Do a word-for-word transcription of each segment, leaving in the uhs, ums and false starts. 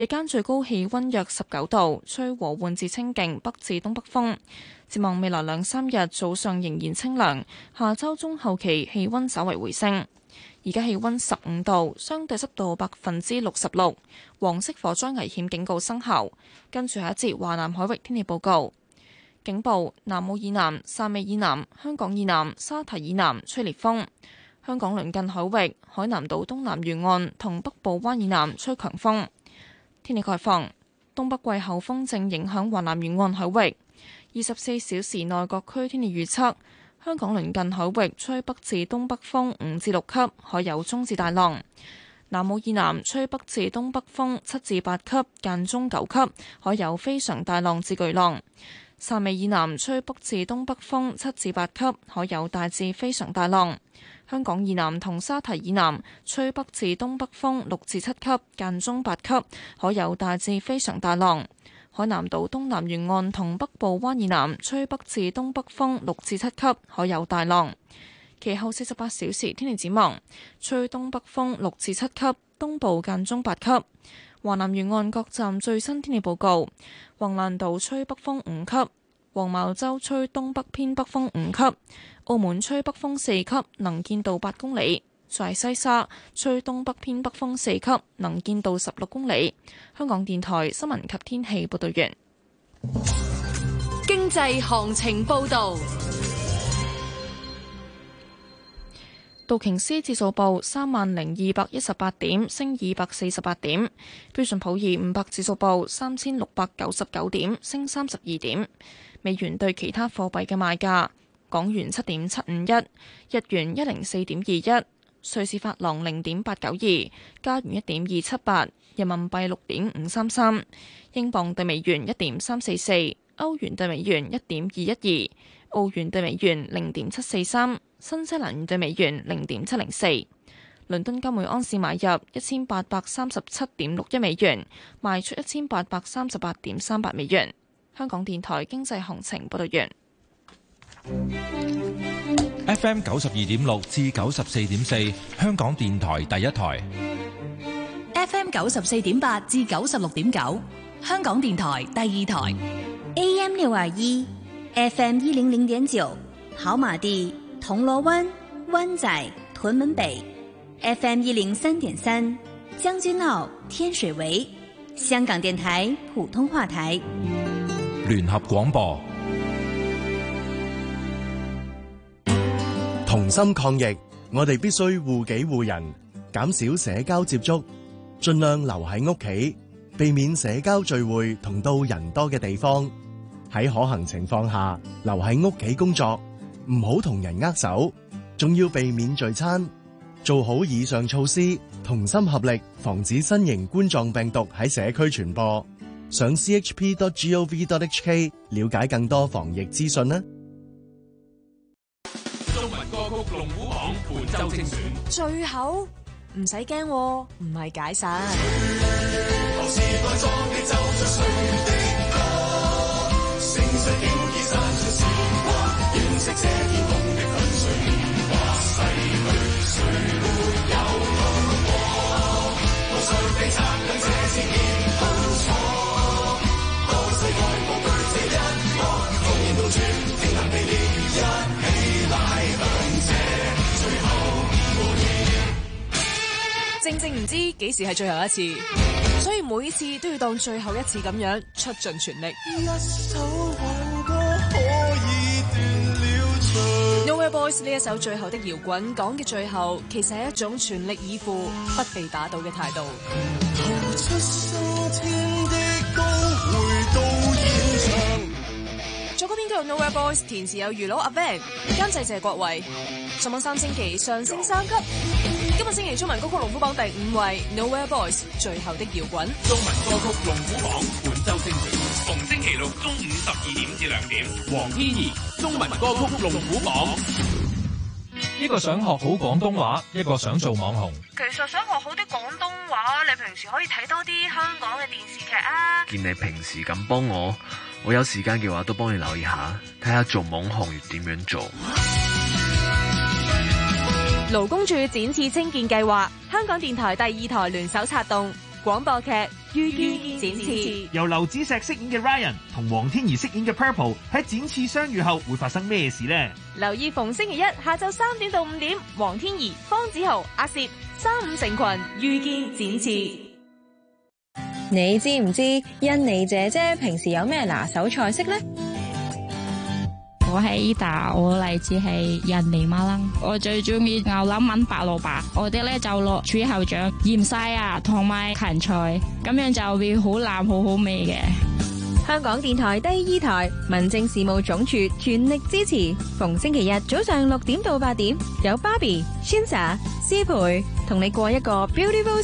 日間最高氣溫約十九度，吹和緩至清勁北至東北風。展望未來兩三日早上仍然清涼，下週中後期氣溫稍為回升。而家氣溫十五度，相對濕度百分之六十六，黃色火災危險警告生效。跟住下一節華南海域天氣報告。警報：南澳以南、汕尾以南、香港以南、沙堤以南吹烈風。香港鄰近海域、海南島東南沿岸同北部灣以南吹強風。天氣概況：東北季候風正影響華南沿岸海域。二十四小時內各區天氣預測：香港鄰近海域吹北至東北風五至六級，海有中至大浪；南澳以南吹北至東北風七至八級，間中九級，海有非常大浪至巨浪；汕尾以南吹北至東北風七至八級，海有大至非常大浪。香港以南同沙堤以南吹北至東北風六至七級，間中八級，海有大至非常大浪。海南島東南沿岸同北部灣以南吹北至東北風六至七級，海有大浪。其後四十八小時天氣展望，吹東北風六至七級，東部間中八級。華南沿岸各站最新天氣報告：橫瀾島吹北風五級，黃茅洲吹東北偏北風五級，澳門吹北風四級，能見度八公里；在西沙吹東北偏北風四級，能見度十六公里。香港電台新聞及天氣報道完。 經濟行情報道。 道瓊斯指數報三萬零二百一十八點，升二百四十八點。標準普爾五百指數報三千六百九十九點，升三十二點。美元對其他貨幣嘅賣價：港元七點七五一，日元一零四點二一，瑞士法郎零點八九二，加元一點二七八，人民幣六點五三三，英鎊對美元一點三四四，歐元對美元一點二一二，澳元對美元零點七四三，新西蘭元對美元零點七零四。倫敦金每安士買入一千八百三十七點六一美元，賣出一千八百三十八點三八美元。香港電台經濟行情報道完。 F M 九十二點六至九十四點四，香港電台第一台。 F M 九十四點八至九十六點九，香港電台第二台。 A M 六二一，F M 一零零點九，跑馬地、銅鑼灣、灣仔、屯門北。F M 一零三點三，將軍澳、天水圍。香港電台普通話台。 聯合廣播。 同心抗疫，我哋必須護己護人，減少社交接觸，盡量留喺屋企，避免社交聚會同到人多嘅地方。喺可行情況下，留喺屋企工作，唔好同人握手，仲要避免聚餐。做好以上措施，同心合力，防止新型冠狀病毒喺社區傳播。上 c h p dot gov dot h k 了解更多防疫資訊啦。 中文歌曲龍虎榜本周精選， 最後唔使驚，唔係解散。正正唔知幾時係最後一次，所以每次都要當最後一次咁樣出盡全力。一首舊歌可以斷了腸。Nowhere Boys 呢一首最後的搖滾講嘅最後，其實係一種全力以赴、不被打倒嘅態度。逃出生天的都回到現場。作曲編曲有 Nowhere Boys， 填詞有魚佬阿 Van， 監製謝國維。上網三星期上升三級。今個星期中文歌曲龍虎榜第五位 Nowhere Boys 最後的搖滾。 中文歌曲龍虎榜本周精選，逢星期六中午十二點至兩點。黃天怡中文歌曲龍虎榜。 一個想學好廣東話，一個想做網紅。 其實想學好啲廣東話，你平時可以睇多啲香港嘅電視劇啊。 見你平時咁幫我，我有時間嘅話都幫你留意下，睇下做網紅要點樣做。 勞工處展翅青見計劃，香港電台第二台聯手策動， 廣播劇《遇見展翅》， 由劉子石飾演嘅 Ryan 同黃天怡飾演嘅 Purple 喺展翅相遇後會發生咩事呢？ 留意逢星期一下晝三點到五點，黃天怡、方子豪、阿涉三五成群遇見展翅。 你知唔知印尼姐姐平時有咩拿手菜式呢？ 我係 Ida， 我嚟自係印尼馬楞。我最中意牛腩炆白蘿蔔，我哋咧就落柱後醬、芫茜啊，同埋芹菜，咁樣就會好辣好好味嘅。 香港電台第二台民政事務總署全力支持，逢星期日早上六點到八點，有 Barbie、Shinsa、思培同你過一個 Beautiful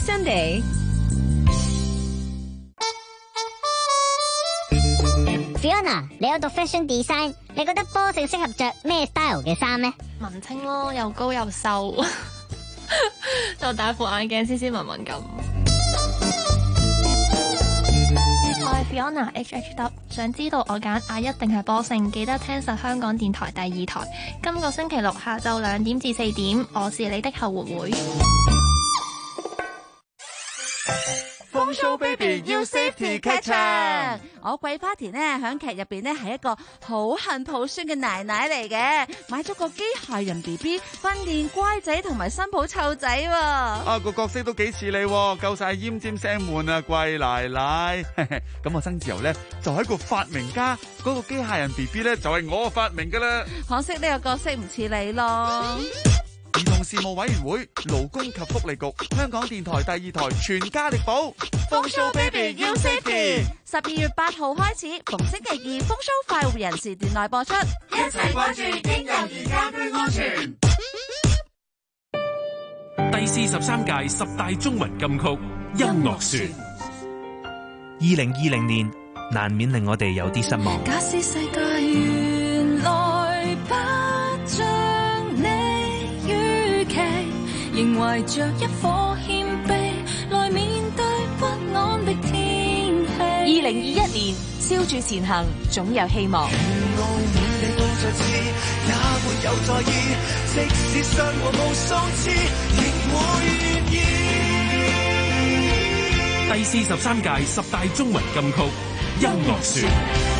Sunday。Fiona， 你有讀 fashion design， 你覺得波勝適合着咩 style 嘅衫呢？ 文青咯，又高又瘦，就戴副眼鏡斯斯文文咁。我係 Fiona H H W， 想知道我揀阿一定係波勝，記得聽實香港電台第二台。今個星期六下晝兩點至四點，我是你的後援會。 風騷 baby 要 safety 劇場， 我桂花田呢響劇入邊呢係一個好恨抱孫嘅奶奶嚟嘅，買咗個機械人 B B 訓練乖仔同埋新抱湊仔喎。 啊個角色都幾似你，夠晒奄尖聲悶啊，桂奶奶。咁我曾志豪呢就係一個發明家，嗰、那個機械人 B B 呢就係我發明噶啦。 可惜呢個角色唔似你咯。 兒童事務委員會、勞工及福利局、香港電台第二台全家力保。風騷 baby 要 safety。 十二月八號開始，逢星期二風騷快活人時段內播出， 一齊關注嬰幼兒家居安全。 第四十三屆十大中文金曲音樂選。 二零二零年難免令我哋有啲失望。 假使世界原來不像你預期，仍懷着一顆謙卑來面對不安的天氣。 二零二一年，笑住前行，總有希望。 也沒有在意，即使傷過無數次，亦會願意。 第四十三屆十大中文金曲音樂選。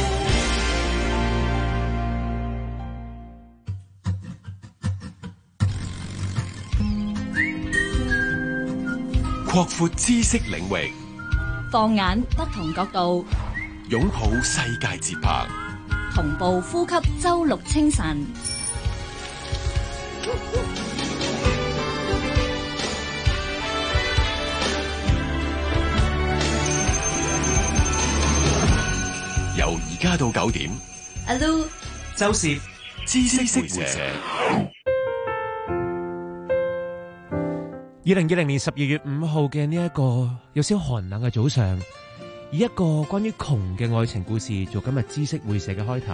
擴闊知識領域， 放眼不同角度， 擁抱世界節拍， 同步呼吸周六清晨。 由而家到九點， 阿 Lu、 周攝知識會者。 二零二零年十二月五號嘅呢一個有少寒冷嘅早上，以一個關於窮嘅愛情故事做今日知識會社嘅開頭。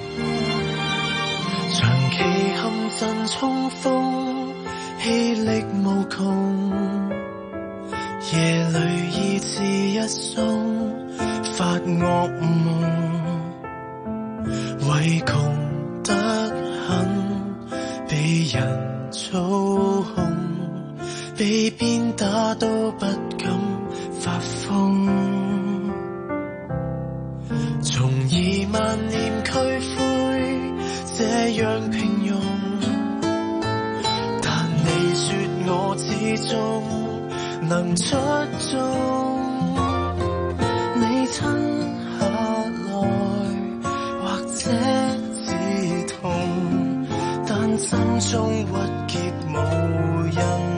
長期陷陣衝鋒，氣力無窮，夜裏意志一鬆，發惡夢，為窮得很，被人操控。被鞭打都不敢發瘋，從而萬念俱灰，這樣平庸。但你說我始終能出眾，你親下來或者止痛，但心中鬱結無人。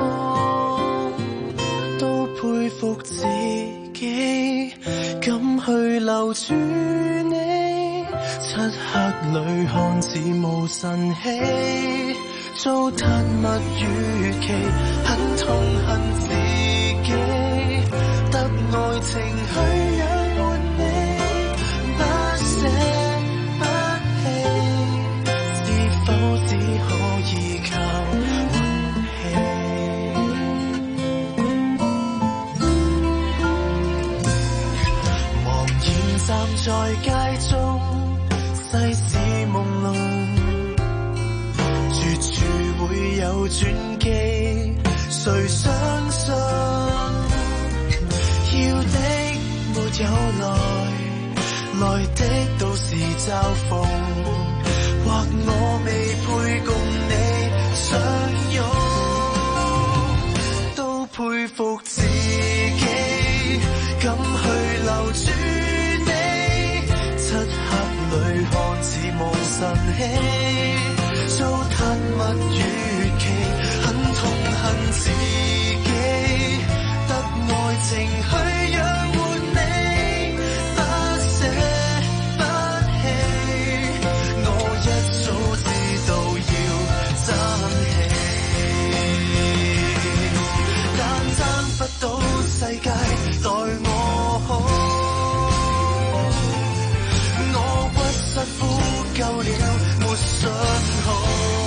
都佩服自己，敢去留住你。漆黑裏看似無神氣，糟蹋蜜月期，很痛恨自己，得愛情去養活你，不捨不棄，是否只可以靠？站在街中，世事朦朧，絕處會有轉機，誰相信？ 要的沒有來，來的都是嘲諷，或我未配共你相擁，都佩服自己敢去留住你，漆黑裏看似無神氣，糟蹋蜜月期，很痛恨自己，得愛情去養活你，不捨不棄，我一早知道要爭氣，但爭不到世界待我好，我屈膝呼救了沒信號。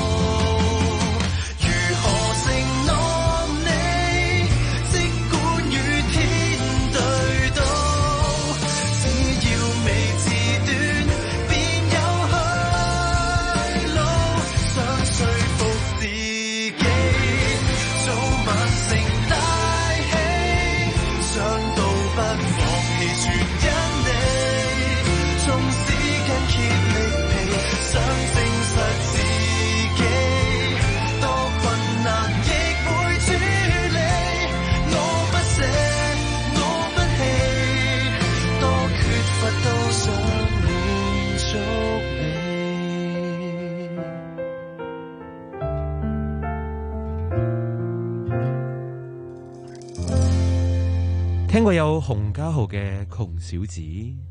聽過有洪嘉豪嘅《窮小子》，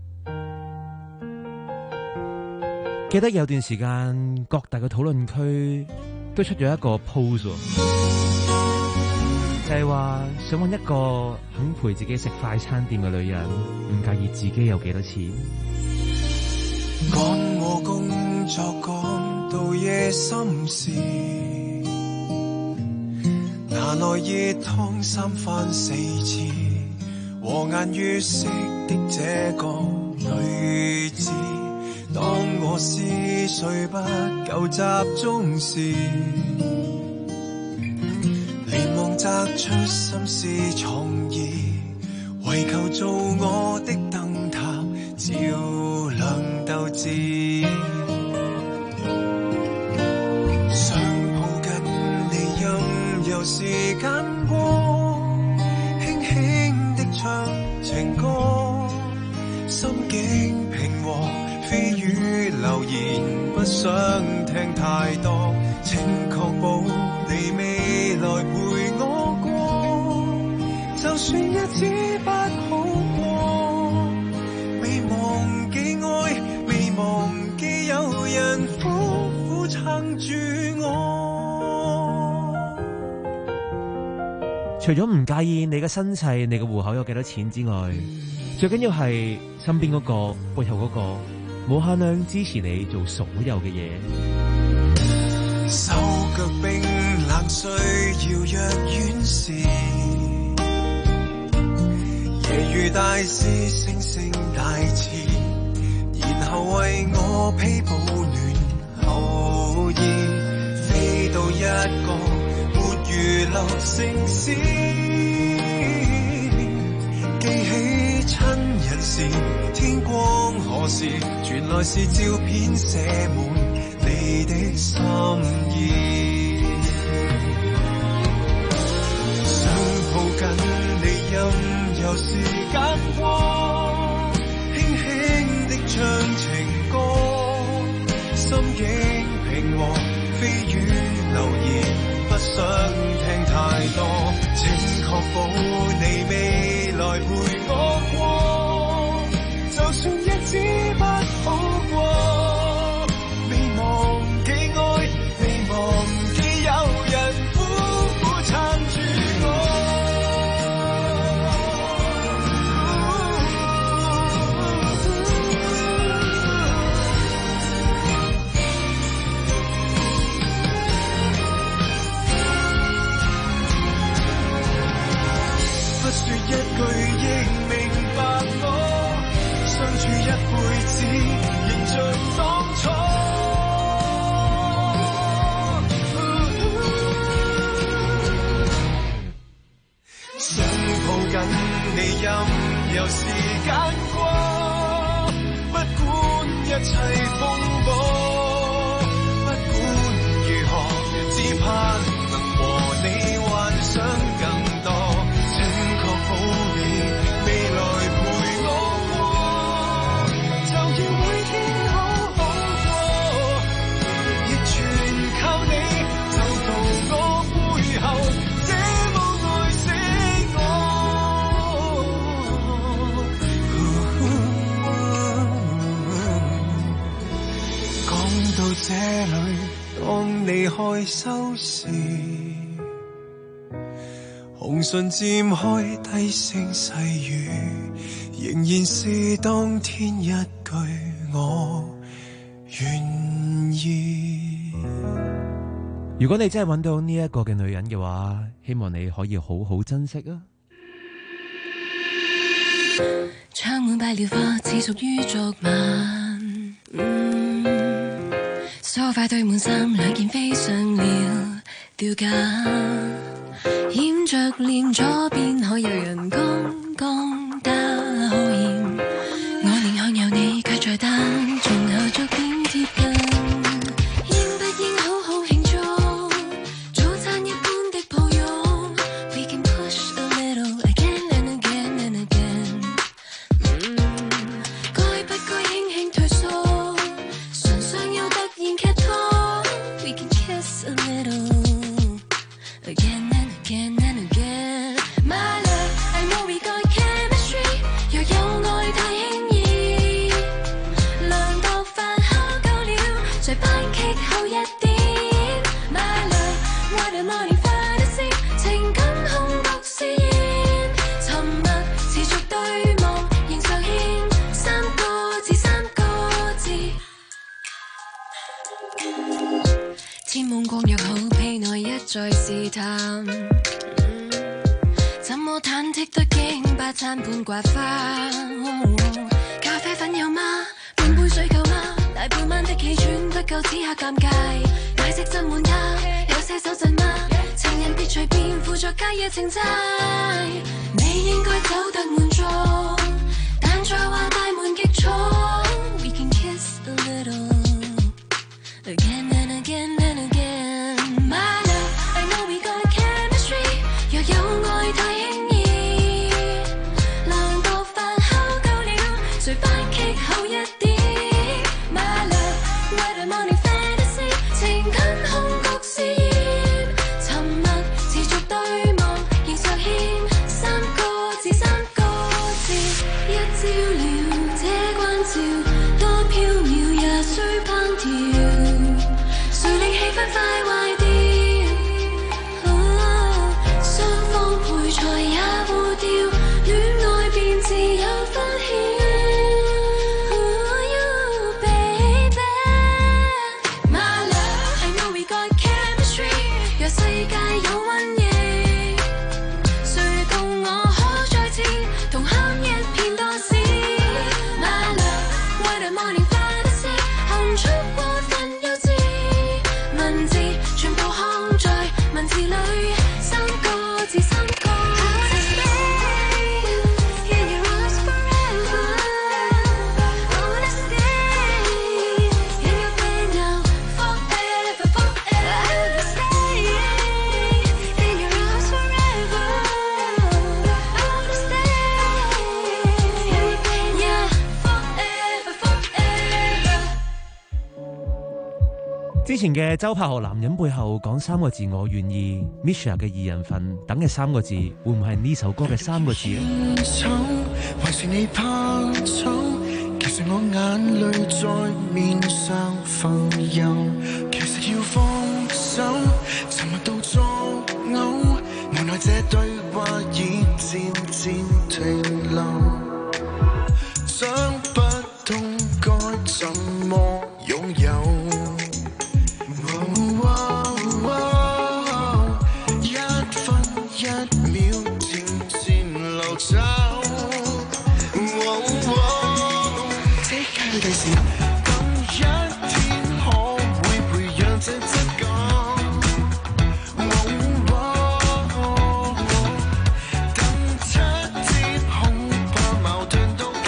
記得有段時間各大嘅討論區都出咗一個 post， 就係話想揾一個肯陪自己食快餐店嘅女人，唔介意自己有幾多錢。 趕我工作趕到夜深時，拿來熱湯三番四次，和顏悦色的這個女子，當我思緒不夠集中時，連忙摘出心思創意，為求做我的燈塔，照亮鬥志。想抱緊你，任由時間過，輕輕的唱情歌，心境平和，蜚語流言不想聽太多，請確保你未來陪我過，就算日子不好過，未忘記愛，未忘記有人苦苦撐住我。 除咗唔介意你嘅身世、你嘅戶口有幾多錢之外，最緊要係身邊嗰個、背後嗰個冇限量支持你做所有嘅嘢。 手腳冰冷需要藥丸時，夜雨大師聲聲大詞，然後為我披保暖厚衣，飛到一個沒預留城市，記起親人時，天光何時，原來是照片寫滿你的心意，想抱緊你，任由時間過，輕輕的唱情歌，心境平和，蜚語流言不想聽太多，請確保你未來陪我過，就算日子不好過，未忘記愛，未忘記有人苦苦撐住我。 揀過，不管一切風波，不管如何，只盼能和你幻想更多，請確保你未來陪我過，就要每天好好過，亦全靠你就到我背後，這麼愛惜我。講到這裏，當你害羞時，紅唇漸開，低聲細語，仍然是當天一句我願意。 如果你真係揾到呢一個嘅女人嘅話，希望你可以好好珍惜啊！ 窗滿擺了花，似屬於昨晚。嗯，梳化堆滿衫，兩件飛上了吊架，掩着臉左邊可有人剛剛打好厭，我寧向有你卻在單，從後逐漸貼近。應不應好好慶祝，早餐一般的抱擁 We can push a little again and again and again、嗯、該不該輕輕退縮，唇上又突然劇痛 We can kiss a little again and again and again My love I know we got chemistry 若有愛太輕易，涼到飯烤夠了再班劇後一點 My love what a morning fantasy 情感空腹試驗，沉默持續對望仍常欠三個字三個字，千夢光若好被內一再試探、嗯、怎麼忐忑得驚把餐盤刮花、哦、咖啡粉有嗎？半杯水夠嗎？大半晚的氣喘不夠此刻尷尬，奶昔斟滿它有些手震嗎？情人別隨便輔助加野情債，你應該走得滿足，但再話大門極重 We can kiss a little again and again and again My love I know we got chemistry 若有愛太輕易，涼到飯烤夠了隨班劇後一點 My love what a morning fantasy 情感空谷試驗，沉默持續對望仍常欠三個字三個字，一照了這關照多飄渺也需烹調，誰令氣氛快壞掉、哦、雙方配菜也互掉，戀愛便自有分曉、oh, you baby My love I know we got chemistry 若世界有瘟疫，誰共我可再次同享一片多事 My love what a morning fantasy 含蓄過分幼稚，文字全部看在文字裏，三個字三個字 In your arms forever I wanna stay In your bed now forever forever Stay In your arms forever I wanna stay In your bed yeah forever forever 之前嘅周柏豪男人背後講三個字我願意 Misha 嘅二人份等嘅三個字，會唔係呢首歌嘅三個字呢？ 為是你怕醜，其實我眼淚在面上浮游，其實要放手，沉默到作嘔，無奈這對話已漸漸停留，想不通該怎麼擁有。一分一秒漸漸流走，即刻去第時，等一天可會培養這質感，等七天恐怕矛盾都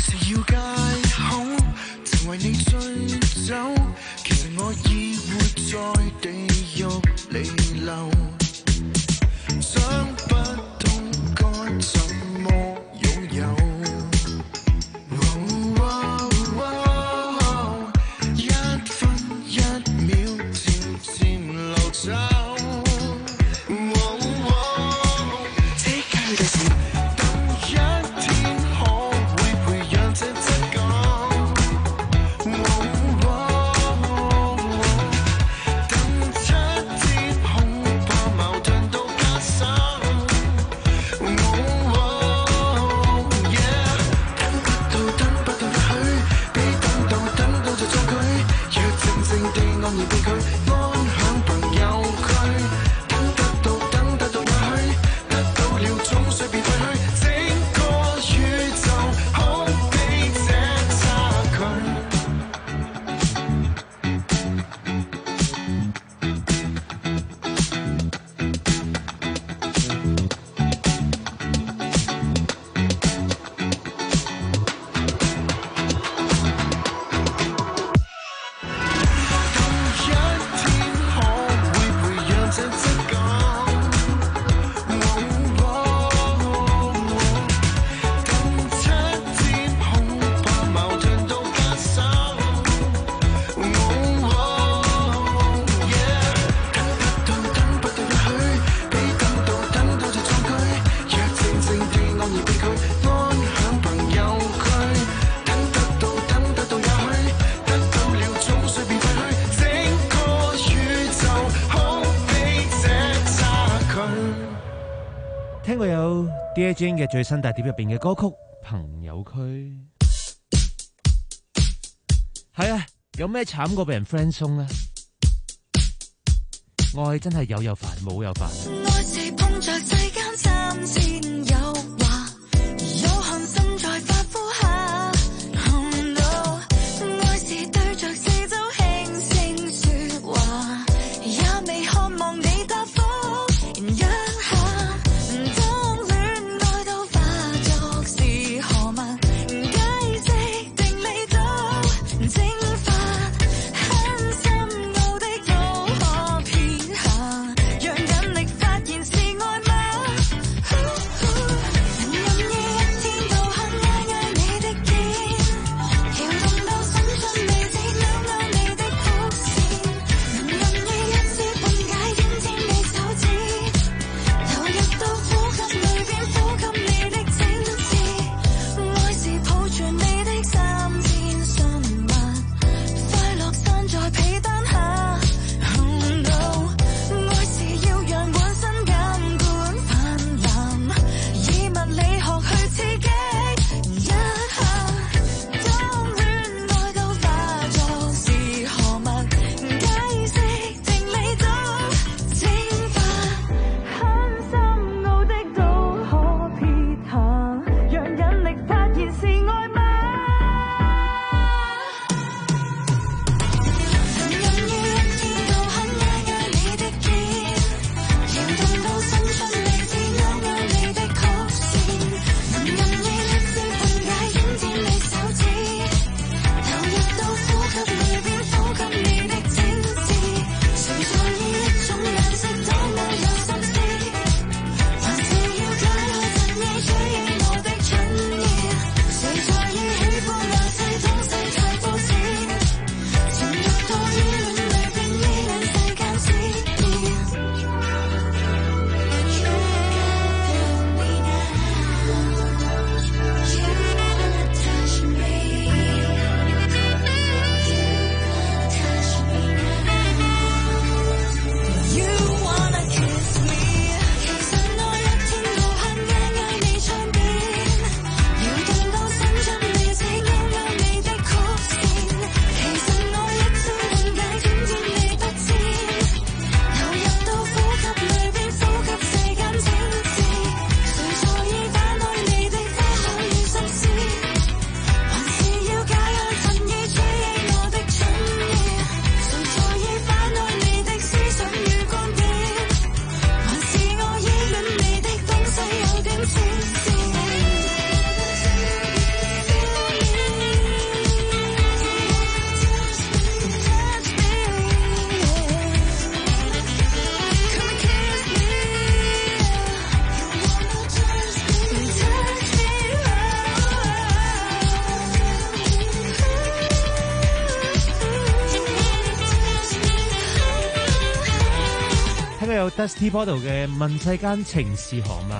是要解口，曾為你醉酒，其實我已活在地獄離流，想不通該怎麼擁有。一分一秒漸漸流走。Take care的事，等一天可會培養這質感。等七天恐怕矛盾到加深。等不到，等不到也許比等到，等到就再舉。若靜靜地安然被拒，安享朋友區。等得到，等得到也許得到了，總需變廢墟。整個宇宙可比這差距。一天可會培養這質感。等七天恐怕矛盾到加深。等不到，等不到也許比等到，等到就再舉。若靜靜地安然被拒，安享朋友區。等得到，等得到也許得到了，總需變廢墟。整個宇宙可比這差距。 聽過有 Dear Jane 嘅最新大碟入邊嘅歌曲《朋友區》。係啊，有咩慘過被人 friend 鬆啊？愛真係有又煩，冇又煩。 愛是碰着世間三千誘惑，有幸身在發膚下。Oh no， 愛是對着四周輕聲說話，也未渴望你答覆一下。當戀愛都化作是何物，解釋定理都蒸發，很深奧的都可撇下，讓引力發現是愛嗎？ Dusty Bottle 嘅《問世間情是何物》。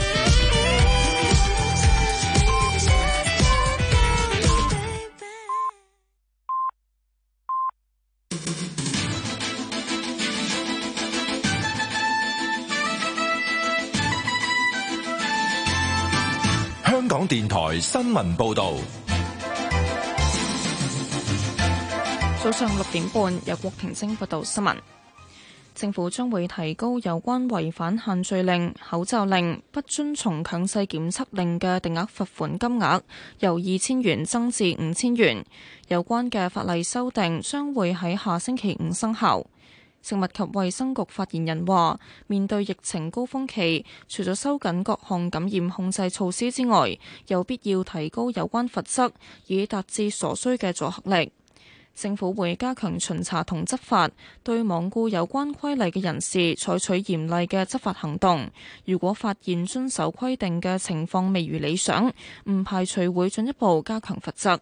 香港電台新聞報道。 早上六點半，由郭婷晶報道新聞。政府將會提高有關違反限聚令、口罩令、不遵從強制檢測令嘅定額罰款金額，由二千元增至五千元。有關嘅法例修訂將會喺下星期五生效。食物及衛生局發言人話，面對疫情高峰期，除咗收緊各項感染控制措施之外，有必要提高有關罰則，以達至所需嘅阻嚇力。政府會加強巡查同執法，對罔顧有關規例嘅人士採取嚴厲嘅執法行動。如果發現遵守規定嘅情況未如理想，唔排除會進一步加強罰則。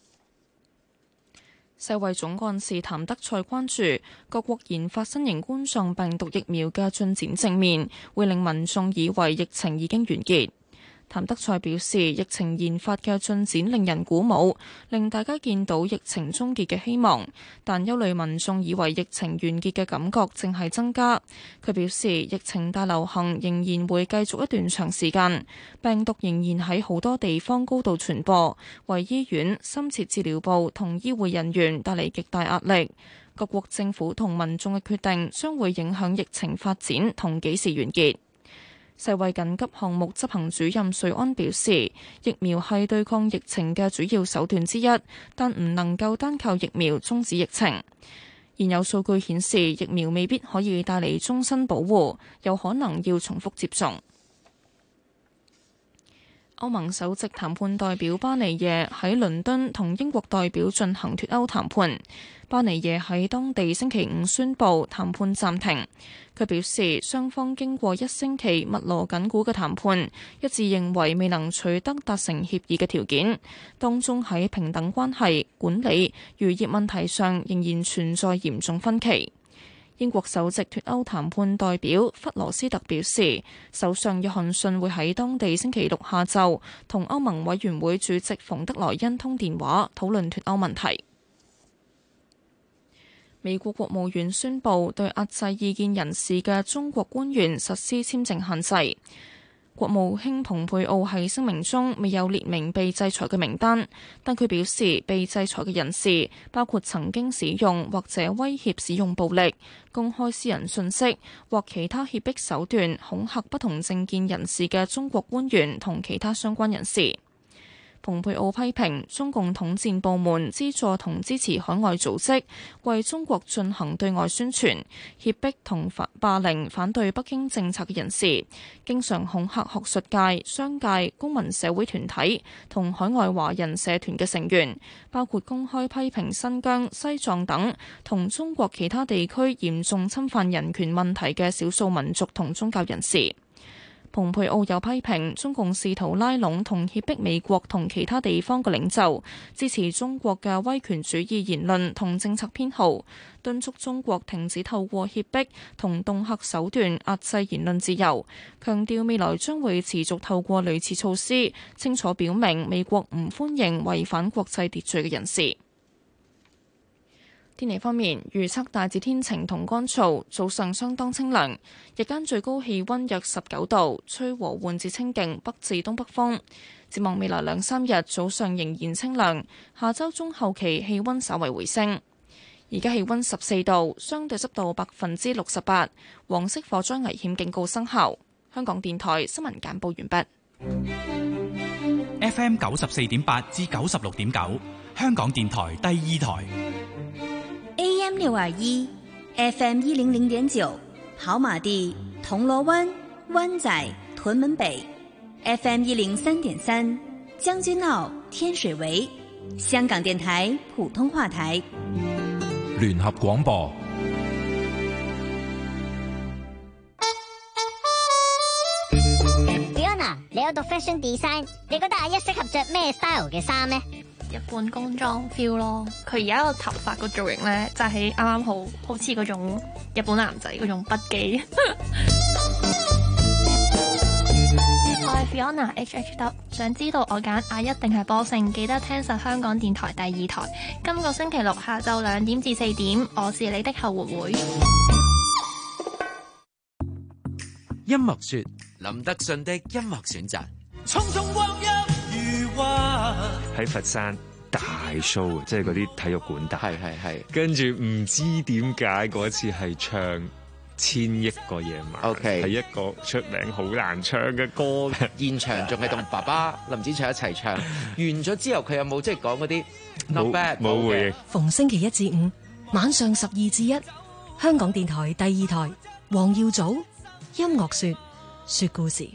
世衛總幹事譚德塞關注各國研發新型冠狀病毒疫苗嘅進展正面，會令民眾以為疫情已經完結。譚德塞表示，疫情研發嘅進展令人鼓舞，令大家見到疫情終結嘅希望，但憂慮民眾以為疫情完結嘅感覺正係增加。佢表示，疫情大流行仍然會繼續一段長時間，病毒仍然喺好多地方高度傳播，為醫院、深切治療部同醫護人員帶嚟極大壓力。各國政府同民眾嘅決定將會影響疫情發展同幾時完結。世衛緊急項目執行主任瑞安表示，疫苗係對抗疫情嘅主要手段之一，但唔能夠單靠疫苗終止疫情。現有數據顯示，疫苗未必可以帶嚟終身保護，有可能要重複接種。歐盟首席談判代表巴尼耶喺倫敦同英國代表進行脫歐談判。巴尼耶喺當地星期五宣布談判暫停。佢表示，雙方經過一星期密鑼緊鼓嘅談判，一致認為未能取得達成協議嘅條件，當中喺平等關係、管理、漁業問題上仍然存在嚴重分歧。英國首席脫歐談判代表弗羅斯特表示，首相約翰遜會喺當地星期六下晝同歐盟委員會主席馮德萊恩通電話，討論脫歐問題。美國國務院宣布對壓制異見人士嘅中國官員實施簽證限制。國務卿蓬佩奧喺聲明中未有列明被制裁嘅名單，但佢表示被制裁嘅人士包括曾經使用或者威脅使用暴力、公開私人信息或其他脅迫手段恐嚇不同政見人士嘅中國官員同其他相關人士。蓬佩奧批評中共統戰部門資助同支持海外組織為中國進行對外宣傳，脅迫同霸凌反對北京政策嘅人士，經常恐嚇學術界、商界、公民社會團體同海外華人社團嘅成員，包括公開批評新疆、西藏等同中國其他地區嚴重侵犯人權問題嘅少數民族同宗教人士。蓬佩奧又批評中共試圖拉攏同脅迫美國同其他地方嘅領袖，支持中國嘅威權主義言論同政策偏好，敦促中國停止透過脅迫同恫嚇手段壓制言論自由，強調未來將會持續透過類似措施，清楚表明美國唔歡迎違反國際秩序嘅人士。天氣方面，預測大致天晴同乾燥，早上相當清涼，日間最高氣溫約十九度，吹和緩至清勁北至東北風。展望未來兩三日，早上仍然清涼，下周中後期氣溫稍為回升。而家氣溫十四度，相對濕度百分之六十八，黃色火災危險警告生效。香港電台新聞簡報完畢。 F M 九十四點八至九十六點九，香港電台第二台。 A M 六二一 ，F M 一零零點九，跑馬地、銅鑼灣、灣仔、屯門北 ，F M 一零三點三，將軍澳、天水圍，香港電台普通話台。 聯合廣播。 Fiona，你有讀 fashion design，你覺得阿一適合着咩 style 嘅衫呢？ 日本工裝 feel 咯。佢而家個頭髮個造型咧，就係啱啱好好似嗰種日本男仔嗰種筆記。我係 Fiona H H W， 想知道我揀阿一定係波勝，記得聽實香港電台第二台。今個星期六下晝兩點至四點，我是你的後活會。 音樂說林德信的音樂選擇。 匆匆往日如畫， 喺佛山大 show， 即係嗰啲體育館大， 係係係。 跟住唔知點解嗰次係唱千億個夜晚， OK， 係一個出名好難唱嘅歌。 現場仲係同爸爸林子祥一齊唱，完咗之後佢有冇即係講嗰啲 not bad 冇回應？ 逢星期一至五晚上十二至一，香港電台第二台，黃耀祖音樂說說故事。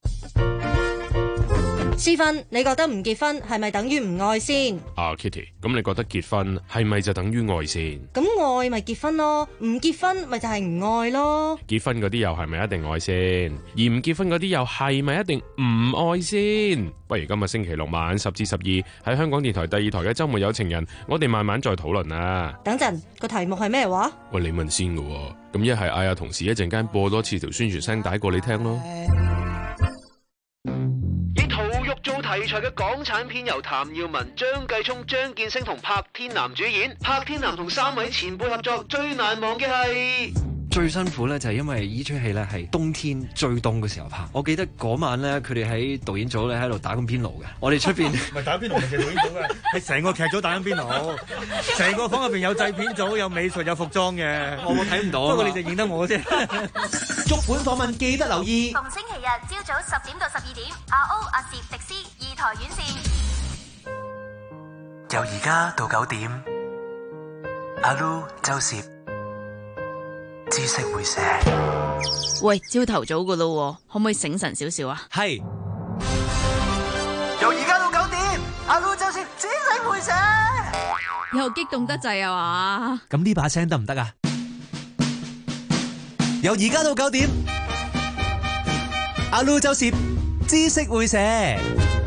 思芬，你覺得唔結婚係咪等於唔愛先？ 啊 Kitty， 咁你覺得結婚係咪就等於愛先？ 咁愛咪結婚咯，唔結婚咪就係唔愛咯。 結婚嗰啲又係咪一定愛先？而唔結婚嗰啲又係咪一定唔愛先？不如今日星期六晚十至十二喺香港電台第二台嘅周末有情人，我哋慢慢再討論啦。 等陣個題目係咩話？ 喂，你問先㗎喎，咁一係嗌阿同事一陣間播多次條宣傳聲帶過你聽咯。 做題材嘅港產片由譚耀文、張繼聰、張建聲同柏天南主演。柏天南同三位前輩合作，最難忘嘅係最辛苦咧，就係因為呢出戲咧係冬天最凍嘅時候拍。我記得嗰晚咧，佢哋喺導演組咧喺度打緊邊爐嘅。我哋出邊唔係打邊爐，唔係導演組嘅，係成個劇組打緊邊爐。成個房入邊有製片組、有美術、有服裝嘅。 我冇睇唔到， 不過你就認得我啫。 足本訪問記得留意。 逢星期日朝早十點到十二點，阿 O、阿攝、迪斯二台院線。 由而家到九點，阿 Lu、周攝。知識會寫。 喂，朝頭早噶咯，可唔可以醒神少少啊？ 係。由而家到九點，阿 Lu 就算知識會寫。 又激動得滯啊嘛？ 咁呢把聲得唔得啊？由而家到九點，阿 Lu 就算知識會寫。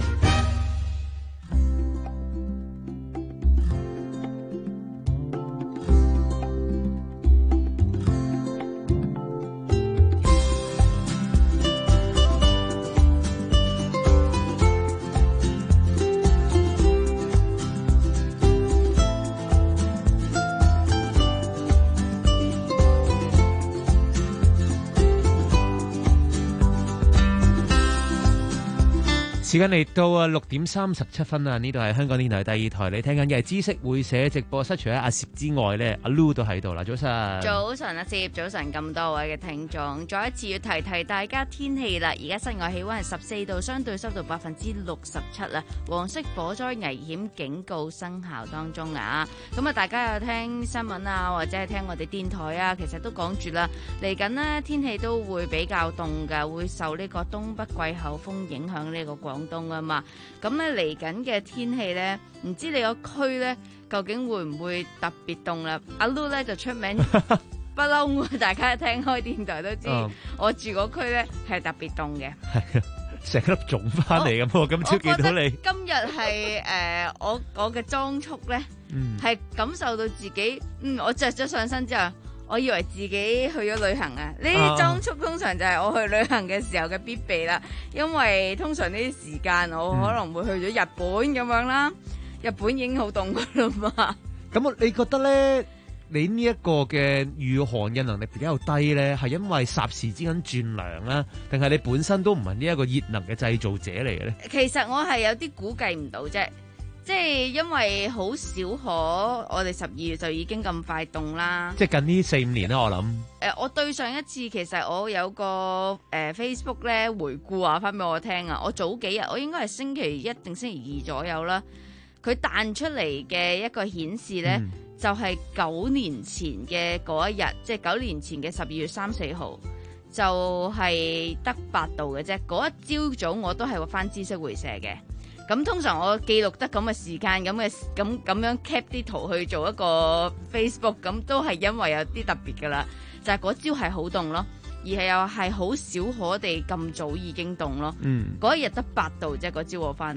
時間嚟到啊六點三十七分啊！呢度係香港電台第二台，你聽緊嘅係知識會寫直播室。除咗阿攝之外咧，阿 Lu 都喺度啦。早晨， 早晨阿攝，早晨咁多位嘅聽眾，再一次要提提大家天氣啦。而家室外氣溫係十四度，相對濕度百分之六十七啦。黃色火災危險警告生效當中啊！咁啊，大家有聽新聞啊，或者係聽我哋電台啊，其實都講住啦。嚟緊呢，天氣都會比較凍㗎，會受呢個東北季候風影響呢個廣東啊嘛，咁咧嚟緊嘅天氣咧，唔知你個區咧究竟會唔會特別凍啦？阿 Lu 咧就出名不嬲，大家聽開電台都知，嗯、我住嗰區咧係特別凍嘅， 係成粒粽翻嚟咁。我今朝見到你， 今日係誒我我嘅裝束咧，係、嗯、感受到自己，嗯，我着咗上身之後。我以為自己去咗旅行啊！呢啲裝束通常就係我去旅行嘅時候嘅必備啦，因為通常呢啲時間我可能會去咗日本咁樣啦，日本已經好凍噶啦嘛。 咁你覺得咧，你呢一個嘅御寒嘅能力比較低咧，係因為霎時之間轉涼啦，定係你本身都唔係呢一個熱能嘅製造者嚟嘅咧？ 其實我係有啲估計唔到啫。即係因為好少可，我哋十二月就已經咁快凍啦。 即係近呢四五年啦，我諗。誒、 呃，我對上一次其實我有個誒、呃、Facebook 咧回顧話翻俾我聽啊，我早幾日我應該係星期一定星期二左右啦，佢彈出嚟嘅一個顯示咧，嗯、就係九年前嘅嗰一日，即係九年前嘅十二月三四號，就係得八度嘅啫。嗰一朝早我都係會翻知識會社嘅。咁通常我記錄得咁嘅時間，咁嘅咁咁樣 cap 啲圖去做一個 Facebook， 咁都係因為有啲特別噶啦，就係嗰朝係好凍咯，而係又係好少可地咁早已經凍咯。嗯，嗰一日得八度啫，嗰朝我翻嚟。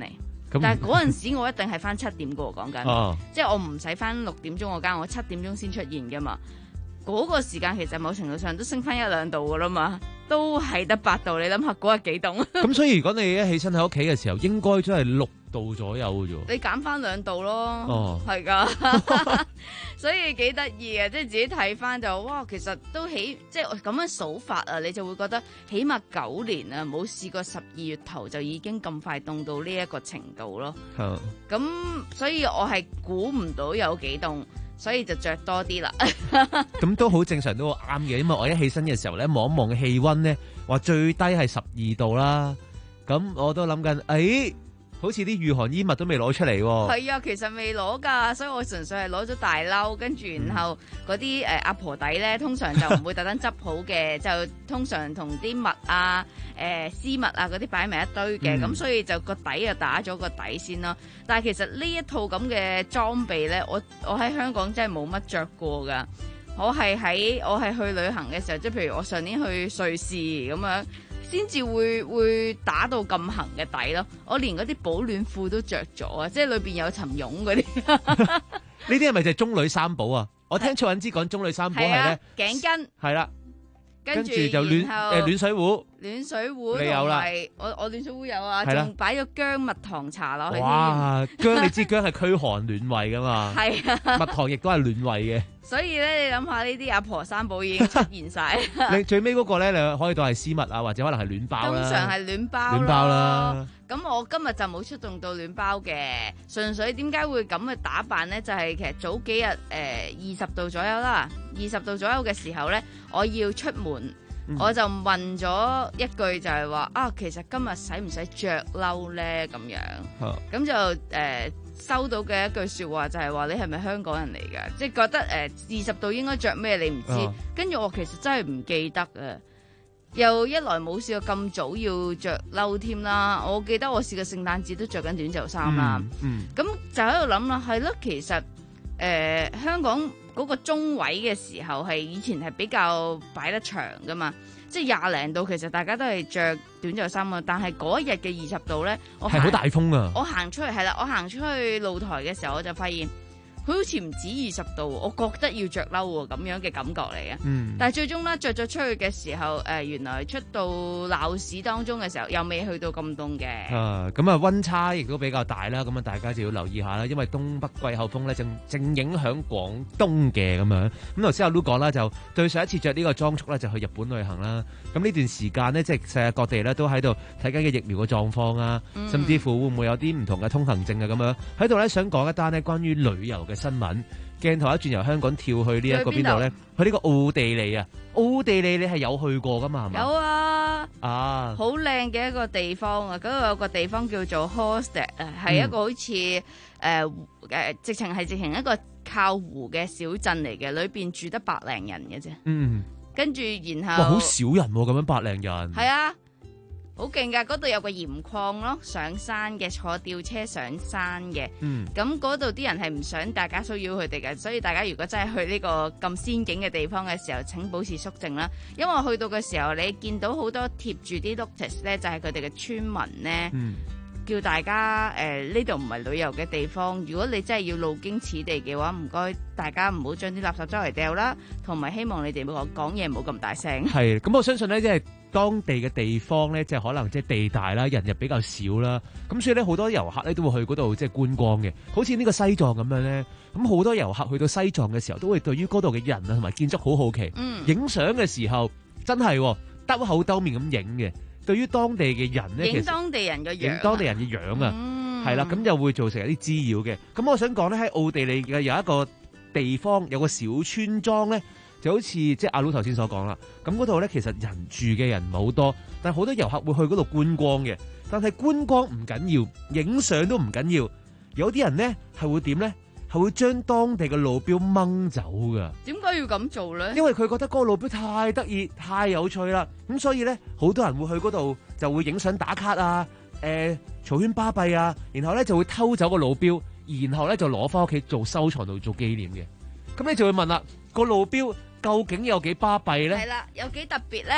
咁但係嗰陣時我一定係翻七點嘅喎，講緊， 哦即係我唔使翻六點鐘嗰間，我七點鐘先出現嘅嘛。嗰、個時間其實某程度上都升翻一兩度嘅啦嘛，都係得八度。你諗下嗰日幾凍？ 咁所以如果你一起身喺屋企嘅時候，應該真係六度左右嘅啫。 你減翻兩度咯， 哦係㗎，所以幾得意嘅，即係自己睇翻就哇，其實都起即係咁樣數法啊，你就會覺得起碼九年啊冇試過十二月頭就已經咁快凍到呢一個程度咯。 係咁所以我係估唔到有幾凍，所以就着多啲啦。 咁都好正常，都好啱嘅。因為我一起身嘅時候咧，望一望嘅氣溫咧，話最低係十二度啦。咁我都諗緊，誒，好似啲御寒衣物都未攞出嚟喎。 係啊，其實未攞㗎，所以我純粹係攞咗大褸，跟住然後嗰啲誒阿婆底咧，通常就唔會特登執好嘅，就通常同啲襪啊、誒絲襪啊嗰啲擺埋一堆嘅，咁、 嗯所以就個底就打咗個底先咯。但係其實呢一套咁嘅裝備咧，我我喺香港真係冇乜着過㗎。我係喺我係去旅行嘅時候，即係譬如我上年去瑞士咁樣，先至會會打到咁行嘅底咯。我連嗰啲保暖褲都着咗啊，即係裏邊有層絨嗰啲。 呢啲係咪就係中女三寶啊？我聽蔡允之講中女三寶係咧， 頸巾係啦， 跟住就暖然後誒暖水壺。 暖水壺你有啦同埋我我暖水壺有啊， 係啦仲擺咗薑蜜糖茶落去添。 哇！薑你知薑係驅寒暖胃噶嘛？ 係啊蜜糖亦都係暖胃嘅。 所以咧，你諗下呢啲阿婆三寶已經出現晒。 你最尾嗰個咧，你可以當係絲襪啊，或者可能係暖包啦。 通常係暖包暖包啦。 咁我今日就冇出動到暖包嘅，純粹點解會咁嘅打扮呢？就係、是、其實早幾日誒二十度左右啦，二十度左右嘅時候呢，我要出門。 嗯、 我就問咗一句就係話啊，其實今日使唔使着褸咧？咁樣，咁、啊、就誒、呃、收到嘅一句説話就係話你係咪香港人嚟㗎？即、就、係、是、覺得誒二十度應該着咩你唔知， 啊、跟住我其實真係唔記得啊！又一來冇試過咁早要着褸添啦，我記得我試過聖誕節都着緊短袖衫啦。咁、 嗯嗯、就喺度諗啦，係咯，其實誒、呃、香港嗰個中位嘅時候係以前係比較擺得長噶嘛，即係廿零度，其實大家都係着短袖衫啊。但係嗰一日嘅二十度咧，我係好大風啊！ 我行出去係啦，我行出去露台嘅時候，我就發現佢好似唔止二十度，我覺得要着褸喎，咁樣嘅感覺嚟嘅。 嗯， 但係最終咧着咗出去嘅時候，誒、呃、原來出到鬧市當中嘅時候，又未去到咁凍嘅。 啊，咁啊溫差亦都比較大啦，咁啊大家就要留意下啦，因為東北季候風咧正正影響廣東嘅咁樣。咁頭先阿 Lu 講啦，就對上一次着呢個裝束咧，就去日本旅行啦。咁呢段時間呢，即係世界各地咧都喺度睇緊嘅疫苗嘅狀況啊， 嗯、 甚至乎會唔會有啲唔同嘅通行證啊咁樣喺度咧，想講一單呢關於旅遊嘅新聞。鏡頭一轉由香港跳去呢一個邊度咧？去呢個奧地利啊！奧地利你係有去過噶嘛？係嘛？ 有啊！ 啊， 好靚嘅一個地方啊！嗰度有個地方叫做 Hallstatt 啊，係一個好似誒誒，直情係直情一個靠湖嘅小鎮嚟嘅，裏邊住得百零人嘅啫。 嗯，跟住然後哇，好少人喎，咁樣百零人。 係啊。好勁㗎！嗰度有個鹽礦咯，上山嘅，坐吊車上山嘅。 嗯， 咁嗰度啲人係唔想大家騷擾佢哋嘅，所以大家如果真係去呢個咁仙境嘅地方嘅時候，請保持肅靜啦。因為去到嘅時候，你見到好多貼住啲 notice 咧，就係佢哋嘅村民咧。 嗯， 叫大家誒呢度唔係旅遊嘅地方，如果你真係要路經此地嘅話，唔該大家唔好將啲垃圾周圍掉啦，同埋希望你哋講講嘢唔好咁大聲。 係，咁我相信咧，即係當地嘅地方咧，即係可能即係地大啦，人又比較少啦，咁所以咧好多遊客咧都會去嗰度即係觀光嘅。好似呢個西藏咁樣咧，咁好多遊客去到西藏嘅時候，都會對於嗰度嘅人啊同埋建築好好奇。 嗯， 影相嘅時候真係兜口兜面咁影嘅。對於當地嘅人咧， 影當地人嘅樣， 影當地人嘅樣啊，係啦、嗯，咁就會造成一啲滋擾嘅。咁我想講咧，喺奧地利嘅有一個地方，有個小村莊咧，就好似即係阿 Lu 頭先所講啦。咁嗰度咧，其實人住嘅人唔係好多，但係好多遊客會去嗰度觀光嘅。但係觀光唔緊要，影相都唔緊要。有啲人咧係會點咧？係會將當地嘅路標掹走噶。 點解要咁做咧？ 因為佢覺得嗰個路標太得意、太有趣啦。咁所以咧，好多人會去嗰度就會影相打卡啊，誒、呃，嘈喧巴閉啊，然後咧就會偷走個路標，然後咧就攞翻屋企做收藏度做紀念嘅。咁你就會問啦，個路標究竟有幾巴閉咧？ 係啦，有幾特別咧？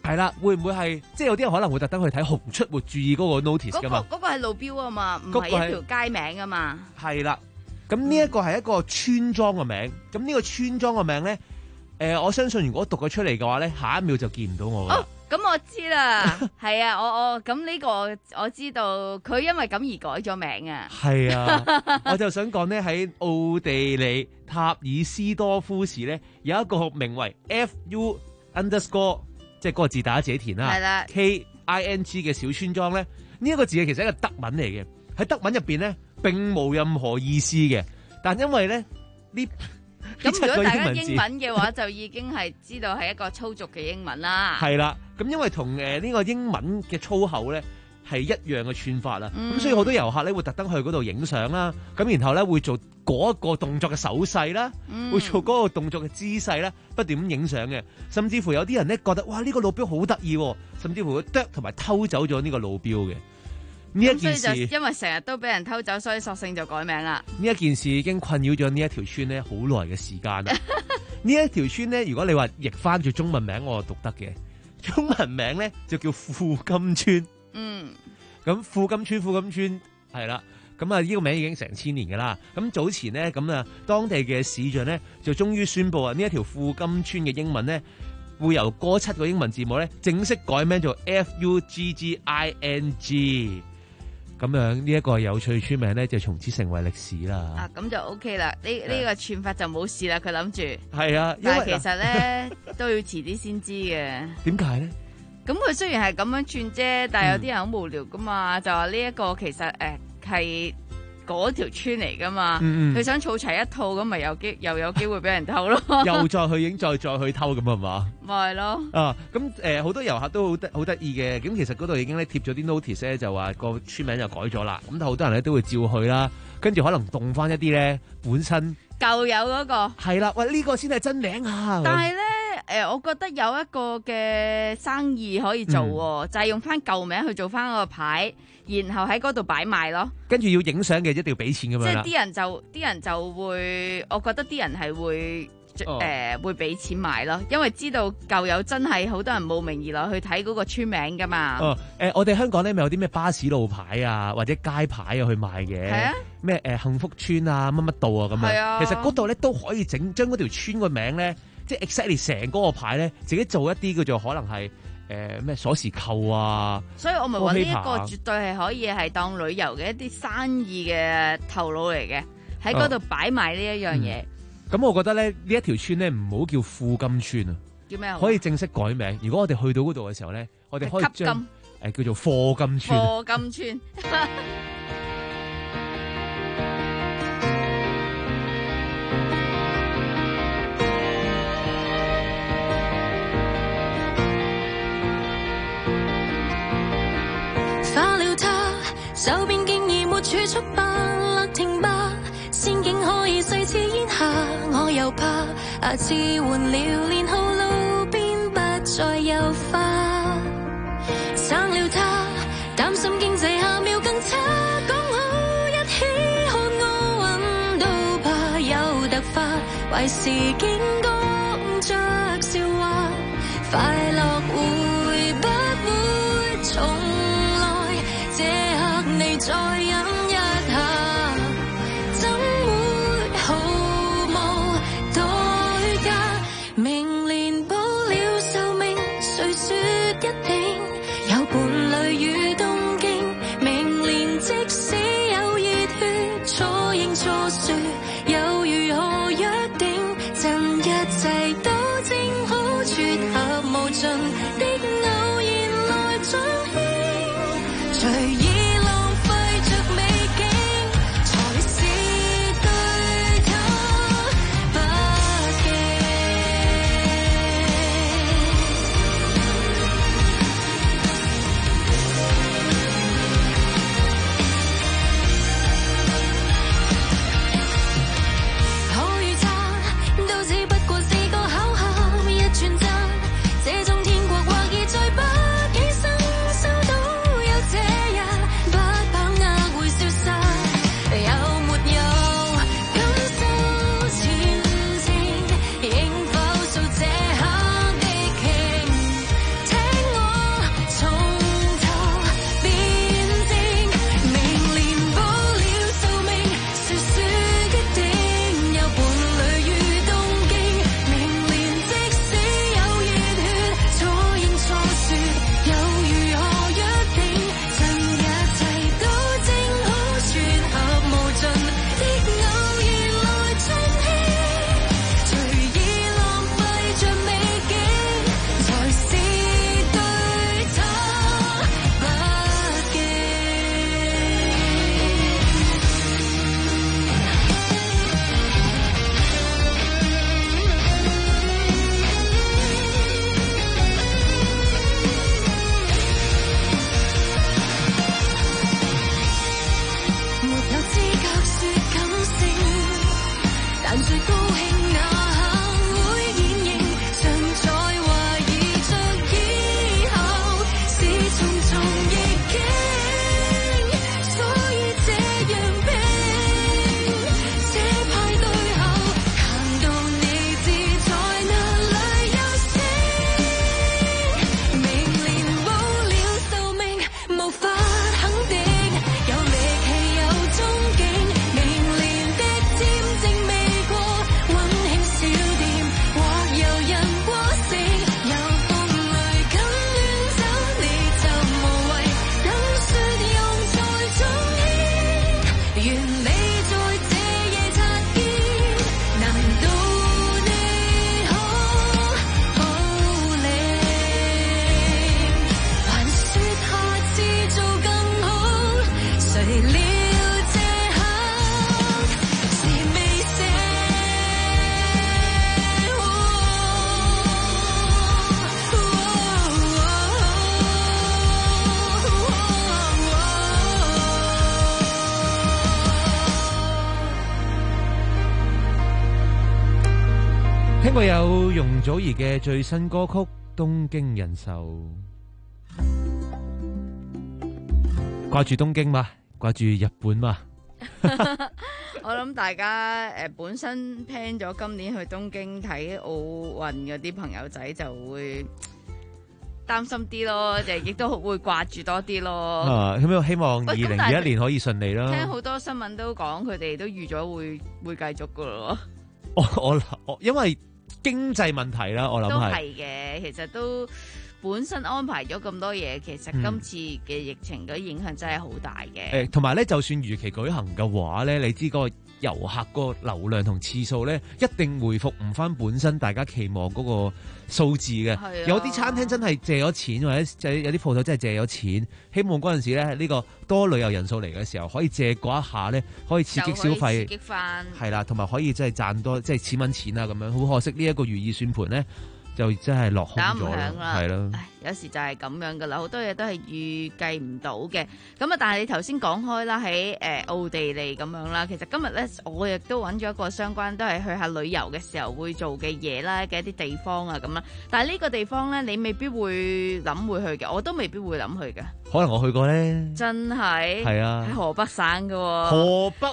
係啦，會唔會係即係有啲人可能會特登去睇紅出沒注意嗰個 notice 噶嘛？ 嗰、嗰個係路標啊嘛，唔係嗰個係一條街名啊嘛。 係啦，咁呢一個係一個村莊嘅名，咁呢個村莊嘅名咧，誒、呃，我相信如果讀咗出嚟嘅話咧，下一秒就見唔到我噶啦。 哦，咁我知啦，係啊，我我咁呢個我知道，佢因為咁而改咗名啊。 係啊，我就想講咧，喺奧地利塔爾斯多夫市咧，有一個名為 F U underscore。即係嗰個字大家自己填啦。 係啦 K I N G 嘅小村莊咧，呢、這、一個字其實係一個德文嚟嘅，喺德文入邊咧並冇任何意思嘅。但因為咧呢咁如果大家英英文嘅話，就已經係知道係一個粗俗嘅英文啦。 係啦，咁因為同誒呢個英文嘅粗口咧係一樣嘅串法啦，咁、 嗯、 所以好多遊客咧會特登去嗰度影相啦，咁然後咧會做嗰一個動作嘅手勢啦， 嗯、 會做嗰個動作嘅姿勢啦，不斷咁影相嘅，甚至乎有啲人咧覺得哇呢、呢個路標好得意，甚至乎會啄同埋偷走咗呢個路標嘅。呢一件事， 所以就因為成日都俾人偷走，所以索性就改名啦。 呢一件事已經困擾咗呢一條村咧好耐嘅時間啦。呢一條村咧，如果你話譯翻住中文名，我讀得嘅中文名咧就叫富金村。 嗯， 咁富金村，富金村係啦，咁啊呢個名已經成千年噶啦。咁早前咧，咁啊當地嘅市長咧就終於宣布啊，呢一條富金村嘅英文咧會由嗰七個英文字母咧正式改名做 F U G G I N G。咁樣呢一個有趣村名咧就從此成為歷史啦。 啊，咁就 OK 啦。呢呢、呢個串法就冇事啦。佢諗住係啊，因為但係其實咧都要遲啲先知嘅。 點解咧？ 咁佢雖然係咁樣串啫，但係有啲人好無聊噶嘛，嗯、就話呢一個其實誒係嗰條村嚟噶嘛，佢、 嗯嗯、 想儲齊一套咁，咪有機又有機會俾人偷咯。 又再去影，再再去偷咁係嘛？ 咪係咯。 啊，咁誒好多遊客都好得好得意嘅，咁其實嗰度已經咧貼咗啲 notice 咧，就話個村名就改咗啦。咁但係好多人咧都會照去啦，跟住可能動翻一啲咧本身舊有嗰、嗰個。 係啦，喂呢、呢個先係真名啊！ 但係咧。誒、呃，我覺得有一個嘅生意可以做喎、哦嗯，就係、是、用翻舊名去做翻個牌，然後喺嗰度擺賣咯。 跟住要影相嘅一定要俾錢咁樣啦。 即係啲人就啲人就會，我覺得啲人係會誒、哦呃、會俾錢買咯，因為知道舊友真係好多人慕名而來去睇嗰個村名噶嘛。 哦，誒、呃，我哋香港咧咪有啲咩巴士路牌啊，或者街牌啊去賣嘅。係啊。咩誒、呃、幸福村啊，乜乜道啊咁樣。係啊。其實嗰度咧都可以整，將嗰條村個名咧。即係 exactly 成嗰個牌咧，自己做一啲叫做可能係誒咩鎖匙扣啊， 所以我咪話呢一個絕對係可以係當旅遊嘅一啲生意嘅頭腦嚟嘅，喺嗰度擺埋呢一樣嘢。 咁、嗯、我覺得咧呢一條村咧唔好叫富金村啊， 叫咩？ 可以正式改名。如果我哋去到嗰度嘅時候咧，我哋可以將誒、呃、叫做貨金村。 貨金村。 手邊竟已沒儲蓄吧，勒停吧，仙境可以細似煙霞，我又怕牙齒換了，年後路邊不再有花，生了他，擔心經濟下秒更差，講好一起看奧運都怕有突發，壞事竟講着笑話，快樂會不會重？你再忍一下，怎會毫無代價？明年保了壽命，誰說一定有伴侶與東京？明年即使有熱血，錯認錯說，又如何約定？趁一切都正好，撮合無盡的偶然來彰顯，隨意。 聽過有容祖兒嘅最新歌曲《東京人壽》，掛住東京嘛，掛住日本嘛。 我諗大家誒、呃、本身 plan 咗今年去東京睇奧運嗰啲朋友仔就會擔心啲咯，就亦都會掛住多啲咯。 啊，咁希望二零二一年可以順利啦。 聽好多新聞都講，佢哋都預咗會會繼續噶咯。 我我我因為經濟問題啦，我諗都係係嘅，其實都本身安排咗咁多嘢，其實今次嘅疫情嘅影響真係好大嘅。 誒，同埋咧，就算如期舉行嘅話咧，你知個遊客個流量同次數咧，一定回復唔翻本身大家期望嗰個數字嘅。 係啊， 有啲餐廳真係借咗錢，或者有啲鋪頭真係借咗錢，希望嗰陣時咧呢個多旅遊人數嚟嘅時候，可以借嗰一下咧，可以刺激消費， 刺激翻係啦，同埋可以真係賺多即係錢揾錢啊咁樣。好可惜呢一個如意算盤咧，就真係落空打唔咗響啦， 係咯。 唉，有時就係咁樣噶啦，好多嘢都係預計唔到嘅。咁啊，但係你頭先講開啦，喺誒奧地利咁樣啦，其實今日咧我亦都揾咗一個相關，都係去下旅遊嘅時候會做嘅嘢啦嘅一啲地方啊咁啦。但係呢個地方咧，你未必會諗會去嘅，我都未必會諗去嘅。 可能我去過咧， 真係係啊， 喺河北省嘅喎。 河北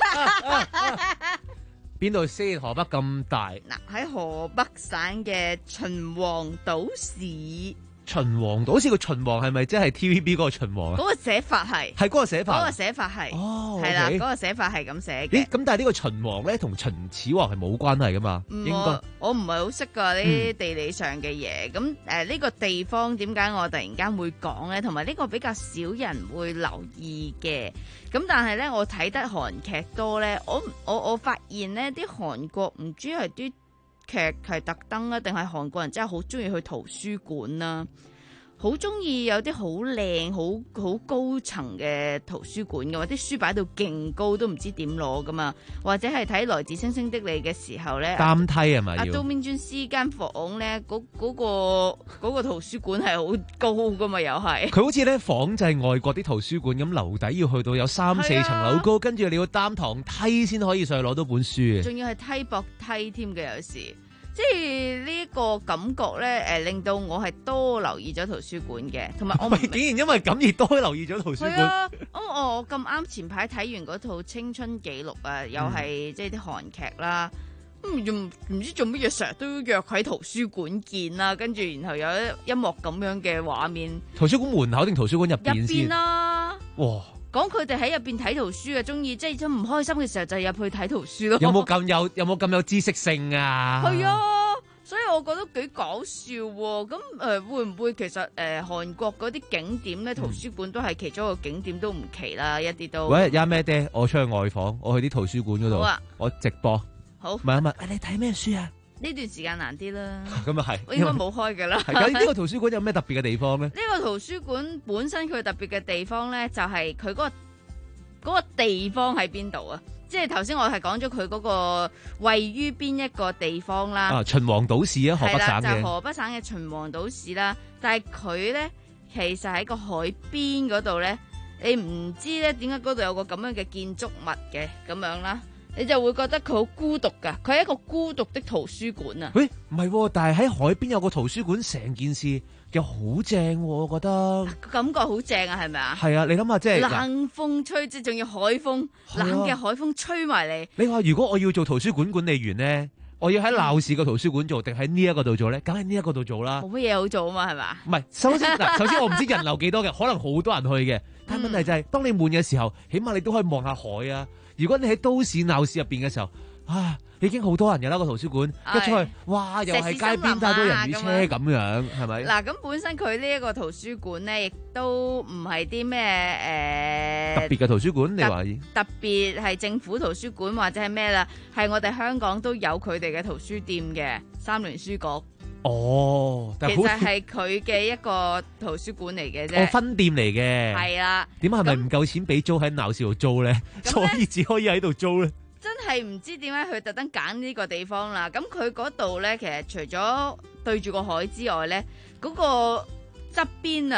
邊度先？河北咁大？ 嗱，喺河北省嘅秦皇島市。 秦皇島好似個秦皇係咪即係 T V B 嗰個秦皇啊？ 嗰個寫法係係嗰個寫法， 嗰個寫法係哦， 係啦， okay 嗰個寫法係咁寫嘅。 咦，咁但係呢個秦皇咧同秦始皇係冇關係噶嘛？ 嗯、 應該我我唔係好識噶呢啲地理上嘅嘢。咁誒呢個地方點解我突然間會講咧？同埋呢個比較少人會留意嘅。咁但係咧，我睇得韓劇多咧，我我我發現咧，啲韓國唔知係啲劇係特登啊，定係韓國人真係好中意去圖書館啦。好中意有啲好靚、好好高層嘅圖書館嘅，或啲書擺到勁高都唔知點攞噶嘛，或者係睇《來自星星的你》嘅時候咧， 擔梯係咪要？ 阿都面專師間房咧，嗰嗰、嗰個嗰、嗰個圖書館係好高噶嘛，又係。佢好似咧仿製外國啲圖書館咁，樓底要去到有三四層樓高，跟住你要擔堂梯先可以上去攞到本書。 仲要係梯駁梯添嘅，有時。即係呢個感覺咧，誒令到我係多留意咗圖書館嘅，同埋我唔係竟然因為咁而多留意咗圖書館。 係啊，咁我咁啱前排睇完嗰套《青春紀錄》啊，又係、嗯、即係啲韓劇啦，咁仲唔知做乜嘢，成日都約喺圖書館見啦，跟住然後有一一幕咁樣嘅畫面。 圖書館門口定圖書館入邊先？ 入邊啦。哇！講佢哋喺入邊睇圖書啊，中意即係都唔開心嘅時候就入去睇圖書咯。 有冇咁有有冇咁有知識性啊？ 係啊，所以我覺得幾搞笑喎。咁誒、呃、會唔會其實誒、呃、韓國嗰啲景點咧，圖書館都係其中一個景點都唔奇啦，一啲都。 喂，有咩爹？我出去外訪，我去啲圖書館嗰度、啊，我直播。好，問一問，你睇咩書啊？ 呢段時間難啲啦， 咁啊係， 我應該冇開㗎啦。 係咁，呢個圖書館有咩特別嘅地方咧？ 呢個圖書館本身佢特別嘅地方咧，就係佢嗰個嗰個地方喺邊度啊？即係頭先我係講咗佢嗰個位於邊一個地方啦。 啊，秦皇島市啊，河北省嘅。係啦， 就係河北省嘅秦皇島市啦。但係佢咧，其實喺個海邊嗰度咧，你唔知咧點解嗰度有個咁樣嘅建築物嘅咁樣啦。你就會覺得佢好孤獨噶，佢係一個孤獨的圖書館啊！ 喂，唔係，但係喺海邊有個圖書館，成件事又好正，我覺得感覺好正啊，係咪啊？ 係啊，你諗下，即係冷風吹，即係仲要海風，冷嘅海風吹埋嚟。 你話如果我要做圖書館管理員咧，我要喺鬧市個圖書館做，定喺呢一個度做咧？梗係呢一個度做啦。 冇乜嘢好做啊嘛，係嘛？ 唔係，首先嗱，首先我唔知人流幾多嘅，可能好多人去嘅。但係問題就係、是，當你悶嘅時候，起碼你都可以望下海啊。如果你喺都市鬧市入邊嘅時候，啊，已經好多人嘅啦個圖書館，一出去，哇，又係街邊太多人與車咁樣，係咪？ 嗱，咁本身佢呢一個圖書館咧，亦都唔係啲咩誒特別嘅圖書館，你話特別係政府圖書館或者係咩啦？係我哋香港都有佢哋嘅圖書店嘅三聯書局。 哦， 其實係佢嘅一個圖書館嚟嘅啫， 哦，分店嚟嘅， 係啦。 點解係咪唔夠錢俾租喺鬧市度租咧？所以只可以喺度租咧。 真係唔知點解佢特登揀呢個地方啦。咁佢嗰度咧，其實除咗對住個海之外咧，嗰個側邊啊，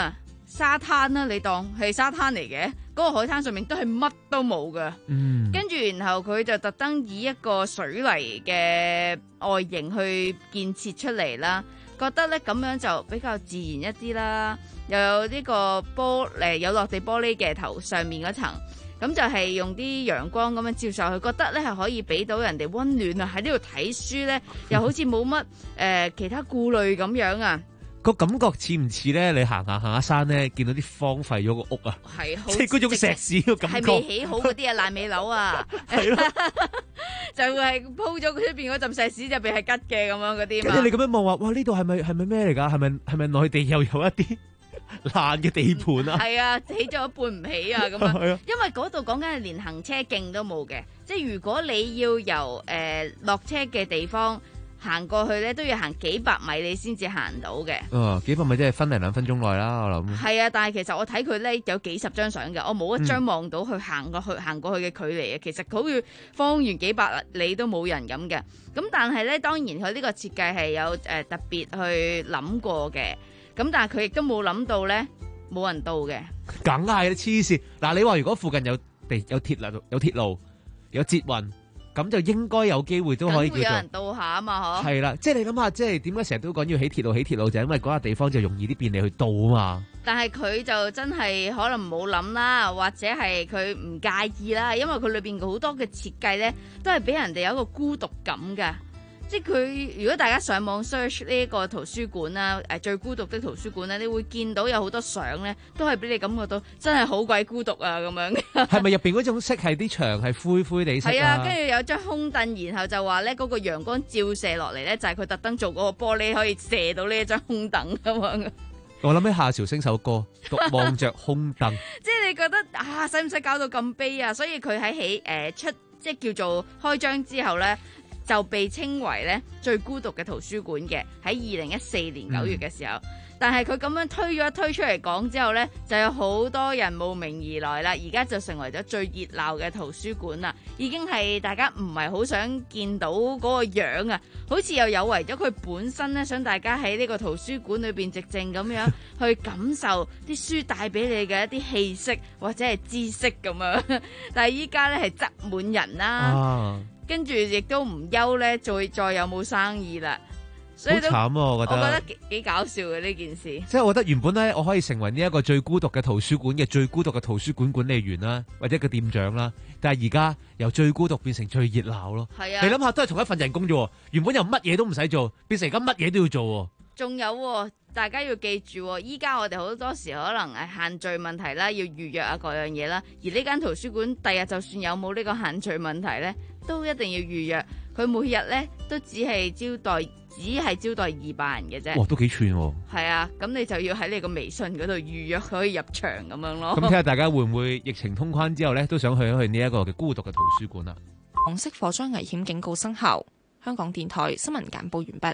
沙灘啦，你當係沙灘嚟嘅，嗰個海灘上面都係乜都冇㗎。 嗯， 跟住然後佢就特登以一個水泥嘅外形去建設出嚟啦，覺得咧咁樣就比較自然一啲啦，又有呢個玻誒有落地玻璃嘅頭上面嗰層。咁就係用啲陽光咁樣照上去，覺得咧係可以俾到人哋溫暖啊！喺呢度睇書咧，又好似冇乜誒其他顧慮咁樣啊！ 個感覺似唔似咧？你行下行下山咧，見到啲荒廢咗個屋啊， 係即係嗰種石屎嘅感覺， 係未起好嗰啲啊爛尾樓啊，係咯，就係鋪咗佢出邊嗰陣石屎入邊係吉嘅咁樣嗰啲嘛。 跟住你咁樣望話，哇！呢度係咪係咪咩嚟㗎？係咪係咪內地又有一啲爛嘅地盤啊？ 係啊，起咗一半唔起啊咁樣。 係啊， 因為嗰度講緊係連行車徑都冇嘅，即係如果你要由誒落車嘅地方行過去咧，都要行幾百米你先至行到嘅。 哦，幾百米即係分零兩分鐘內啦，我諗。 係啊，但係其實我睇佢咧有幾十張相嘅，我冇一張望到去行過去行過去嘅距離啊。其實好似方圓幾百里都冇人咁嘅。咁但係咧，當然佢呢個設計係有誒、呃、特別去諗過嘅。咁但係佢亦都冇諗到咧，冇人到嘅。 梗係啦，黐線！嗱，你話如果附近有地有鐵路有鐵路有捷運，咁就應該有機會都可以叫做。 會有人到下啊嘛，嗬。 係啦，即係你諗下，即係點解成日都講要起鐵路起鐵路，就係因為嗰個地方就容易啲便利去到啊嘛。 但係佢就真係可能冇諗啦，或者係佢唔介意啦，因為佢裏邊好多嘅設計咧，都係俾人哋有一個孤獨感㗎。即係佢，如果大家上網 search 呢個圖書館啦，誒最孤獨的圖書館咧，你會見到有好多相咧，都係俾你感覺到真係好鬼孤獨啊咁樣。係咪入邊嗰種色係啲牆係灰灰地色啊？ 係啊，跟住有張空凳，然後就話咧嗰個陽光照射落嚟咧，就係佢特登做嗰個玻璃可以射到呢一張空凳咁樣。 我諗起夏韶聲首歌《獨望着空凳》， 即係你覺得啊，使唔使搞到咁悲啊？所以佢喺起誒出即係叫做開張之後咧，就被稱為咧最孤獨嘅圖書館嘅，喺二零一四年九月嘅時候。嗯、但係佢咁樣推咗一推出嚟講之後咧，就有好多人慕名而來啦。而家就成為咗最熱鬧嘅圖書館啦，已經係大家唔係好想見到嗰個樣啊，好似又有違咗佢本身咧，想大家喺呢個圖書館裏邊寂靜咁樣去感受啲書帶俾你嘅一啲氣息或者係知識咁樣。但係依家咧係擠滿人啦。啊，跟住亦都唔憂咧，再再有冇生意啦，所以都好慘啊！我覺得， 我覺得幾幾搞笑嘅呢件事。 即係我覺得原本咧，我可以成為呢一個最孤獨嘅圖書館嘅最孤獨嘅圖書館管理員啦，或者個店長啦。但係而家由最孤獨變成最熱鬧咯。係啊，你諗下，都係同一份人工啫。原本由乜嘢都唔使做，變成而家乜嘢都要做。仲有，大家要記住，依家我哋好多時可能係限聚問題啦，要預約啊各樣嘢啦。而呢間圖書館第日就算有冇呢個限聚問題咧，都一定要預約。佢每日咧都只係招待，只係招待二百人嘅啫。 哇，都幾串喎。係啊，咁你就要喺你個微信嗰度預約可以入場咁樣咯。 咁睇下大家會唔會疫情通關之後咧，都想去一去呢一個嘅孤獨嘅圖書館啊？ 黃色火災危險警告生效。香港電台新聞簡報完畢。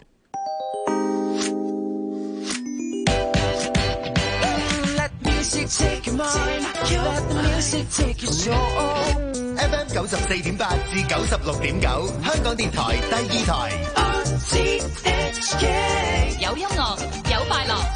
F M 九十四點八至九十六點九，香港電台第二台。 有音樂，有快樂。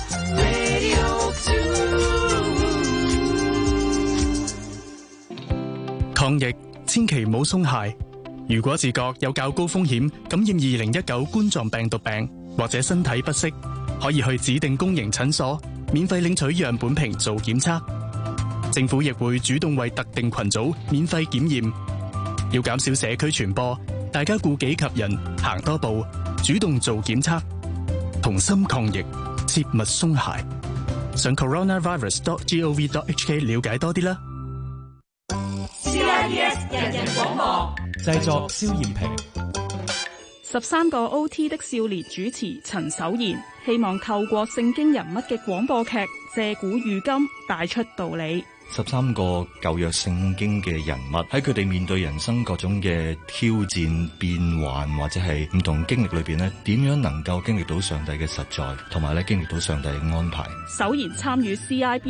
抗疫千祈唔好鬆懈。如果自覺有較高風險感染二零一九冠狀病毒病，或者身體不適，可以去指定公營診所免費領取樣本瓶做檢測。政府亦會主動為特定群組免費檢驗。要減少社區傳播，大家顧己及人，行多步，主動做檢測，同心抗疫，切勿鬆懈。上 coronavirus dot gov dot hk 了解多啲啦。 C I B S 人人廣播製作蕭艷平。 十三個 O T 的少年主持陳守賢，希望透過聖經人物嘅廣播劇借古喻今，帶出道理。 十三個舊約聖經嘅人物喺佢哋面對人生各種嘅挑戰、變幻或者係唔同經歷裏邊咧，點樣能夠經歷到上帝嘅實在，同埋咧經歷到上帝嘅安排。 首賢參與 C I B S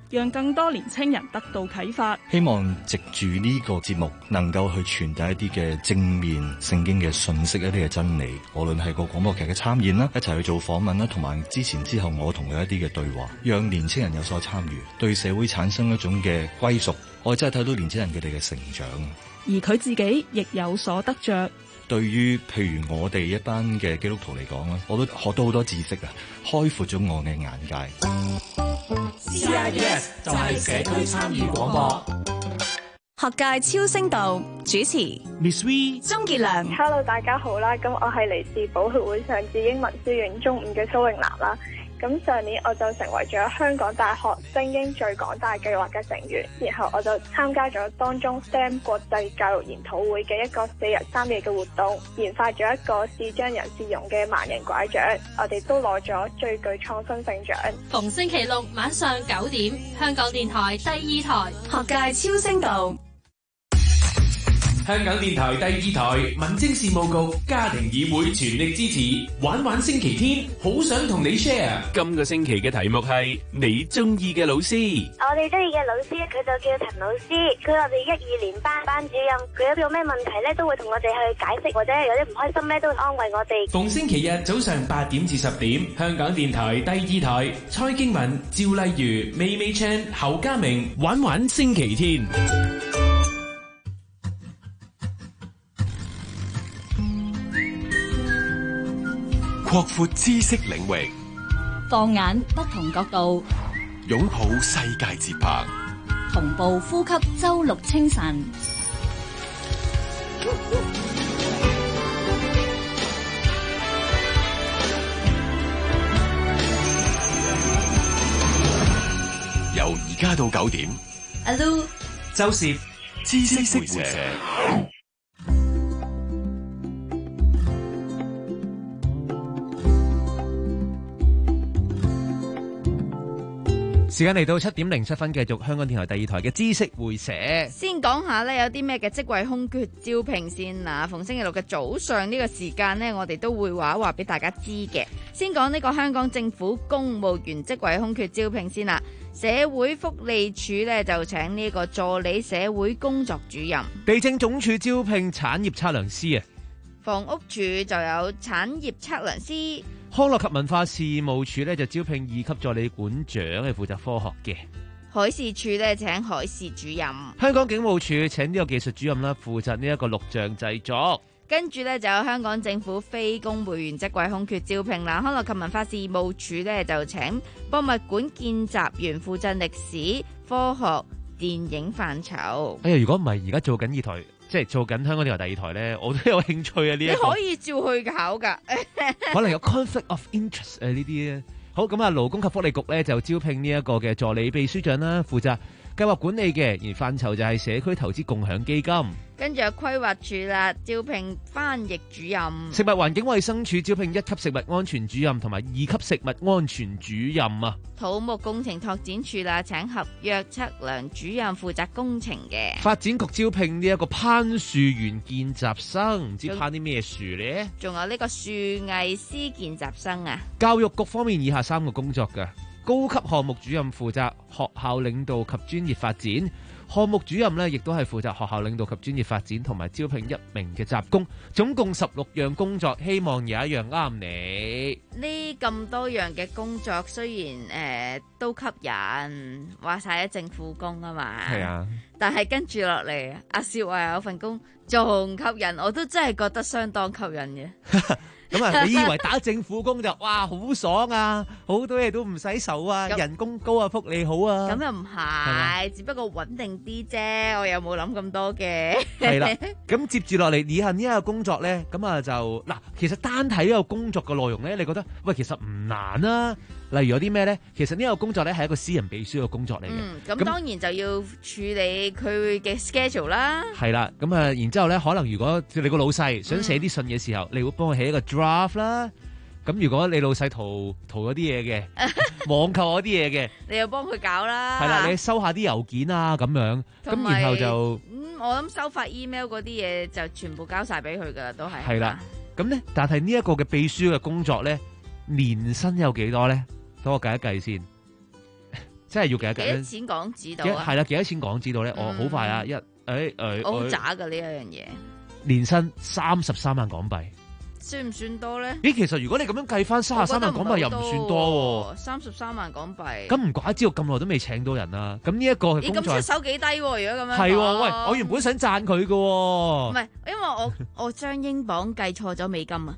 讓更多年青人得到啟發。 希望藉住呢個節目能夠去傳遞一啲嘅正面聖經嘅信息，一啲嘅真理，無論係個廣播劇嘅參演啦，一齊去做訪問啦，同埋之前之後我同佢一啲嘅對話，讓年青人有所參與，對社會產生一種嘅歸屬。我真係睇到年青人佢哋嘅成長， 而佢自己亦有所得着。 對於譬如我哋一班嘅基督徒嚟講啦，我都學到好多知識啊，開闊咗我嘅眼界。 C I B S 就係社區參與廣播。 學界超聲道主持 Miss V 鍾傑良。 Hello， 大家好啦，咁我係嚟自寶血會上智英文書院中五嘅蘇穎南啦。咁上年我就成為咗香港大學精英最廣大計劃嘅成員，然後我就參加咗當中 S T E M 國際教育研討會嘅一個四日三夜嘅活動，研發咗一個視障人士用嘅盲人拐杖，我哋都攞咗最具創新性獎。 逢星期六晚上九點，香港電台第二台學界超聲道。 香港電台第二台民政事務局家庭議會全力支持玩玩星期天，好想同你 share。今個星期嘅題目係你中意嘅老師。 我哋中意嘅老師佢就叫陳老師，佢係我哋一二年班班主任，佢有咩問題咧都會同我哋去解釋，或者有啲唔開心咧都會安慰我哋。 逢星期日早上八點至十點，香港電台第二台蔡經文、趙麗如、美美 Chan、侯家明玩玩星期天。 擴闊知識領域， 放眼不同角度， 擁抱世界節拍， 同步呼吸周六清晨。 由而家到九點， 阿 Lu、 周攝知識會社。 時間嚟到七點零七分，繼續香港電台第二台嘅知識會社。 先講下呢，有啲咩嘅職位空缺招聘先嗱。逢星期六嘅早上呢個時間呢，我哋都會話一話俾大家知嘅。先講呢個香港政府公務員職位空缺招聘先啦。社會福利署呢就請呢個助理社會工作主任。 地政總署招聘產業測量師啊。 房屋署就有產業測量師。 康樂及文化事務署咧就招聘二級助理館長，係負責科學嘅。 海事處咧請海事主任。 香港警務處請呢個技術主任啦，負責呢一個錄像製作。 跟住咧就有香港政府非公務員職位空缺招聘啦。康樂及文化事務署咧就請博物館見習員，負責歷史、科學、電影範疇。 哎呀，如果唔係而家做緊二台。即係做緊香港電台第二台咧，我都有興趣啊！呢、這、一個你可以照去考㗎， 可能有 conflict of interest 誒呢啲咧。好咁啊，勞工及福利局咧就招聘呢一個嘅助理秘書長啦，負責計劃管理嘅，而範疇就係社區投資共享基金。 跟住有規劃署啦，招聘翻譯主任。 食物環境衛生署招聘一級食物安全主任同埋二級食物安全主任啊。 土木工程拓展署啦，請合約測量主任負責工程嘅。 發展局招聘呢一個攀樹園見習生，唔知攀啲咩樹呢？ 仲有呢個樹藝師見習生啊。 教育局方面以下三個工作㗎，高級項目主任負責學校領導及專業發展。項目主任咧，亦都係負責學校領導及專業發展，同埋招聘一名嘅雜工，總共十六樣工作，希望有一樣啱你。 呢咁多樣嘅工作，雖然誒、呃、都吸引，話晒喺政府工啊嘛。 係啊，但係跟住落嚟，阿少話有份工仲吸引，我都真係覺得相當吸引嘅。 咁啊，你以為打政府工就哇好爽啊，好多嘢都唔使愁啊，人工高啊，福利好啊？ 咁又唔係，只不過穩定啲啫，我又冇諗咁多嘅。 係啦，咁接住落嚟以下呢一個工作咧，咁啊就嗱，其實單睇呢個工作嘅內容咧，你覺得喂其實唔難啊？例如有啲咩咧？其實呢個工作咧係一個私人秘書嘅工作嚟嘅。 嗯，咁當然就要處理佢嘅 schedule 啦。 係啦，咁啊，然之後咧，可能如果你個老細想寫啲信嘅時候，嗯、你會幫佢起一個 draft 啦。咁如果你老細圖圖嗰啲嘢嘅，網購嗰啲嘢嘅， 你又幫佢搞啦。 係啦，你收下啲郵件啊，咁樣，咁然後就， 嗯，我諗收發 email 嗰啲嘢就全部交晒俾佢噶啦，都係。 係啦，咁咧，但係呢一個嘅秘書嘅工作咧，年薪有幾多咧？等我計一計先， 真係要幾多幾多錢港紙到啊？ 係啦，幾多錢港紙到咧？我好快啊，一誒誒， 我好渣㗎呢一樣嘢。 年薪三十三萬港幣。 算唔算多咧？ 咦，其實如果你咁樣計翻三十三萬港幣又唔算多喎， 三十三萬港幣。 咁唔怪之我咁耐都未請到人啦。咁呢一個嘅工作， 咦，咁出手幾低喎？如果咁樣係喎，喂，我原本想讚佢嘅。唔係，因為我我將英鎊計錯咗美金啊。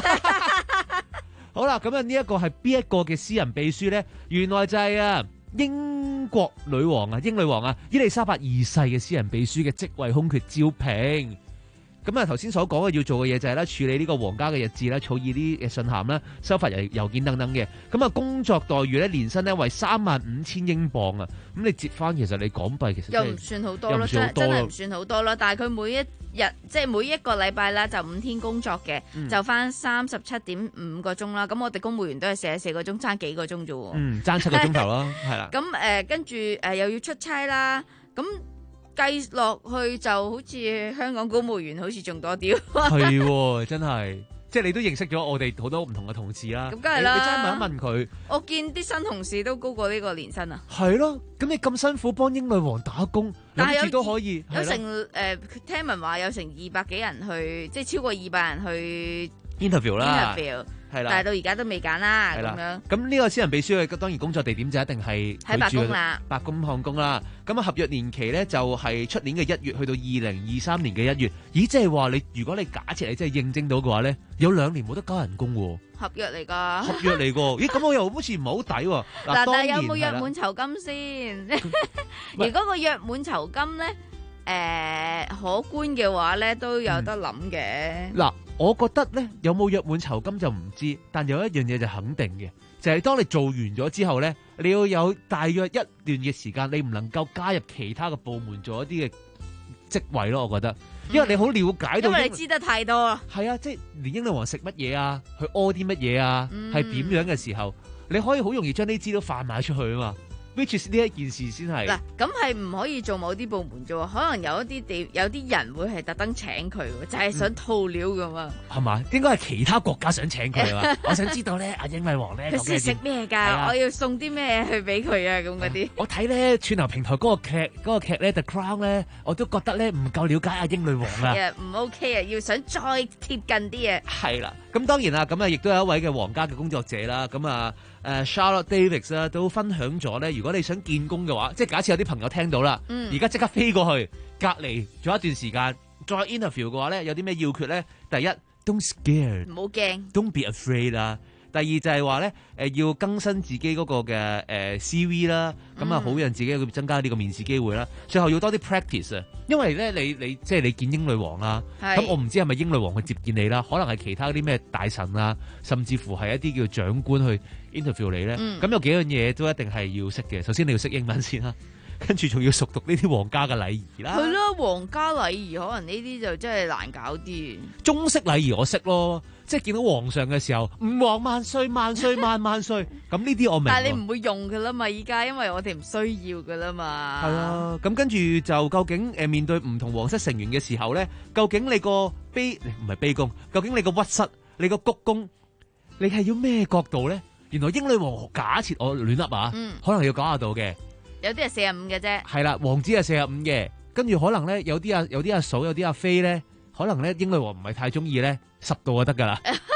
好啦，咁啊呢一個係邊一個嘅私人秘書咧？原來就係啊英國女王啊，英女王啊伊麗莎白二世嘅私人秘書嘅職位空缺招聘。咁啊，頭先所講嘅要做嘅嘢就係咧處理呢個皇家嘅日誌啦、草擬啲嘅信函啦、收發郵郵件等等嘅。咁啊，工作待遇咧年薪咧為三萬五千英鎊啊。咁你折翻其實你港幣其實又唔算好多咯，真真係唔算好多咯。但係佢每一日即係每一個禮拜啦，就五天工作嘅，嗯、就翻三十七點五個鐘啦。咁我哋公務員都係四十四個鐘，爭幾個鐘啫喎。嗯， 爭七個鐘頭啦，係啦。 咁誒，跟住誒又要出差啦，咁。計落去就好似香港公務員好似仲多啲， 係喎，真係，即係你都認識咗我哋好多唔同嘅同事啦。 咁梗係啦， 你真係問一問佢， 我見啲新同事都高過呢個年薪啊。 係咯，咁你咁辛苦幫英女王打工，諗住都可以， 有成誒、呃，聽聞話有成二百幾人去，即係超過二百人去 interview 啦。 interview 係啦， 但係到而家都未揀啦，咁樣。咁呢個私人秘書嘅當然工作地點就一定係喺白宮啦， 白宮漢宮啦。咁啊合約年期咧就係出年嘅一月去到二零二三年嘅一月。咦，即係話你如果你假設你真係應徵到嘅話咧，有兩年冇得加人工喎。 合約嚟㗎， 合約嚟㗎。咦，咁我又好似唔係好抵喎。 嗱，但係有冇約滿酬金先？如果個約滿酬金咧，誒可觀嘅話咧，都有得諗嘅。 嗱。我覺得咧有冇約滿酬金就唔知，但有一樣嘢就肯定嘅，就係、是、當你做完咗之後咧，你要有大約一段嘅時間，你唔能夠加入其他嘅部門做一啲嘅職位咯。我覺得，因為你好了解到、嗯， 因為你知得太多啦。 係啊，即係連英女王食乜嘢啊，去屙啲乜嘢啊，係點、嗯、樣嘅時候，你可以好容易將呢啲資料販賣出去啊嘛。which is 呢一件事先係嗱，咁係唔可以做某啲部門啫，可能有一啲地有啲人會係特登請佢，就係、是、想套料噶嘛，係、 嗯、嘛？應該係其他國家想請佢啊！我想知道咧，阿英女王咧， 佢識食咩㗎？啊、我要送啲咩去俾佢啊？咁嗰啲， 我睇咧串流平台嗰個劇嗰、嗰個劇咧 The Crown 咧，我都覺得咧唔夠了解阿英女王啊！ 唔 OK 啊，要想再貼近啲啊！ 係啦，咁當然啦，咁啊亦都有一位嘅皇家嘅工作者啦，咁啊。誒 Charlotte Davies 啦，都分享咗咧。如果你想見工嘅話，即係假設有啲朋友聽到啦，而家即刻飛過去隔離做一段時間，再 interview 嘅話咧，有啲咩要訣咧？第一 ，don't scare， 唔好驚 ，don't be afraid 啦。第二就係話咧，誒要更新自己嗰個嘅誒 C V 啦，咁啊好讓自己去增加呢個面試機會啦。最後要多啲 practice 啊，因為咧你你即係你見英女王啦，咁我唔知係咪英女王去接見你啦，可能係其他啲咩大臣啊，甚至乎係一啲叫長官去 interview 你咧。咁、嗯、有幾樣嘢都一定係要識嘅。首先你要識英文先啦。跟住仲要熟讀呢啲皇家嘅禮儀啦， 係咯，皇家禮儀可能呢啲就真係難搞啲。 中式禮儀我識咯，即係見到皇上嘅時候，吾皇萬歲萬歲萬萬歲，咁呢啲我明。 但係你唔會用噶啦嘛，依家因為我哋唔需要噶啦嘛。 係啊，咁跟住就究竟誒面對唔同皇室成員嘅時候咧，究竟你個卑唔係卑躬，究竟你個屈膝，你個鞠躬，你係要咩角度咧？原來英女王假設我亂噏啊，嗯、可能要九十度嘅。 有啲係四十五嘅啫， 係啦，王子係四十五嘅，跟住可能咧有啲啊有啲阿嫂有啲阿妃咧，可能咧英女王唔係太中意咧，十度就得噶啦。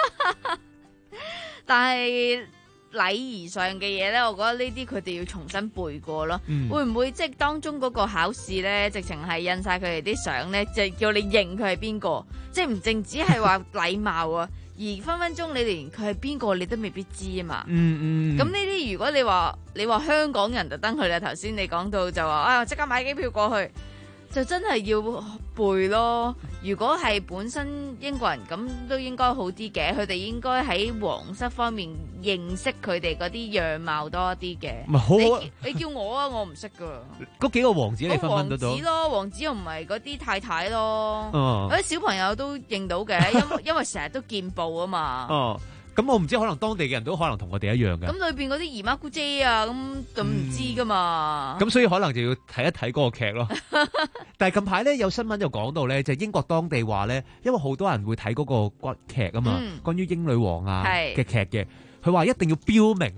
但係禮儀上嘅嘢咧，我覺得呢啲佢哋要重新背過咯。嗯、會唔會即係當中嗰個考試咧，直情係印晒佢哋啲相咧，就叫你認佢係邊個？即係唔淨止係話禮貌啊。而分分鐘你連佢係邊個你都未必知啊嘛，嗯嗯，咁呢啲如果你話你話香港人特登去啦，頭先你講到就話啊即刻買機票過去，就真係要背咯。如果係本身英國人咁都應該好啲嘅，佢哋應該喺皇室方面認識佢哋嗰啲樣貌多啲嘅。唔係好，你，你叫我啊，我唔識噶。 嗰幾個王子你分分得到？ 王子咯，王子又唔係嗰啲太太咯。哦，嗰啲小朋友都認到嘅，因為因為成日都見報啊嘛。哦。 咁我唔知，可能當地嘅人都可能同我哋一樣嘅。 咁裏邊嗰啲姨媽姑姐啊，咁咁唔知噶嘛。咁、 嗯、所以可能就要睇一睇嗰個劇咯。但係近排咧有新聞就講到咧，就係、英國當地話咧，因為好多人會睇嗰個骨劇啊嘛，嗯、關於英女王啊嘅劇嘅，佢話一定要標明啊，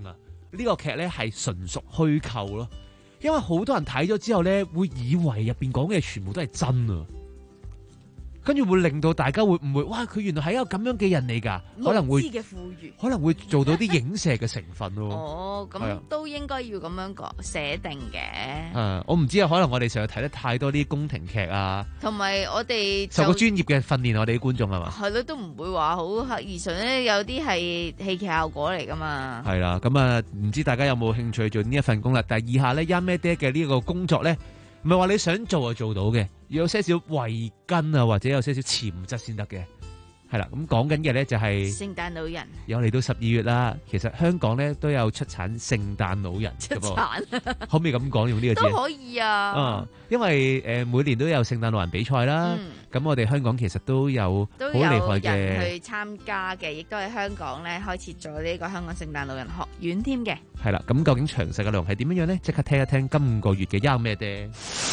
呢個劇咧係純屬虛構咯，因為好多人睇咗之後咧會以為入邊講嘅全部都係真啊。跟住會令到大家會誤會，哇！佢原來係一個咁樣嘅人嚟㗎，可能會嘅富裕， 可能會做到啲影射嘅成分咯。 哦，咁都應該要咁樣講寫定嘅。 誒、啊，我唔知啊，可能我哋成日睇得太多啲宮廷劇啊， 同埋我哋受過專業嘅訓練，我哋啲觀眾係嘛？ 係咯，都唔會話好刻意上咧，有啲係戲劇效果嚟㗎嘛。 係啦，咁啊，唔知大家有冇興趣做呢一份工啦？但係以下咧，啱咩爹嘅呢個工作咧，唔係話你想做就做到嘅，要有些少慧根啊，或者有些少潛質先得嘅。係啦，咁講緊嘅咧就係聖誕老人。 有嚟到十二月啦，其實香港咧都有出產聖誕老人。 出產可唔可以咁講用呢個字？ 都可以啊。 嗯，因為誒、呃、每年都有聖誕老人比賽啦。咁、嗯、我哋香港其實都有好厲害嘅都有人去參加嘅，亦都喺香港咧開設咗呢個香港聖誕老人學院添嘅。 係啦，咁究竟詳細嘅內容係點樣樣咧？即刻聽一聽今個月嘅啱咩爹。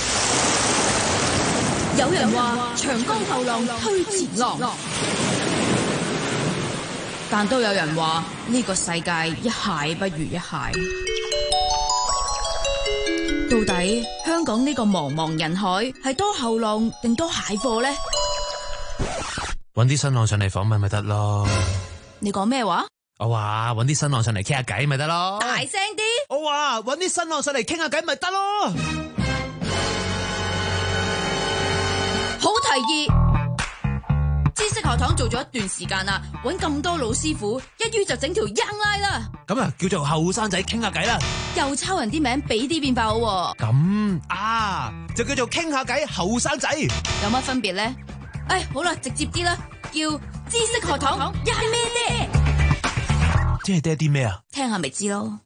有人話長江後浪推前浪，但都有人話呢個世界一蟹不如一蟹。到底香港呢個茫茫人海係多後浪定多蟹貨呢？ 搵啲新浪上嚟訪問咪得咯。 你講咩話？ 我話搵啲新浪上嚟傾下偈咪得咯。 大聲啲！ 我話搵啲新浪上嚟傾下偈咪得咯。 好提議！知識學堂做咗一段時間啦，搵咁多老師傅，一於就整條 Young Line 啦。 咁啊，叫做後生仔傾下偈啦。 又抄人啲名，俾啲變化好。 咁啊，就叫做傾下偈後生仔。 有乜分別咧？哎，好啦，直接啲啦，叫知識學堂 Young 咩爹？ 即係爹啲咩啊？ 聽下咪知咯。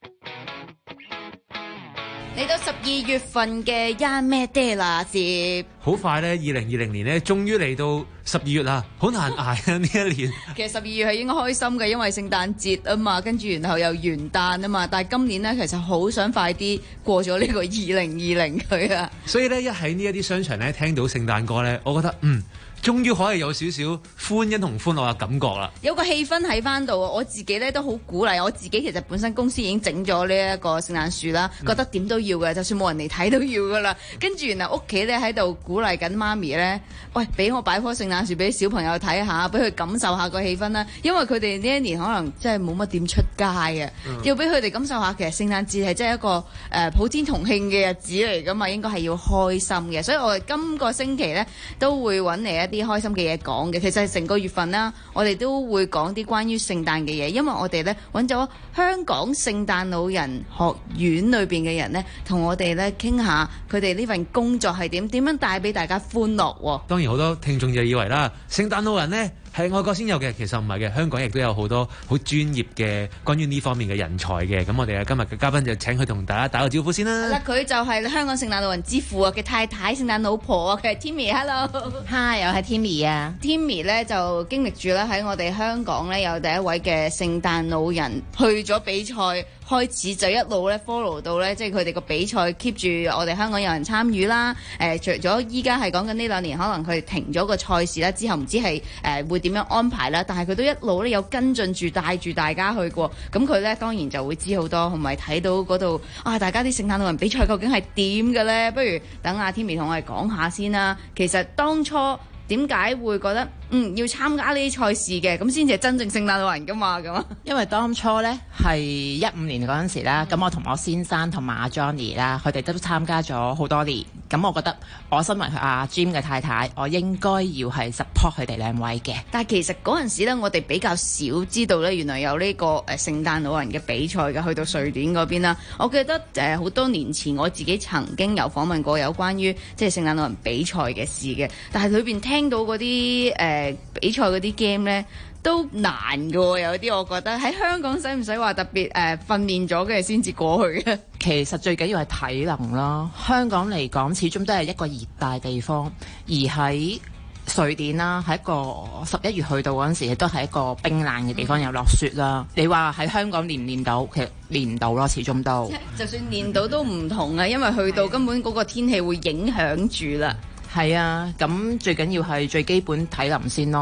嚟到十二月份嘅啱咩爹啦，接好快咧！二零二零年咧，終於嚟到十二月啦，好難捱啊！呢一年其實十二月係應該開心嘅，因為聖誕節啊嘛，跟住然後又元旦啊嘛，但係今年咧其實好想快啲過咗呢個二零二零佢啊！ 所以咧，一喺呢一啲商場咧聽到聖誕歌咧，我覺得嗯。終於可以有少少歡欣同歡樂嘅感覺啦！ 有個氣氛喺翻度，我自己咧都好鼓勵。我自己其實本身公司已經整咗呢一個聖誕樹啦，嗯、覺得點都要嘅，就算冇人嚟睇都要噶啦。跟住原來屋企咧喺度鼓勵緊媽咪咧，喂，俾我擺棵聖誕樹俾小朋友睇下，俾佢感受下個氣氛啦。因為佢哋呢一年可能真係冇乜點出街嘅，嗯、要俾佢哋感受下其實聖誕節係真係一個誒、呃、普天同慶嘅日子嚟噶嘛，應該係要開心嘅。所以我哋今個星期咧都會揾嚟一啲開心嘅嘢講嘅，其實成個月份啦，我哋都會講啲關於聖誕嘅嘢，因為我哋咧揾咗香港聖誕老人學院裏邊嘅人咧，同我哋咧傾下佢哋呢份工作係點，點樣帶俾大家歡樂。 當然好多聽眾就以為啦，聖誕老人呢係外國先有嘅，其實唔係嘅，香港亦都有好多好專業嘅關於呢方面嘅人才嘅。咁我哋今日嘅嘉賓就請佢同大家打個招呼先啦。 嗱，佢就係香港聖誕老人之父啊嘅太太，聖誕老婆啊，佢係 Timmy。Hello，Hi， 我係 Timmy 啊。 Timmy 咧就經歷住咧喺我哋香港咧有第一位嘅聖誕老人去咗比賽，開始就一路咧 follow 到咧，即係佢哋個比賽 keep 住我哋香港有人參與啦。誒、呃，除咗依家係講緊呢兩年，可能佢停咗個賽事啦，之後唔知係誒、呃、會點樣安排啦。但係佢都一路咧有跟進住，帶住大家去過。咁佢咧當然就會知好多，同埋睇到嗰度啊，大家啲聖誕老人比賽究竟係點嘅咧？不如等阿 Timmy 同我哋講下先啦。其實當初點解會覺得嗯要參加呢啲賽事嘅，咁先至係真正聖誕老人噶嘛？咁啊， 因為當初咧係一五年嗰陣時啦，咁、嗯、我同我先生同埋阿 Johnny 啦，佢哋都參加咗好多年。咁我覺得我身為阿 Jim 嘅太太，我應該要係 support 佢哋兩位嘅。 但係其實嗰陣時咧，我哋比較少知道咧，原來有呢個誒聖誕老人嘅比賽嘅，去到瑞典嗰邊啦。我記得誒好多年前我自己曾經有訪問過有關於即係聖誕老人比賽嘅事嘅，但係裏邊聽到嗰啲誒比賽嗰啲 game 咧都難㗎喎，有啲我覺得喺香港使唔使話特別誒、呃、訓練咗嘅先至過去嘅？ 其實最緊要係體能啦。香港嚟講，始終都係一個熱帶地方，而喺瑞典啦，喺一個十一月去到嗰陣時，亦都係一個冰冷嘅地方，有落雪啦。你話喺香港練唔練到？其實練唔到咯，始終都。 就算練到都唔同啊，因為去到根本嗰個天氣會影響住啦。 係啊，咁最緊要係最基本體能先咯。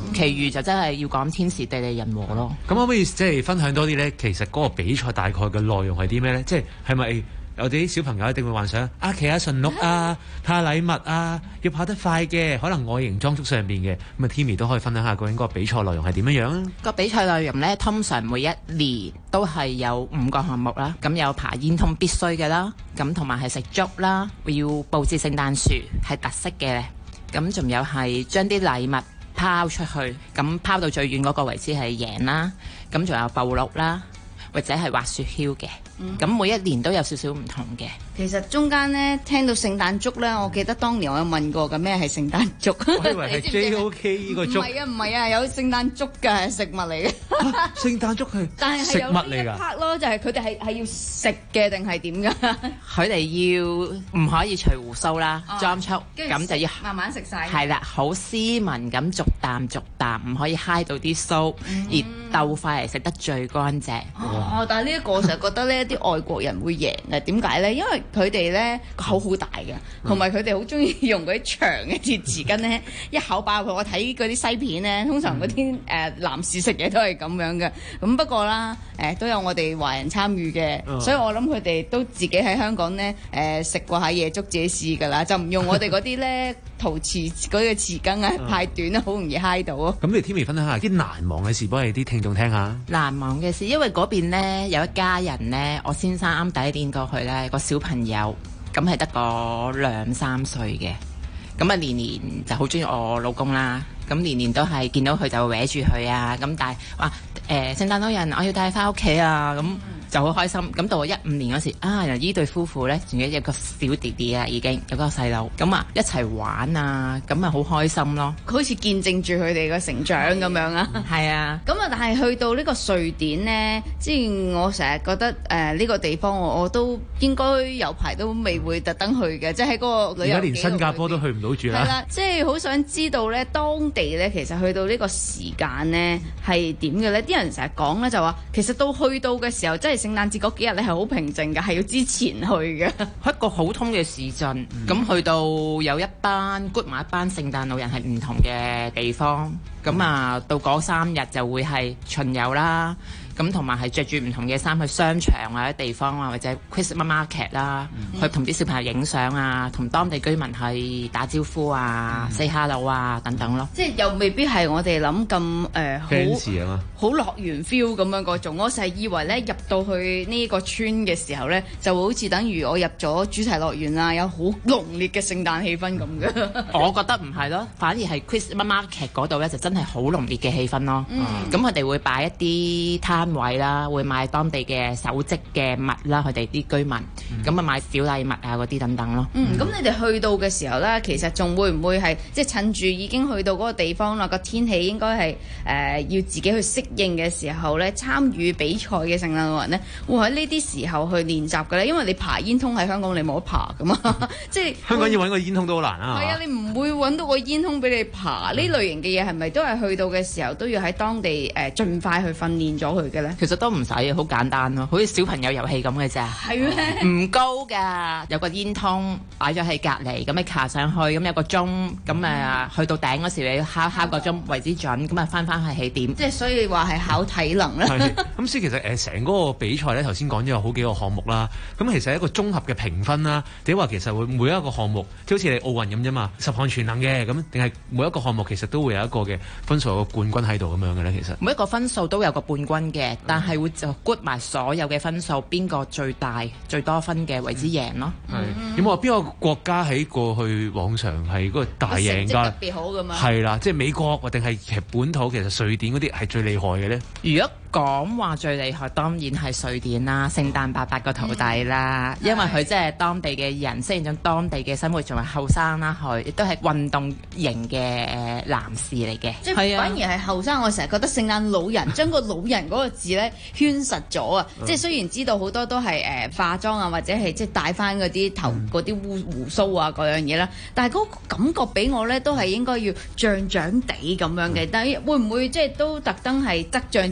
其餘就真係要講天時地利人和咯。 咁可唔可以即係分享多啲咧？其實嗰個比賽大概嘅內容係啲咩咧？即係係咪有啲小朋友一定會幻想啊騎下馴鹿啊派下禮物啊，要跑得快嘅，可能外形裝束上邊嘅，咁啊 Timmy 都可以分享下究竟嗰個比賽內容係點樣樣啊？個比賽內容咧，通常每一年都係有五個項目啦，咁有爬煙通必須嘅啦，咁同埋係食粥啦，要佈置聖誕樹係特色嘅，咁仲有係將啲禮物拋出去，咁拋到最遠嗰個為之係贏啦，咁仲有捕鹿啦，或者係滑雪橇嘅，咁、嗯、每一年都有少少唔同嘅。 其實中間咧聽到聖誕粥咧，我記得當年我有問過嘅咩係聖誕粥， 我以為係 J O K 呢個粥。 唔係啊，唔係啊，有聖誕粥嘅食物嚟嘅。 聖誕粥係食物嚟㗎。 拍咯，就係佢哋係係要食嘅定係點㗎？ 佢哋要唔可以除胡鬚啦，裝束咁就要慢慢食晒。 係啦，好斯文咁逐啖逐啖，唔可以揩到啲鬚，嗯、而鬥快嚟食得最乾淨。 哦，但係呢一個我成日覺得呢啲外國人會贏嘅，點解咧？因為佢哋咧個口好大嘅，同埋佢哋好中意用嗰啲長嘅鐵匙羹咧，一口爆佢。我睇嗰啲西片咧，通常嗰啲誒男士食嘢都係咁樣嘅。咁不過啦，誒、呃、都有我哋華人參與嘅，嗯、所以我諗佢哋都自己喺香港咧誒食過下夜粥自己試㗎啦，就唔用我哋嗰啲咧陶瓷嗰個匙羹啊，太短啦，好容易揩到啊。咁你 Timmy 分享下啲難忘嘅事，幫你啲聽眾聽下。 難忘嘅事，因為嗰邊咧有一家人咧，我先生啱第一年過去咧，個小朋友咁係得個兩三歲嘅，咁啊年年就好中意我老公啦，咁年年都係見到佢就搲住佢啊，咁但係話誒聖誕老人我要帶佢翻屋企啊，咁就好開心。咁到我一五年嗰時啊，原來呢對夫婦咧仲有一個小弟弟啊，已經有個細路，咁啊一齊玩啊，咁啊好開心咯， 佢好似見證住佢哋嘅成長咁樣啊。 係啊， 咁啊但係去到呢個瑞典呢，即係我成日覺得誒呢、呃呢個地方我我都應該有排都未會特登去嘅，即係喺嗰個旅遊。而家連新加坡都去唔到住啦。係啦，即係好想知道咧當地咧其實去到呢個時間咧係點嘅咧？啲人成日講咧就話，其實到去到嘅時候，即係聖誕節嗰幾日咧係好平靜嘅，係要之前去嘅。 一個好通嘅市鎮，咁、嗯、去到有一班 group 埋一班聖誕老人係唔同嘅地方，咁啊到嗰三日就會係巡遊啦。咁同埋係着住唔同嘅衫去商場或者地方啊，或者 Christmas market 啦，嗯、去同啲小朋友影相啊，同當地居民去打招呼啊、嗯、say hello 啊等等咯。 即係又未必係我哋諗咁誒好好樂園 feel 咁樣嗰種。我成日以為咧入到去呢個村嘅時候咧，就會好似等於我入咗主題樂園啊，有好濃烈嘅聖誕氣氛咁嘅。 我覺得唔係咯，反而係 Christmas market 嗰度咧就真係好濃烈嘅氣氛咯。咁佢哋會擺一啲攤位啦，會買當地嘅手織嘅物啦，佢哋啲居民咁啊、嗯、買小禮物啊嗰啲等等咯。 嗯，咁你哋去到嘅時候咧，其實仲會唔會係即係趁住已經去到嗰個地方啦，個天氣應該係誒、呃、要自己去適應嘅時候咧，參與比賽嘅聖誕老人咧，會喺呢啲時候去練習嘅咧？因為你爬煙通喺香港你冇得爬噶嘛，即係香港要揾個煙通都好難啊。 係啊，你唔會揾到個煙通俾你爬。呢、嗯、類型嘅嘢係咪都係去到嘅時候都要喺當地誒盡、呃、快去訓練咗佢嘅咧？ 其實都唔使，好簡單咯，好似小朋友遊戲咁嘅啫。 係咩？ 唔高㗎，有個煙通擺咗喺隔離，咁你爬上去，咁有個鐘，咁誒、嗯、去到頂嗰時你要敲敲個鐘為之準，咁啊翻翻去起點。 即係所以話係考體能啦。 咁所以其實誒成嗰個比賽咧，頭先講咗有好幾個項目啦。咁其實係一個綜合嘅評分啦，定話其實會每一個項目，即好似你奧運咁啫嘛，十項全能嘅咁，定係每一個項目其實都會有一個嘅分數有個冠軍喺度咁樣嘅咧？其實每一個分數都有個冠軍嘅，但係會就 group 埋所有嘅分數，邊個最大最多分嘅為之贏咯。 係、嗯、有冇話邊個國家喺過去往常係嗰個大贏家？ 成績特別好㗎嘛？ 係啦，即係美國或定係其實本土其實瑞典嗰啲係最厲害嘅咧？ 如果講話最厲害，當然係瑞典啦，聖誕伯伯個徒弟啦，嗯、因為佢即係當地嘅人，適應咗當地嘅生活，仲係後生啦，佢亦都係運動型嘅男士嚟嘅。 即係反而係後生，我成日覺得聖誕老人將個老人嗰個字咧圈實咗啊！即係雖然知道好多都係誒、呃、化妝啊，或者係即係戴翻嗰啲頭嗰啲鬍鬍鬚啊嗰樣嘢啦，但係嗰個感覺俾我咧都係應該要脹脹地咁樣嘅。但係會唔會即係都特登係側脹自己，定係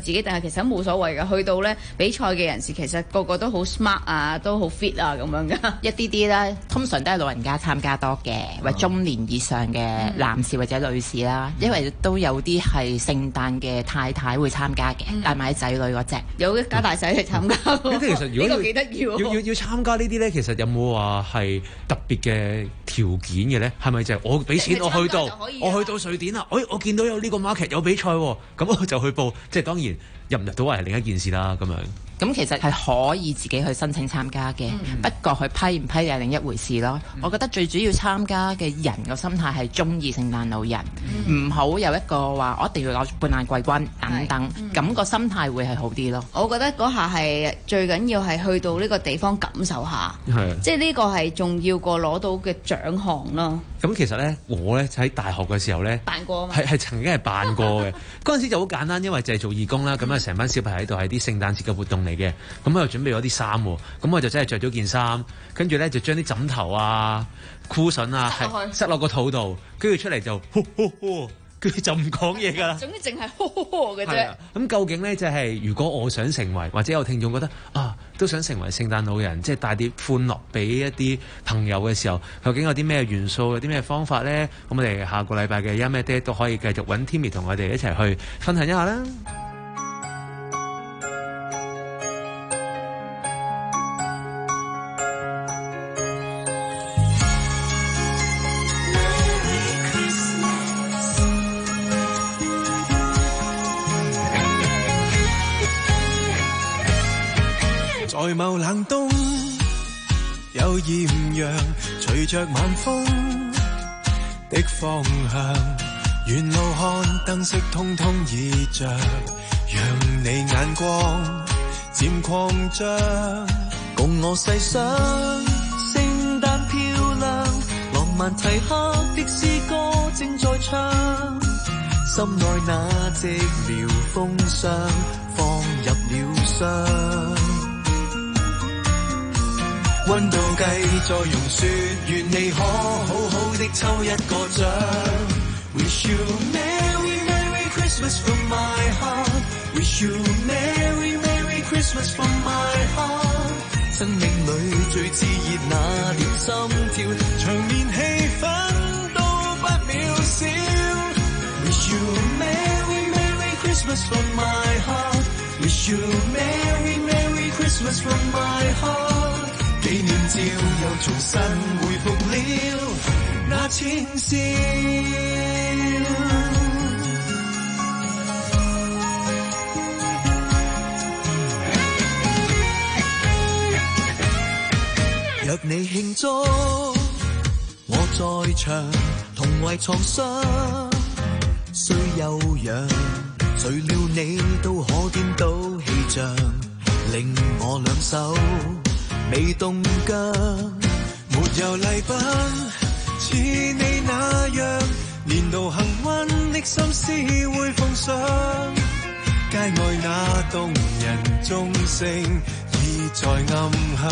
其實冇所謂嘅。去到咧比賽嘅人士，其實個個都好 smart 啊，都好 fit 啊咁樣嘅。 一啲啲啦，通常都係老人家參加多嘅，或者中年以上嘅男士或者女士啦，因為都有啲係聖誕嘅太太會參加嘅，帶埋仔女嗰隻， 有一家大細嚟參加。 咁即係其實如果呢個幾得意喎， 要要要參加呢啲咧，其實有冇話係特別嘅條件嘅咧？係咪就係我俾錢我去到，我去到瑞典啦，哎，我見到有呢個 market 有比賽喎，咁我就去報，即係當然入唔入到係另一件事啦，咁樣。 咁其實係可以自己去申請參加嘅，嗯、不過佢批唔批係另一回事咯。嗯、我覺得最主要參加嘅人個心態係中意聖誕老人，唔好、嗯、有一個話我一定要攞半亞季軍等等，咁、嗯、個心態會係好啲咯。 我覺得嗰下係最緊要係去到呢個地方感受下， 係即係呢個係重要過攞到嘅獎項咯。 咁其實咧，我咧喺大學嘅時候咧， 辦過嘛， 係係曾經係辦過嘅。嗰陣時就好簡單，因為就係做義工啦，咁啊成班小朋友喺度係啲聖誕節嘅活動嚟嘅，咁我就準備咗啲衫喎，咁我就真係着咗件衫，跟住咧就將啲枕頭啊、箍筍啊係塞落個肚度，跟住出嚟就呼呼呼，跟住就唔講嘢㗎啦。 總之淨係呵呵呵嘅啫。 咁究竟咧就係、是、如果我想成為，或者有聽眾覺得啊都想成為聖誕老人，即係帶啲歡樂俾一啲朋友嘅時候，究竟有啲咩元素，有啲咩方法咧？咁我哋下個禮拜嘅 Yum Day 都可以繼續揾 Timmy 同我哋一齊去分享一下啦。 在某冷冬，有豔陽隨着晚風的方向，沿路看燈飾通通已着，讓你眼光漸擴張，共我細想聖誕漂亮，浪漫提克的詩歌正在唱，心內那寂寥風霜放入了箱，溫度計在融雪，願你可好好的抽一個獎。Wish you Merry Merry Christmas from my heart. Wish you Merry Merry Christmas from my heart. 生命裏最熾熱那點心跳，場面氣氛都不渺小。Wish you Merry Merry Christmas from my heart. Wish you Merry Merry Christmas from my heart.紀念照又重新回復了那千笑，若你慶祝我在場，同為創傷雖悠揚，誰料你都可顛倒氣象，令我兩手未動腳，沒有禮品似你那樣，年度幸運的心思會奉上，街外那動人鐘聲已在暗響，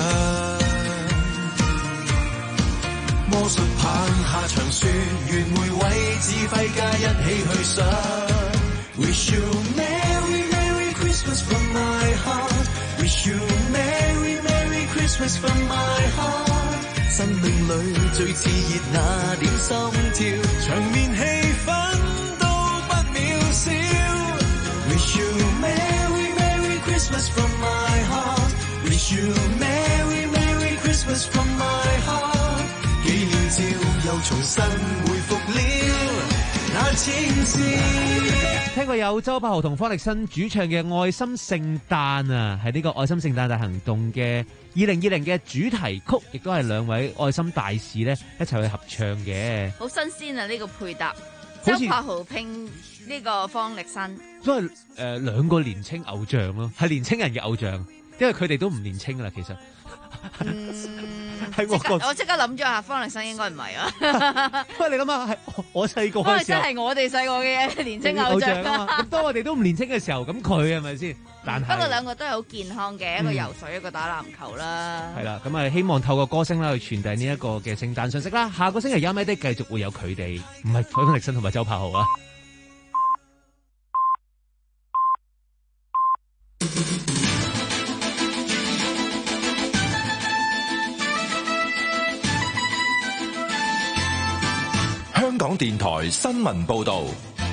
魔術棒下長説，願每位指揮家一起去想。Wish you Merry Merry Christmas from my heart. Wish you Merry Merry Christmas from my heart. 生命裏最熾熱那點心跳，場面氣氛都不渺小。Wish you Merry Merry Christmas from my heart. Wish you Merry Merry Christmas from my heart. 紀念照又重新回復了那千笑。 聽過有周柏豪同方力申主唱嘅《愛心聖誕》啊，係呢個愛心聖誕大行動嘅二零二零嘅主題曲，亦都係兩位愛心大使咧一齊去合唱嘅。 好新鮮啊！呢、這個配搭， 像周柏豪拼呢個方力申， 都係誒兩個年青偶像咯，係年青人嘅偶像，因為佢哋都唔年青啦，其實。 嗯， 係我我即刻諗咗下，方力申應該唔係啊。 喂，你諗下，係我細個嘅時候， 方力申係我哋細個嘅年青偶像啊嘛。 咁當我哋都唔年青嘅時候，咁佢係咪先？但係不過兩個都係好健康嘅，一個游水，一個打籃球啦。 係啦，咁啊希望透過歌聲啦去傳遞呢一個嘅聖誕信息啦。下個星期有咩的繼續會有佢哋，唔係方力申同埋周柏豪啊。 香港電台新聞報道。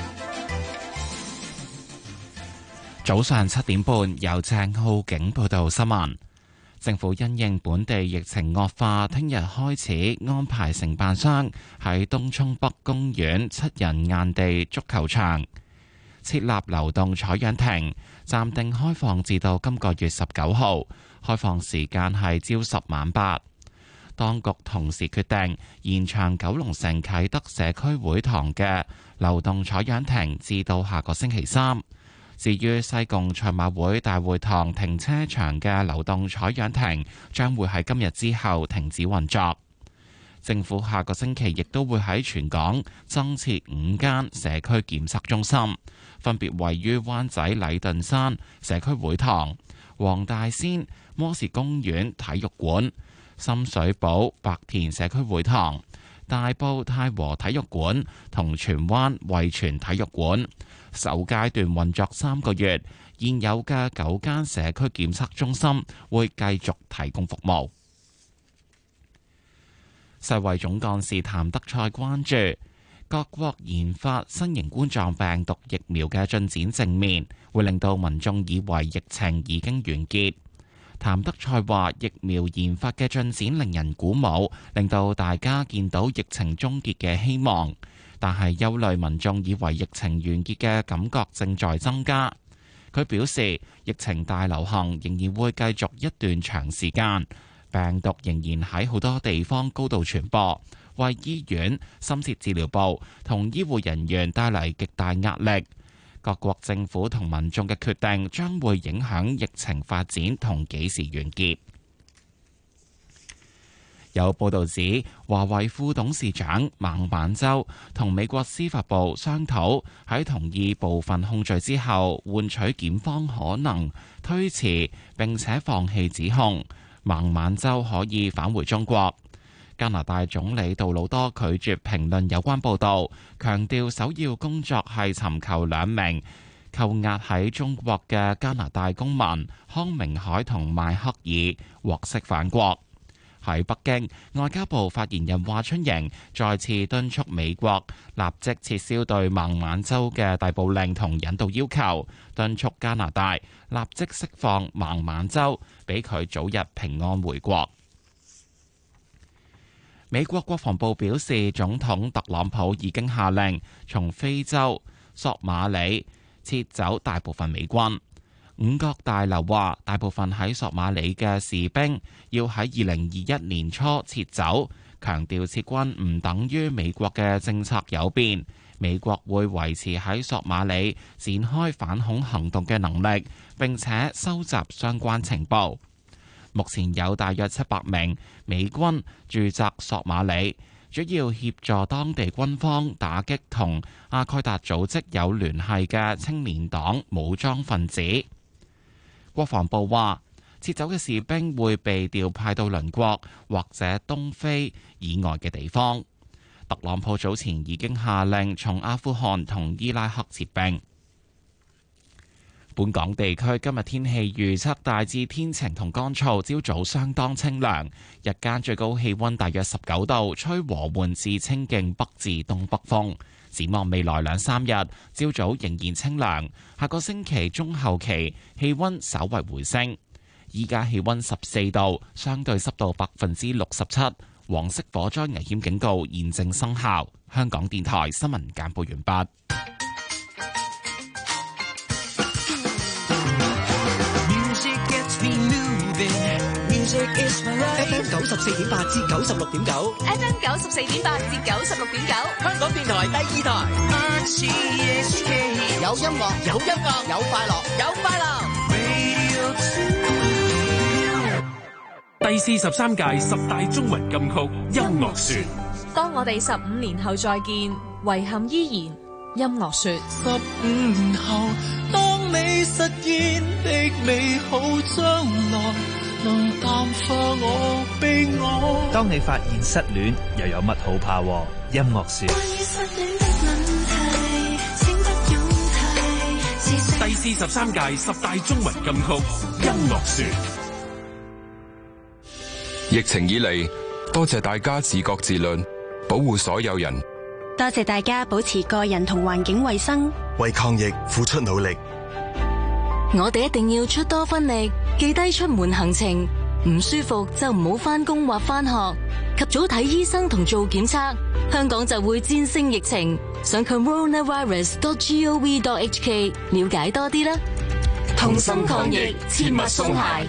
早上七點半，由鄭浩景報道新聞。政府因應本地疫情惡化，聽日開始安排承辦商喺東涌北公園七人硬地足球場設立流動採樣亭，暫定開放至到今個月十九號，開放時間係朝十晚八。當局同時決定延長九龍城啟德社區會堂嘅流動採樣亭至到下個星期三。至於西貢賽馬會大會堂停車場嘅流動採樣亭，將會喺今日之後停止運作。政府下個星期亦都會喺全港增設五間社區檢測中心，分別位於灣仔禮頓山社區會堂、黃大仙摩士公園體育館、深水埗白田社區會堂、大埔太和體育館同荃灣惠泉體育館。首階段運作三個月，現有嘅九間社區檢測中心會繼續提供服務。世衛總幹事譚德塞關注各國研發新型冠狀病毒疫苗嘅進展正面，會令到民眾以為疫情已經完結。譚德塞話：疫苗研發嘅進展令人鼓舞，令到大家見到疫情終結嘅希望。但係憂慮民眾以為疫情完結嘅感覺正在增加。佢表示，疫情大流行仍然會繼續一段長時間，病毒仍然喺好多地方高度傳播，為醫院、深切治療部同醫護人員帶嚟極大壓力。各國政府同民眾嘅決定將會影響疫情發展同幾時完結。有報道指，華為副董事長孟晚舟同美國司法部商討，喺同意部分控罪之後，換取檢方可能推遲並且放棄指控，孟晚舟可以返回中國。加拿大總理杜魯多拒絕評論有關報導，強調首要工作係尋求兩名扣押喺中國嘅加拿大公民康明凱同邁克爾獲釋返國。喺北京，外交部發言人華春瑩再次敦促美國立即撤銷對孟晚舟嘅逮捕令同引渡要求，敦促加拿大立即釋放孟晚舟，俾佢早日平安回國。美國國防部表示，總統特朗普已經下令從非洲索馬里撤走大部分美軍。五角大樓話，大部分喺索馬里嘅士兵要喺二零二一年初撤走，強調撤軍唔等於美國嘅政策有變，美國會維持喺索馬里展開反恐行動嘅能力，並且收集相關情報。目前有大約七百名美軍駐紮索馬里，主要協助當地軍方打擊同阿蓋達組織有聯繫嘅青年黨武裝分子。國防部話，撤走嘅士兵會被調派到鄰國或者東非以外嘅地方。特朗普早前已經下令從阿富汗同伊拉克撤兵。本港地區今日天氣預測大致天晴同乾燥，朝早相當清涼，日間最高氣溫大約十九度，吹和緩至清勁北至東北風。展望未來兩三日，朝早仍然清涼，下個星期中後期氣溫稍為回升。依家氣溫十四度，相對濕度百分之六十七，黃色火災危險警告現正生效。香港電台新聞簡報完畢。 F M 九十四點八至九十六點九 ，F M 九十四點八至九十六點九， 香港電台第二台。有音樂，有音樂，有快樂，有快樂。 第四十三屆十大中文金曲音樂說， 當我哋十五年後再見，遺憾依然。音樂說， 十五年後，當你實現的美好將來，能淡化我悲哀。 當你發現失戀，又有乜好怕？音樂說， 第四十三屆十大中文金曲音樂選。 疫情以嚟，多謝大家自覺自律，保護所有人。 多謝大家保持個人同環境衛生， 為抗疫付出努力。 我哋一定要出多分力，記低出門行程，唔舒服就唔好返工或返學，及早睇醫生同做檢測，香港就會戰勝疫情。上 coronavirus dot gov dot hk 了解多啲啦。同心抗疫，切勿鬆懈。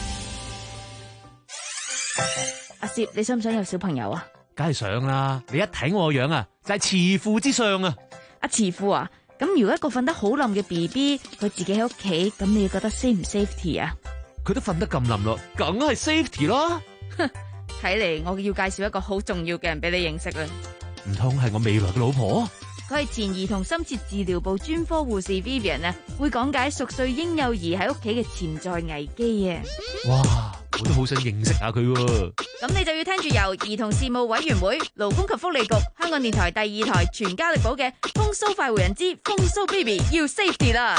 阿攝，你想唔想有小朋友啊？ 梗係想啦！你一睇我個樣啊，就係慈父之相啊！ 阿慈父啊，咁如果一個瞓得好冧嘅 B B，佢自己喺屋企，咁你覺得 safe 唔 safety 啊？ 佢都瞓得咁冧咯，梗係 safety 啦！ 睇嚟我要介紹一個好重要嘅人俾你認識啦。 唔通係我未來嘅老婆？ 佢係前兒童深切治療部專科護士 Vivian 啊，會講解熟睡嬰幼兒喺屋企嘅潛在危機啊！ 哇，我都好想認識下佢喎。 咁你就要聽住由兒童事務委員會、勞工及福利局、香港電台第二台全家力寶嘅風騷快活人之風騷 Baby 要 safety 啦！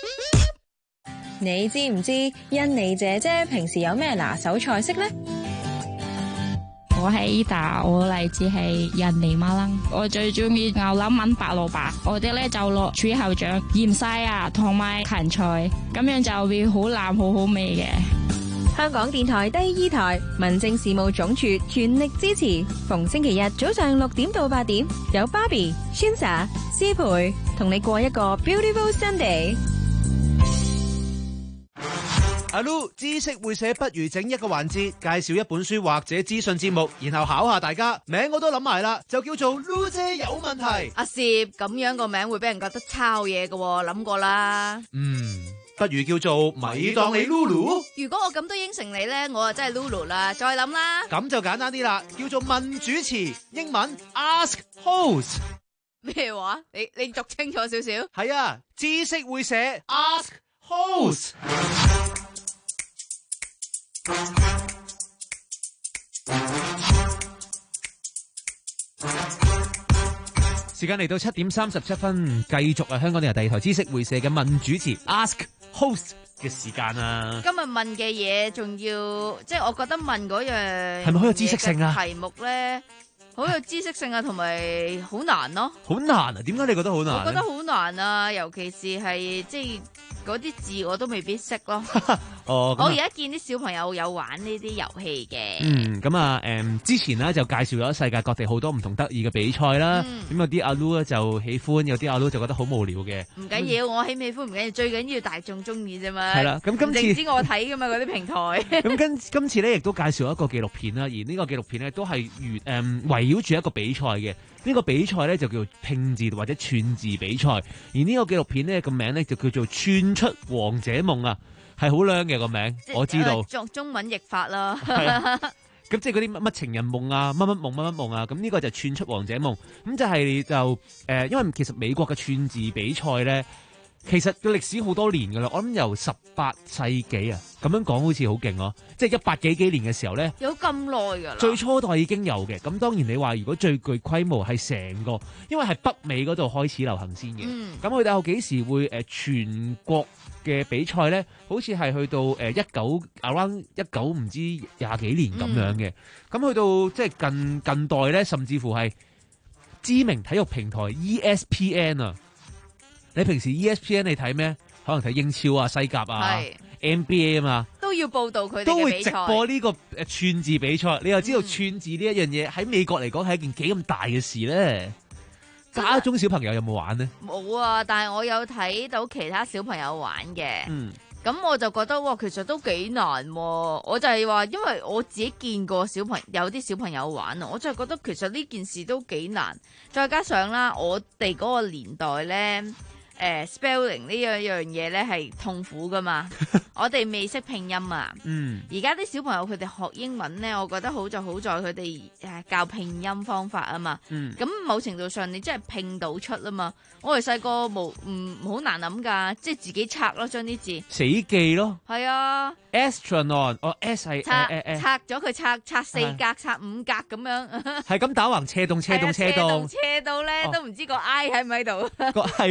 你知唔知印尼姐姐平時有咩拿手菜式呢？ 我係 Ida， 我嚟自係印尼馬楞，我最中意牛腩炆白蘿蔔，我哋咧就落柱後醬、芫茜啊，同埋芹菜，咁樣就會好腍好好味嘅。 香港電台第二台民政事務總署全力支持，逢星期日早上六點到八點，有 Barbie、Shinsa、思培同你過一個 Beautiful Sunday。 阿 Lu 知識會寫，不如整一個環節，介紹一本書或者資訊節目，然後考下大家。名我都諗埋啦，就叫做 Lu 姐有問題。 阿攝，咁樣個名會俾人覺得抄嘢嘅，諗過啦。 嗯，不如叫做咪當你 Lulu。 如果我咁都應承你咧，我就真係 Lulu 啦。再諗啦。 咁就簡單啲啦，叫做問主持，英文 Ask Host。 咩話？你你讀清楚少少。 係啊，知識會寫 Ask Host。時間嚟到七點三十七分，繼續啊！香港電台第二台知識會社嘅問主持 Ask Host 嘅時間啊！ 今日問嘅嘢仲要，即係我覺得問嗰樣係咪好有知識性啊？ 題目咧好有知識性啊，同埋好難咯。 好難啊？點解你覺得好難？ 我覺得好難啊，尤其是係即係嗰啲字我都未必識咯。 哦， 我而家見啲小朋友有玩呢啲遊戲嘅。 嗯，咁啊，誒、嗯，之前咧就介紹咗世界各地好多唔同得意嘅比賽啦。咁、嗯、有啲阿 Lu 咧就喜歡，有啲阿 Lu 就覺得好無聊嘅。 唔緊要，我喜唔喜歡唔緊要，最緊要大眾中意啫嘛。 係啦，咁今次唔知我睇噶嘛嗰啲平台。 咁今今次咧亦都介紹一個紀錄片啦，而呢個紀錄片咧都係沿誒圍繞住一個比賽嘅。呢、這個比賽咧就叫做拼字或者串字比賽，而呢個紀錄片咧個名咧就叫做串出王者夢啊。係好靚嘅個名，我知道。 中中文譯法啦。 咁即係嗰啲乜乜情人夢啊，乜乜夢乜乜夢啊，咁呢個就串出王者夢。咁就係就誒、呃，因為其實美國嘅串字比賽咧，其實個歷史好多年噶啦。我諗由十八世紀啊，咁樣講好似好勁哦。即係一百幾幾年嘅時候咧， 有咁耐噶啦。 最初代已經有嘅。咁當然你話如果最具規模係成個，因為係北美嗰度開始流行先嘅。咁佢哋後幾時會誒、呃、全國嘅比賽咧，好似係去到誒一九 around 一九唔知廿幾年咁樣嘅，咁、嗯、去到即係近近代咧，甚至乎係知名體育平台 E S P N 啊。你平時 E S P N 你睇咩？可能睇英超啊、西甲啊、N B A 啊嘛， 都要報道佢哋嘅比賽， 都會直播呢個誒串字比賽。你又知道串字呢一樣嘢喺美國嚟講係一件幾咁大嘅事咧？家中小朋友有冇玩呢？ 冇啊，但係我有睇到其他小朋友玩嘅。嗯，咁我就覺得哇，其實都幾難喎。我就係話，因為我自己見過小朋友有啲小朋友玩啊，我就係覺得其實呢件事都幾難。再加上啦，我哋嗰個年代咧。誒、呃、spelling 呢樣樣嘢咧係痛苦噶嘛，我哋未識拼音啊。嗯，而家啲小朋友佢哋學英文咧，我覺得好就好在佢哋誒教拼音方法啊嘛。嗯，咁某程度上你真係拼到出啊嘛。我哋細個冇唔好難諗噶，即係自己拆咯，將啲字死記咯。 係啊 ，astronaut 哦 S 係拆拆咗佢拆拆四格拆五格咁樣， 係咁打橫斜動斜動斜動斜到咧都唔知個 I 喺唔喺度。 個係。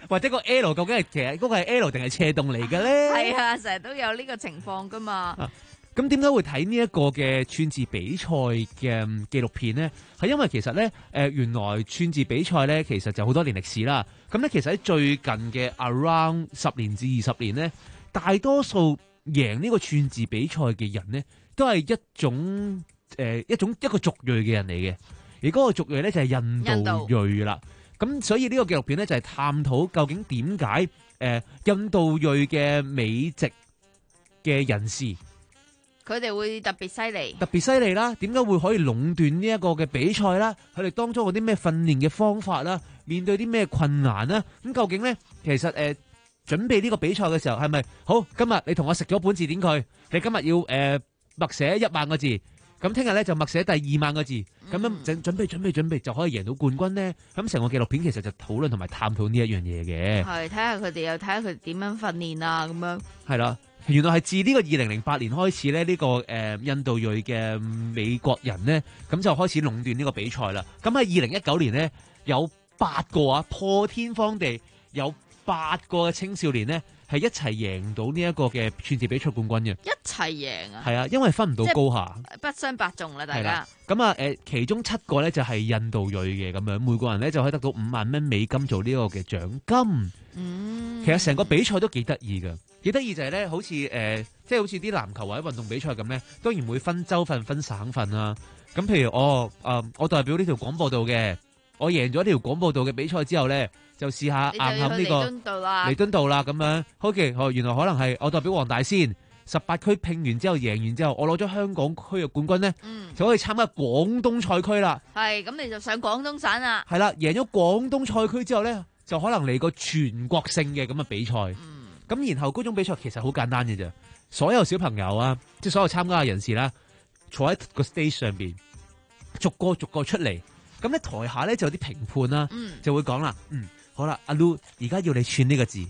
或者個 L 究竟係其實嗰個係 L 定係斜洞嚟嘅咧？ 係啊，成日都有呢個情況噶嘛。 咁點解會睇呢一個嘅串字比賽嘅紀錄片呢？係因為其實咧，誒、呃、原來串字比賽咧，其實就好多年歷史啦。咁咧，其實喺最近嘅 around 十年至二十年咧，大多數贏呢個串字比賽嘅人呢，都係一種誒、呃、一種一個族裔嘅人嚟嘅。而嗰個族裔咧就係印度裔啦。咁所以呢個紀錄片咧就係探討究竟點解誒印度裔嘅美籍嘅人士， 佢哋會特別犀利， 特別犀利啦！點解會可以壟斷呢一個嘅比賽啦？佢哋當中有啲咩訓練嘅方法啦？面對啲咩困難啦？咁究竟咧，其實誒、呃、準備呢個比賽嘅時候係咪好？今日你同我食咗本字典佢，你今日要誒、呃、默寫一萬個字，咁聽日咧就默寫第二萬個字，咁、嗯、樣準準備準備準備就可以贏到冠軍咧？咁成個紀錄片其實就討論同埋探討呢一樣嘢嘅。 係睇下佢哋又睇下佢點樣訓練啊，咁樣係啦。原來係自呢個二零零八年開始咧，呢、這個誒、呃、印度裔嘅美國人咧，咁就開始壟斷呢個比賽啦。咁喺二零一九年咧，有八個啊破天荒地有八個嘅青少年咧，係一齊贏到呢一個嘅串字比賽冠軍嘅。 一齊贏啊！ 係啊，因為分唔到高下， 不相伯仲啦，大家。 咁啊誒，其中七個咧就係印度裔嘅咁樣，每個人咧就可以得到五萬蚊美金做呢個嘅獎金。嗯，其實成個比賽都幾得意㗎。幾得意就係咧，好似誒、呃，即係好似啲籃球或者運動比賽咁咧，當然會分州份、分省份啦。咁譬如我誒、呃，我代表呢條廣播道嘅，我贏咗呢條廣播道嘅比賽之後咧，就試下硬撼呢個彌敦道啦。彌敦道啦咁樣。OK，哦，原來可能係我代表黃大仙十八區拼完之後贏完之後，我攞咗香港區嘅冠軍咧，嗯、就可以參加廣東賽區啦。 係，咁你就上廣東省啦。係啦，贏咗廣東賽區之後咧，就可能嚟個全國性嘅咁嘅比賽。嗯咁然後嗰種比賽其實好簡單嘅啫，所有小朋友啊，即係所有參加嘅人士啦，坐喺個 stage 上邊，逐個逐個出嚟，咁咧台下咧就有啲評判啦，嗯、就會講啦，嗯，好啦，阿 Lu 而家要你串呢個字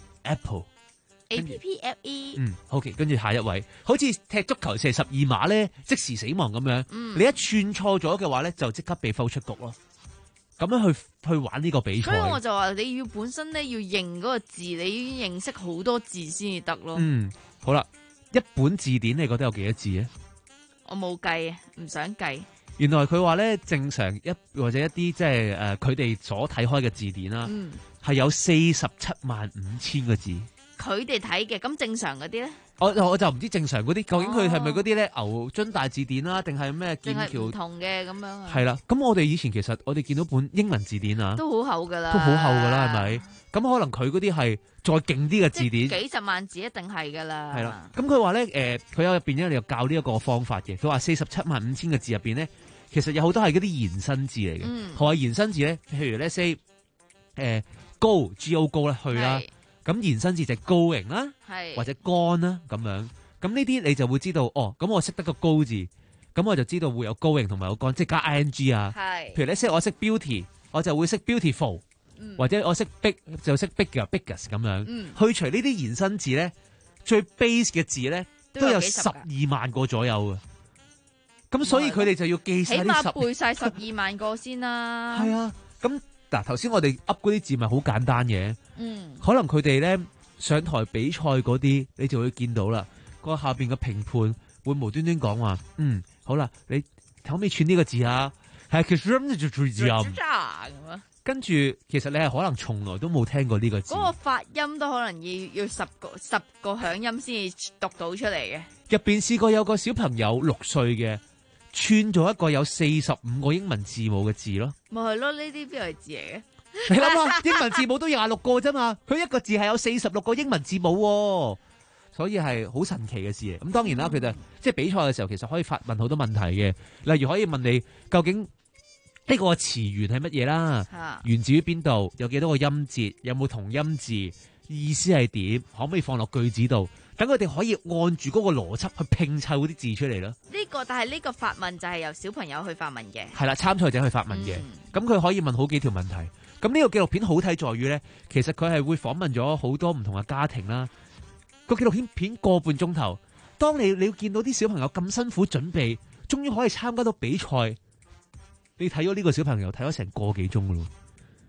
apple，A P P L E， 嗯 ，OK， 跟住下一位，好似踢足球射十二碼咧，即時死亡咁樣，嗯、你一串錯咗嘅話咧，就即刻被放出局咯。咁樣去去玩呢個比賽， 所以我就話你要本身咧要認嗰個字，你要認識好多字先至得咯。 嗯，好啦，一本字典你覺得有幾多字啊？ 我冇計，唔想計。 原來佢話咧，正常一或者一啲即係誒，佢哋所睇開嘅字典啦，係、嗯、有四十七萬五千個字。 佢哋睇嘅，咁正常嗰啲咧？ 我我就唔知正常嗰啲究竟佢係咪嗰啲咧牛津大字典啦，定係咩劍橋唔同嘅咁樣？ 係啦，咁我哋以前其實我哋見到本英文字典啊， 都好厚噶啦， 都好厚噶啦，係咪？咁可能佢嗰啲係再勁啲嘅字典， 幾十萬字一定係噶啦。 係啦，咁佢話咧，誒、呃，佢有入邊咧，你又教呢一個方法嘅。佢話四十七萬五千個字入邊咧，其實有好多係嗰啲延伸字嚟嘅。何謂、嗯、延伸字咧？譬如咧 say，誒、呃、go G O go 咧去啦。咁延伸字就係 going 啦，或者 gone 啦咁樣。咁呢啲你就會知道，哦，咁我識得個 go 字，咁我就知道會有 going 同埋有 gone，即係加 ing 啊。譬如你識我識 beauty，我就會識 beautiful，、嗯、或者我識 big 就識 bigger biggest 咁樣。嗯、去除呢啲延伸字咧，最 base 嘅字咧都有十二萬個左右嘅。咁所以佢哋就要記晒， 起碼背晒十二萬個先啦。 係啊，咁嗱頭先我哋噏嗰啲字咪好簡單嘅。嗯，可能佢哋咧上台比賽嗰啲，你就會見到啦。個下邊嘅評判會無端端講話，嗯，好啦，你可唔可以串呢個字啊？係其實就最字音。跟住，其實你係可能從來都冇聽過呢個字。 嗰個發音都可能要要十個十個響音先至讀到出嚟嘅。 入邊試過有個小朋友六歲嘅串咗一個有四十五個英文字母嘅字咯。 咪係咯，呢啲邊係字嚟嘅？ 你諗下，英文字母都廿六個啫嘛，佢一個字係有四十六個英文字母，哦，所以係好神奇嘅事。咁當然啦，佢哋即係比賽嘅時候，其實可以發問好多問題嘅，例如可以問你究竟呢個詞源係乜嘢啦，啊、源自於邊度，有幾多個音節，有冇同音字，意思係點，可唔可以放落句子度，等佢哋可以按住嗰個邏輯去拼湊嗰啲字出嚟咯。 呢、這個但係呢個發問就係由小朋友去發問嘅， 係啦，參賽者去發問嘅，咁佢、嗯、可以問好幾條問題。咁呢個紀錄片好睇在於咧，其實佢係會訪問咗好多唔同嘅家庭啦。個紀錄片片個半鐘頭，當你你要見到啲小朋友咁辛苦準備，終於可以參加到比賽，你睇咗呢個小朋友睇咗成個幾鐘噶咯。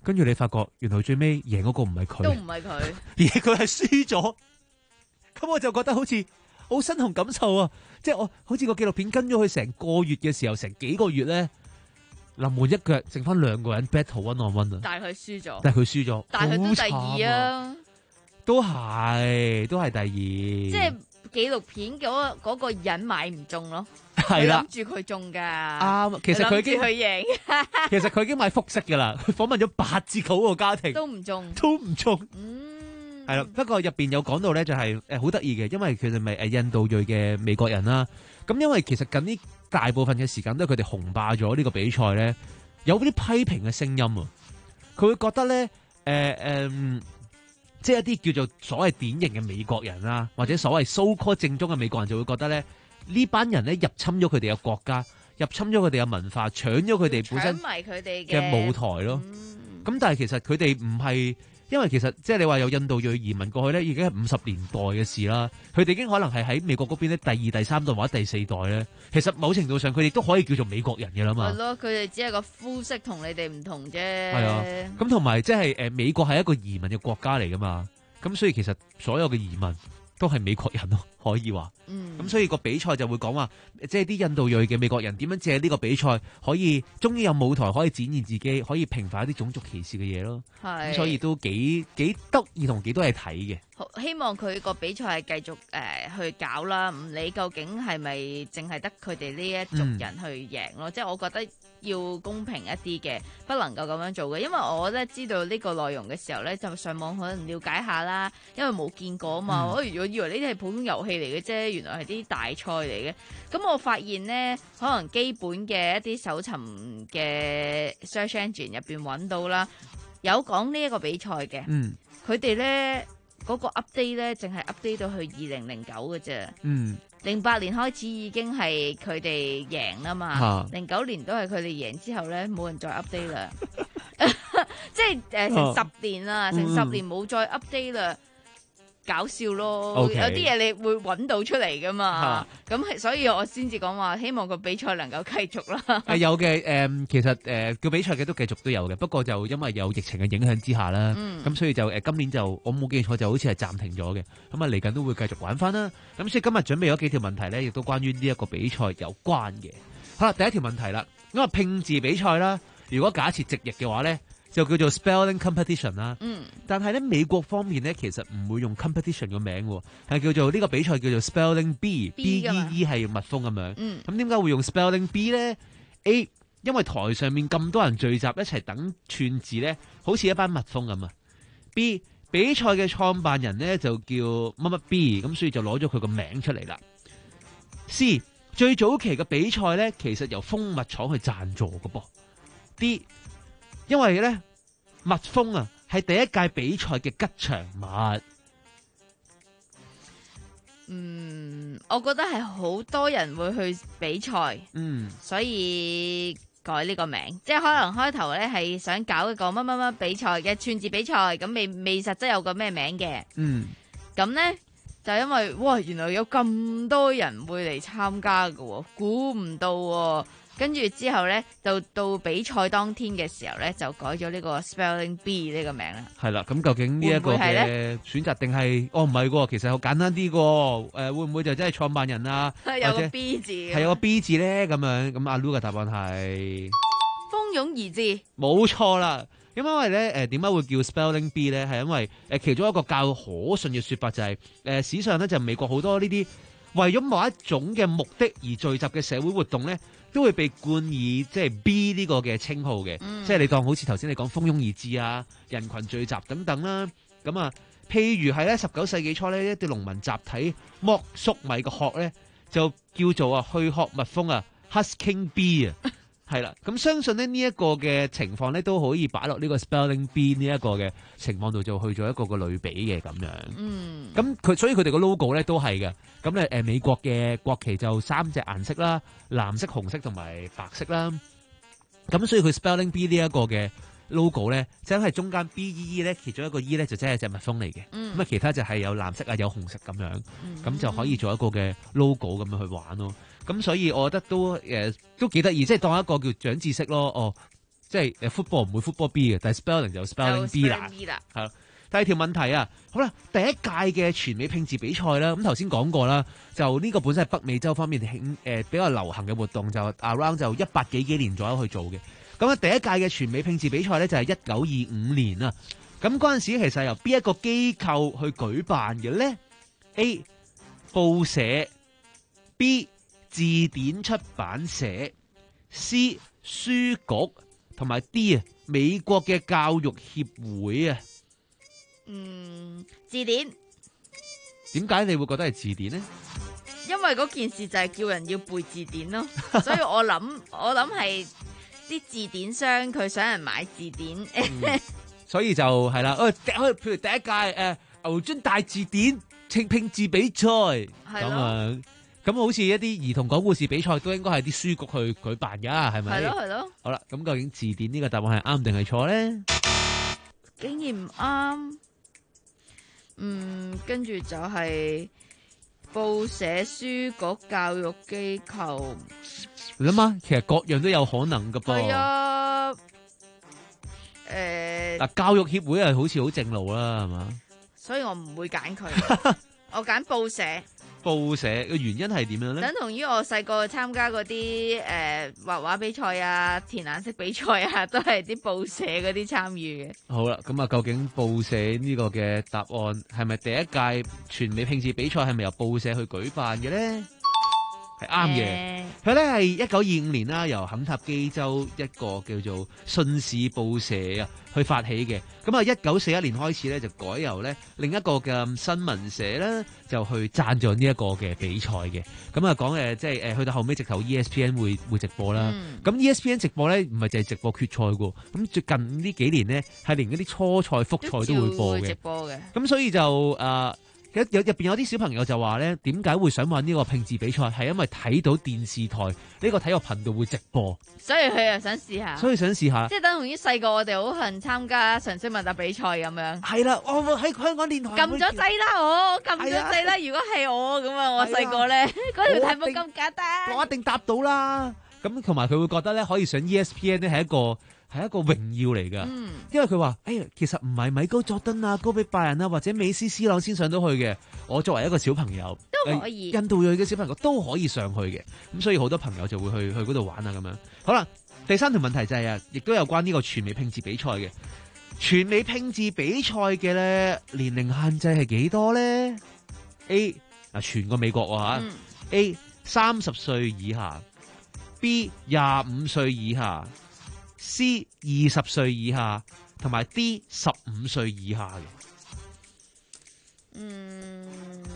跟住你發覺原來最尾贏嗰個唔係佢， 都唔係佢， 而佢係輸咗。咁我就覺得好似好身同感受啊！即係我好似個紀錄片跟咗佢成個月嘅時候，成幾個月咧，臨門一腳，剩翻兩個人 battle one on one 啊！ 但係佢輸咗， 但係佢輸咗， 但係佢都第二啊！ 啊都係都係第二， 即係紀錄片嗰嗰個人買唔中咯， 係啦， 諗住佢中噶， 啱。其實佢已經佢贏， 其實佢已經買複式噶啦。佢訪問咗八至九個家庭， 都唔中， 都唔中。 嗯。 係啦，不過入邊有講到咧，就係誒好得意嘅，因為佢哋咪誒印度裔嘅美國人啦。咁因為其實近呢大部分嘅時間都係佢哋雄霸咗呢個比賽咧，有嗰啲批評嘅聲音啊。佢會覺得咧，誒、呃、誒、呃，即係一啲叫做所謂典型嘅美國人啦，或者所謂 so called 正宗嘅美國人就會覺得咧，呢班人咧入侵咗佢哋嘅國家，入侵咗佢哋嘅文化，搶咗佢哋本身搶埋佢哋嘅舞台咯。咁、嗯、但係其實佢哋唔係。因為其實即係你話有印度裔移民過去咧，已經係五十年代嘅事啦。佢哋已經可能係喺美國嗰邊咧第二、第三代或者第四代咧。其實某程度上佢哋都可以叫做美國人嘅啦嘛。 係咯，佢哋只係個膚色同你哋唔同啫。 係啊，咁同埋即係誒美國係一個移民嘅國家嚟噶嘛。咁所以其實所有嘅移民都係美國人咯，可以話。嗯。咁所以個比賽就會講話，即係啲印度裔嘅美國人點樣借呢個比賽可以終於有舞台可以展現自己，可以平反一啲種族歧視嘅嘢咯。係。咁所以都幾幾得意同幾多嘢睇嘅。 好，希望佢個比賽係繼續誒、呃、去搞啦，唔理究竟係咪淨係得佢哋呢一族人去贏咯。嗯、即係我覺得要公平一啲嘅，不能夠咁樣做嘅。因為我咧知道呢個內容嘅時候咧，就上網可能了解下啦，因為冇見過啊嘛。嗯、我如果以為呢啲係普通遊戲嚟嘅啫，原來係啲大賽嚟嘅。咁我發現呢，可能基本嘅一啲搜尋嘅 search engine 入邊揾到啦，有講呢一個比賽嘅。嗯，佢哋咧。嗰個 update 咧，淨係 update 到去二零零九嘅啫。嗯，零八年開始已經係佢哋贏啦嘛。零九、啊、年都係佢哋贏之後咧，冇人再 update 啦。即係誒、呃、成十年啦，啊、成十年冇再 update 啦。搞笑咯，okay. 有啲嘢你會揾到出嚟噶嘛，咁、啊、所以我先至講話希望個比賽能夠繼續啦。 係有嘅，誒、呃，其實誒個、呃、比賽嘅都繼續都有嘅，不過就因為有疫情嘅影響之下啦，咁、嗯、所以就誒、呃、今年就我冇記錯就好似係暫停咗嘅，咁啊嚟緊都會繼續玩翻啦。咁所以今日準備咗幾條問題咧，亦都關於呢一個比賽有關嘅。好啦，第一條問題啦，咁啊拼字比賽啦，如果假設直譯嘅話咧，就叫做 spelling competition 啦，嗯，但係咧美國方面咧其實唔會用 competition 個名喎，係叫做呢個比賽叫做 spelling bee，B E E 係蜜蜂咁樣，嗯，咁點解會用 spelling bee 咧 ？A 因為台上面咁多人聚集一齊等串字咧，好似一班蜜蜂咁啊。B 比賽嘅創辦人咧就叫乜乜 B， 咁所以就攞咗佢個名出嚟啦。C 最早期嘅比賽咧其實由蜂蜜廠去贊助嘅噃。D 因為咧，蜜蜂啊，係第一屆比賽嘅吉祥物。 嗯，我覺得係好多人會去比賽，嗯，所以改呢個名，即係可能開頭咧係想搞一個乜乜乜比賽嘅串字比賽，咁未未實質有個咩名嘅，嗯，咁咧就因為哇，原來有咁多人會嚟參加㗎，估唔到喎。跟住之後咧，到到比賽當天嘅時候咧，就改咗呢個 Spelling Bee 呢個名啦。係啦，咁究竟呢一個嘅選擇定係？哦，唔係喎，其實好簡單啲嘅。誒、呃，會唔會就真係創辦人啊？有個 B 字，係有個 B 字咧，咁樣。咁阿 Lu 嘅答案係蜂擁而至，冇錯啦。咁因為咧，誒點解會叫 Spelling Bee 咧？係因為誒其中一個較可信嘅說法就係、是，誒、呃、史上咧就美國好多呢啲為咗某一種嘅目的而聚集嘅社會活動咧，都會被冠以即係 B 呢個嘅稱號嘅，嗯、即係你當好似頭先你講蜂擁而至啊、人群聚集等等啦。咁啊，譬如係咧十九世紀初咧，一啲農民集體剝粟米嘅殼咧，就叫做啊去殼蜜蜂啊 ，husking bee 啊，係啦。咁相信咧呢一個嘅情況咧都可以擺落呢個 spelling bee 呢一個嘅情況度，就去咗一個個類比嘅咁樣。嗯，咁佢所以佢哋個 logo 咧都係嘅。咁咧誒美國嘅國旗就三隻顏色啦，藍色、紅色同埋白色啦。咁所以佢 spelling bee 呢一個嘅 logo 咧，真係中間 B E E 咧，其中一個 E 咧就真係隻蜜蜂嚟嘅。咁啊、嗯，其他就係有藍色啊，有紅色咁樣。咁、嗯、就可以做一個嘅 logo 咁樣去玩咯。咁所以我覺得都誒、呃、都幾得意，即係當一個叫長知識咯。哦， 即係誒 football 唔會 football B 嘅，但係 spelling 就 spelling B 啦，係啦。第二條問題啊，好啦，第一屆嘅全美拼字比賽啦，咁頭先講過啦，就呢個本身係北美洲方面興誒、呃、比較流行嘅活動，就 around 就一百幾幾年左右去做嘅。咁啊，第一屆嘅全美拼字比賽咧就係一九二五年啊。咁嗰陣時其實係由邊一個機構去舉辦嘅咧 ？A 報社 B 字典出版社 C 書局同埋 D 啊美國嘅教育協會啊。 嗯，字典。 點解你會覺得係字典呢？ 因為嗰件事就係叫人要背字典咯，所以我諗我諗係啲字典商佢想人買字典， 嗯、所以就係啦。誒，譬如第一屆誒、呃、牛津大字典拼拼字比賽咁啊，咁好似一啲兒童講故事比賽都應該係啲書局去舉辦噶，係咪？ 係咯係咯。 好啦，咁究竟字典呢個答案係啱定係錯咧？ 竟然唔啱。嗯，跟住就係報社、書局、教育機構。 你諗下，其實各樣都有可能噶噃。 係啊，誒、呃， 嗱，教育協會係好似好正路啦，係嘛？ 所以我唔會揀佢，我揀報社。 報社嘅原因係點樣咧？ 等同於我細個參加嗰啲誒畫畫比賽啊、填顏色比賽啊，都係啲報社嗰啲參與嘅。 好啦，咁啊，究竟報社呢個嘅答案係咪第一屆全美拼字比賽係咪由報社去舉辦嘅咧？係啱嘅，佢咧係一九二五年啦，由肯塔基州一個叫做信使報社啊去發起嘅。咁啊，一九四一年開始咧就改由咧另一個嘅新聞社咧就去贊助呢一個嘅比賽嘅。咁啊講誒，即係誒去到後尾直頭 E S P N 會會直播啦。咁、嗯、E S P N 直播咧唔係淨係直播決賽㗎，咁最近呢幾年咧係連嗰啲初賽、複賽都會播嘅。直播嘅。咁所以就誒。呃有入邊有啲小朋友就話咧，點解會想玩呢個拼字比賽？係因為睇到電視台呢個體育頻道會直播， 所以佢又想試下。 所以想試下， 即係等同於細個我哋好恨參加常識問答比賽咁樣。 係啦，我喺香港電台撳咗掣啦，我撳咗掣啦。如果係我咁啊，我細個咧嗰條題目咁簡單， 我一定答到啦。咁同埋佢會覺得咧，可以上 E S P N 咧係一個。係一個榮耀嚟噶，嗯、因為佢話，哎呀，其實唔係米高佐敦啊、高比拜仁啊或者美斯、斯朗先上到去嘅，我作為一個小朋友都可以， 印度裔嘅小朋友都可以上去嘅，咁所以好多朋友就會去去嗰度玩啊咁樣。好啦，第三條問題就係、是、啊，亦都有關呢個全美拼字比賽嘅，全美拼字比賽嘅咧年齡限制係幾多咧 ？A 啊，全個美國啊吓、嗯、，A 三十歲以下 ，B 廿五歲以下。C 二十歲以下，同埋 D 十五歲以下嘅。 嗯，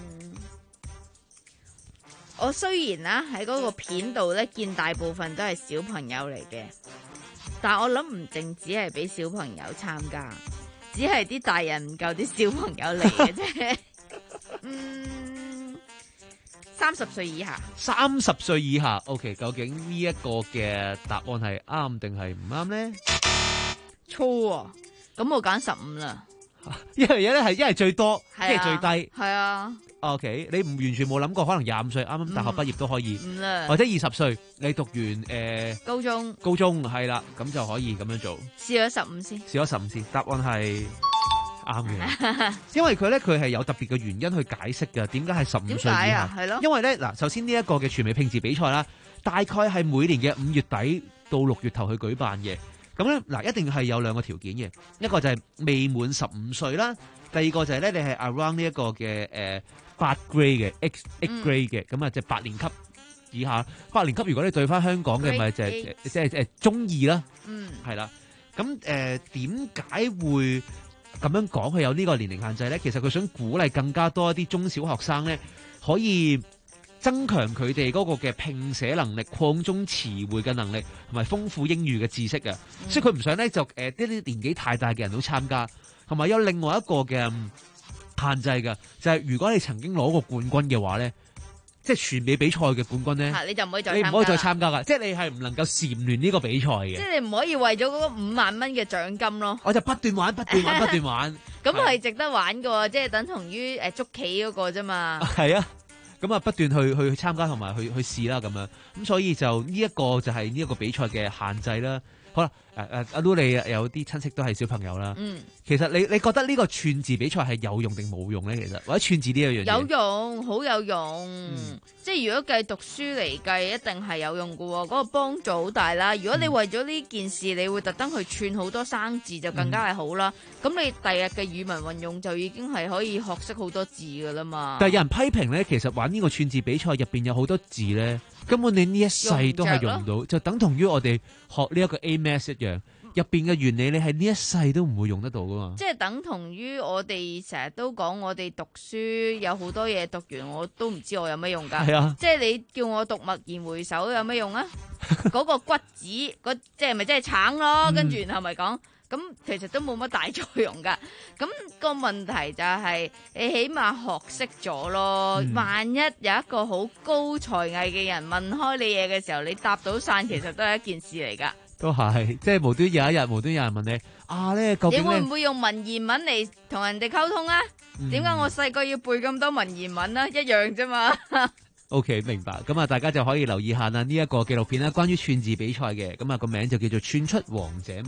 我雖然啦喺嗰個片度咧見大部分都係小朋友嚟嘅，但我諗唔淨只係俾小朋友參加，只係啲大人唔夠啲小朋友嚟嘅啫。嗯。三十歲以下， 三十歲以下 ，OK， 究竟呢一個嘅答案係啱定係唔啱咧？ 錯啊！咁我揀十五啦。 一樣嘢咧係一係最多，一係、啊、最低。 係啊。 OK，你唔完全冇諗過，可能廿五歲啱啱大學畢業都可以，嗯、或者二十歲你讀完誒、呃、 高中，高中係啦，咁就可以咁樣做。 試咗十五先。 試咗十五先，答案係。啱嘅，因為佢咧佢係有特別嘅原因去解釋嘅，點解係十五歲以下？ 係咯， 因為咧嗱，首先呢一個嘅全美拼字比賽啦，大概係每年嘅五月底到六月頭去舉辦嘅。咁咧嗱，一定係有兩個條件嘅，一個就係未滿十五歲啦，第二個就係咧你係 around 呢一個嘅誒八 grade 嘅 X X grade 嘅，咁啊即係八年級以下。八年級如果你對翻香港嘅咪就係即係誒中二啦，嗯，係啦。咁誒點解會？咁樣講佢有呢個年齡限制咧，其實佢想鼓勵更加多一啲中小學生咧，可以增強佢哋嗰個嘅拼寫能力、擴充詞彙嘅能力，同埋豐富英語嘅知識啊。嗯、所以佢唔想咧就誒啲啲年紀太大嘅人都參加，同埋有另外一個嘅限制嘅，就係、是、如果你曾經攞過冠軍嘅話咧。即係全美比賽嘅冠軍咧， 你就唔可以再你唔可以再參加噶，即係你係唔能夠蟬聯呢個比賽嘅。 即係你唔可以為咗嗰個五萬蚊嘅獎金咯。 我就不斷玩，不斷玩，不斷玩。 咁係值得玩嘅，即係等同於誒捉棋嗰個啫嘛。 係啊，咁啊不斷去去去參加同埋去去試啦咁樣。咁所以就呢一個就係呢一個比賽嘅限制啦。 好啦，誒誒阿 Lu 你有啲親戚都係小朋友啦。 嗯， 其實你你覺得呢個串字比賽係有用定冇用咧？其實或者串字呢一樣嘢有用，好有用。 嗯、 即係如果計讀書嚟計，一定係有用㗎喎。嗰、嗰個幫助好大啦。如果你為咗呢件事，你會特登去串好多生字，就更加係好啦。咁、嗯、你第日嘅語文運用就已經係可以學識好多字㗎啦嘛。 但係有人批評咧，其實玩呢個串字比賽入邊有好多字咧，根本你呢一世都係用唔到，就等同於我哋學呢一個 A M A S 一樣，入邊嘅原理你係呢一世都唔會用得到噶嘛。 即係等同於我哋成日都講，我哋讀書有好多嘢讀完我都唔知我有咩用噶。 係啊， 即係你叫我讀驀然回首有咩用啊？嗰個骨子，嗰即係咪即係橙咯？跟住然後咪講。咁其實都冇乜大作用㗎，咁、個問題就係、係、你起碼學識咗咯。嗯、萬一有一個好高才藝嘅人問開你嘢嘅時候，你答到晒，其實都係一件事嚟㗎。 都係，即係無端有一日無端有人問你啊咧，究竟你會唔會用文言文嚟同人哋溝通啊？點解、嗯、我細個要背咁多文言文啊？一樣啫嘛。 OK， 明白。咁啊，大家就可以留意下啦，呢一個紀錄片啦，關於串字比賽嘅，咁啊個名就叫做《串出王者夢》。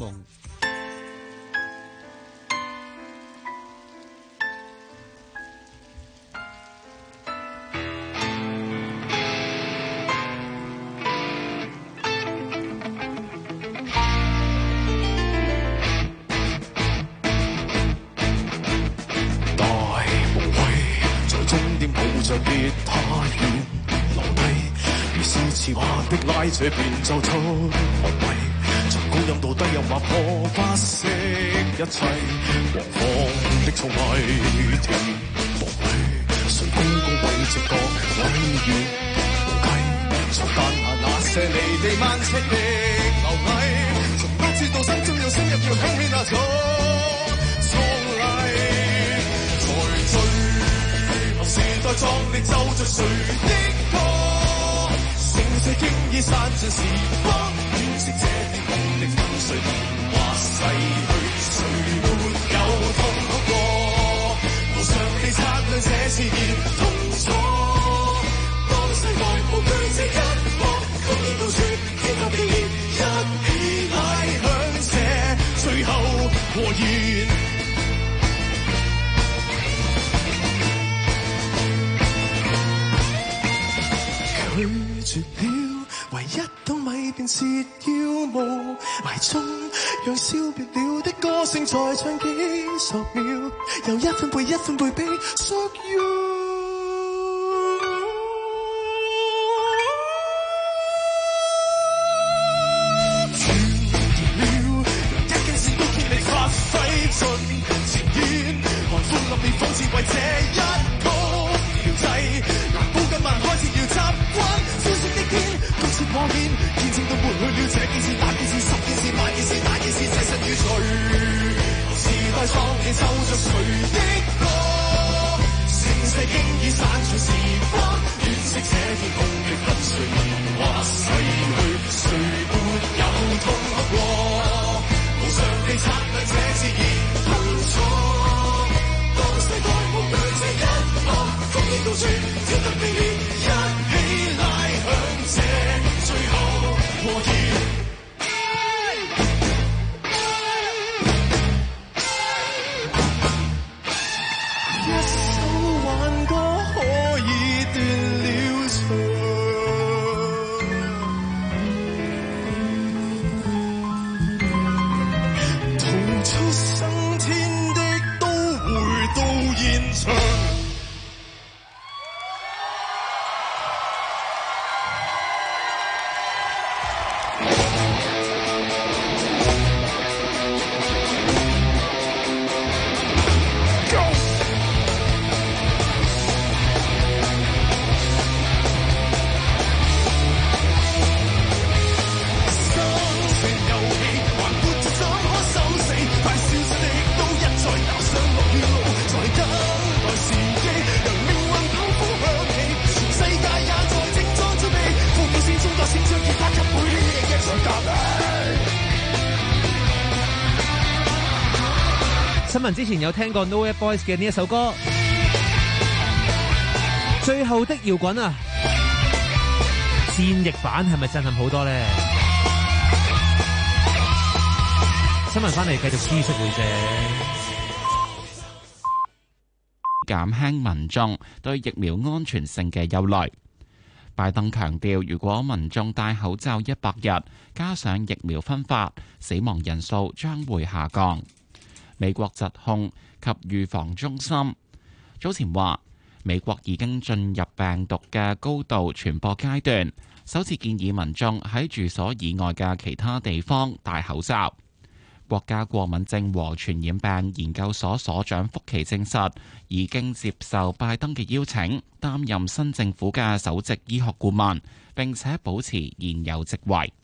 別太遠，留低如是似畫的拉這邊奏出學位，從高音到低音劃破不惜一切，黃放的聰慧甜無慮，誰高高位直覺偉遠無計，從誕下那些離地萬尺的螻蟻，從不知道心中有聲音要響起那種壯麗，在最時代壯烈奏着誰的歌，盛世經已散盡時光，惋惜這片功力粉碎年華逝去，誰沒有痛哭過？無常地擦亮這次熱痛楚，當世代無懼這一幕，烽煙到處，天下地熱，一起拉響這最後和弦。拒絕了，唯一當米便是要無懷中，讓消滅了的歌聲再唱幾十秒，又一分貝一分貝被屬於。在喪氣奏着誰的歌，盛世經已散盡時光，惋惜這片功力粉碎年華逝去，誰沒有痛哭過？無常地擦亮這次熱痛楚，當世代無懼這一幕，烽煙到處，天得地裂，一起拉響這最後和弦。 新聞之前有聽過 Nowhere Boys 嘅呢一首歌，最後的搖滾啊，戰役版係咪震撼好多咧？ 新聞翻嚟繼續知識會者， 減輕民眾對疫苗安全性嘅憂慮。拜登強調，如果民眾戴口罩一百日，加上疫苗分發，死亡人數將會下降。美國疾控及預防中心早前話，美國已經進入病毒嘅高度傳播階段，首次建議民眾喺住所以外嘅其他地方戴口罩。國家過敏症和傳染病研究所所長福奇證實，已經接受拜登嘅邀請，擔任新政府嘅首席醫學顧問，並且保持現有職位。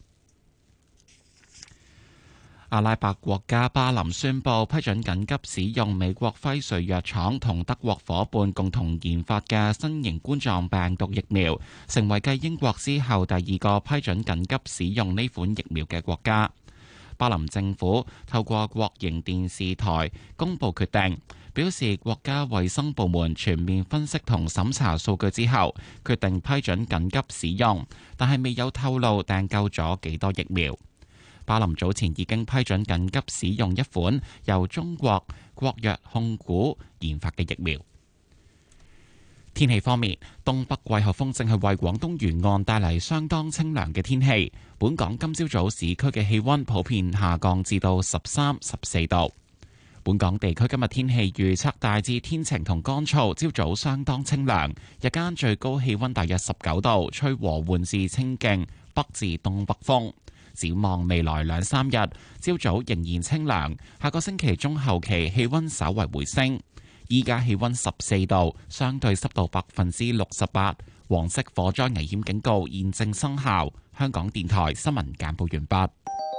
阿拉伯國家巴林宣布批准緊急使用美國輝瑞藥廠同德國夥伴共同研發嘅新型冠狀病毒疫苗，成為繼英國之後第二個批准緊急使用呢款疫苗嘅國家。巴林政府透過國營電視台公布決定，表示國家衛生部門全面分析同審查數據之後，決定批准緊急使用，但係未有透露訂購咗幾多疫苗。巴林早前已經批准緊急使用一款由中國國藥控股研發嘅疫苗。天氣方面，東北季候風正係為廣東沿岸帶嚟相當清涼嘅天氣。本港今朝早市區嘅氣溫普遍下降至到十三、十四度。本港地區今日天氣預測大致天晴同乾燥，朝早相當清涼，日間最高氣溫大約十九度，吹和緩至清勁北至東北風。展望未來兩三日，朝早仍然清涼，下個星期中後期氣溫稍為回升。依家氣溫十四度，相對濕度百分之六十八，黃色火災危險警告現正生效。香港電台新聞簡報完畢。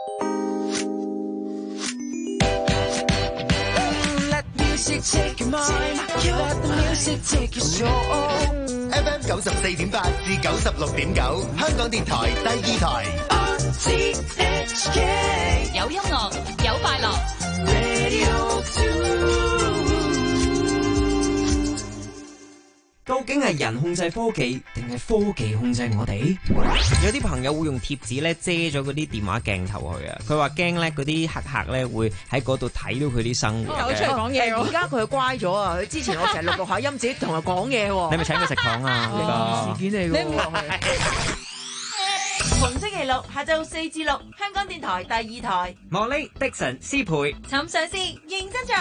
F M 九十四點八至九十六點九，香港電台第二台。 有音樂，有快樂。 究竟係人控制科技，定係科技控制我哋？有啲朋友會用貼紙咧遮咗嗰啲電話鏡頭去啊！佢話驚咧嗰啲黑客咧會喺嗰度睇到佢啲生活。 有出嚟講嘢，而家佢乖咗啊！佢之前我成日錄錄下音，自己同佢講嘢喎。 你咪請佢食糖啊？呢個事件嚟㗎。 逢星期六下晝四至六，香港電台第二台。 莫莉、Dixon、思培、 陳上司認真做。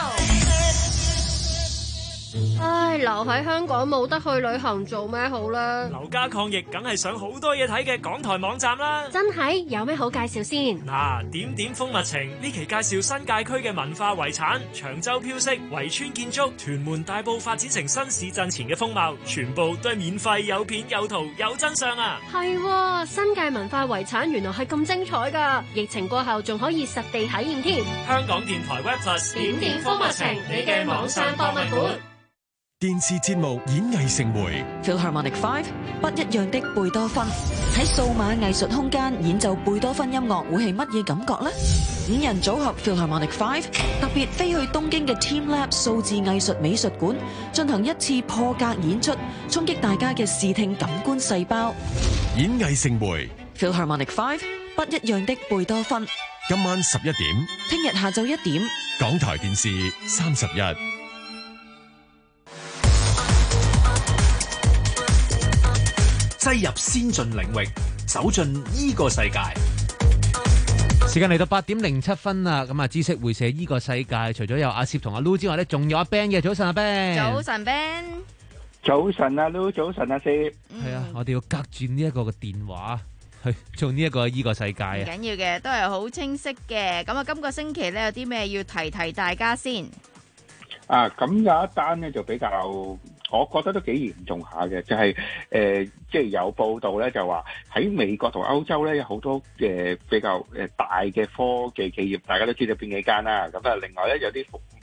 唉，留喺香港冇得去旅行，做咩好呢？ 留家抗疫，梗係上好多嘢睇嘅港台網站啦。 真係有咩好介紹先？ 嗱，點點風物情呢期介紹新界區嘅文化遺產，長洲飄色、圍村建築、屯門大埔發展成新市鎮前嘅風貌，全部都係免費，有片有圖有真相啊！ 係，新界文化遺產原來係咁精彩噶，疫情過後仲可以實地體驗添。 香港電台 Web Plus 點點風物情，你嘅網上博物館。 電視節目演藝盛會 Philharmonic Five 不一樣的貝多芬喺數碼藝術空間演奏貝多芬音樂會係乜嘢感覺呢？五人組合 Philharmonic Five 特別飛去東京嘅 TeamLab 數字藝術美術館進行一次破格演出，衝擊大家嘅視聽感官細胞。 演藝盛會 Philharmonic Five 不一樣的貝多芬， 今晚十一點， 聽日下晝一點， 港台電視三十一。 擠入先進領域，走進呢個世界。 時間嚟到八點零七分啦，咁啊知識會社呢個世界，除咗有阿攝同阿 Loo 之外咧，仲有阿 Ben 嘅。早晨阿 Ben， 早晨 Ben， 早晨阿 Loo，早晨阿攝。 係啊，我哋要隔住呢一個嘅電話去做呢一個呢個世界啊。 唔緊要嘅，都係好清晰嘅。咁啊，今個星期咧有啲咩要提提大家先？ 啊，咁有一單咧就比較，我覺得都幾嚴重下嘅，就係、是、誒、呃，即係有報道咧，就話喺美國同歐洲咧有好多嘅、呃、比較誒大嘅科技企業，大家都知道邊幾間啦。咁啊，另外咧有啲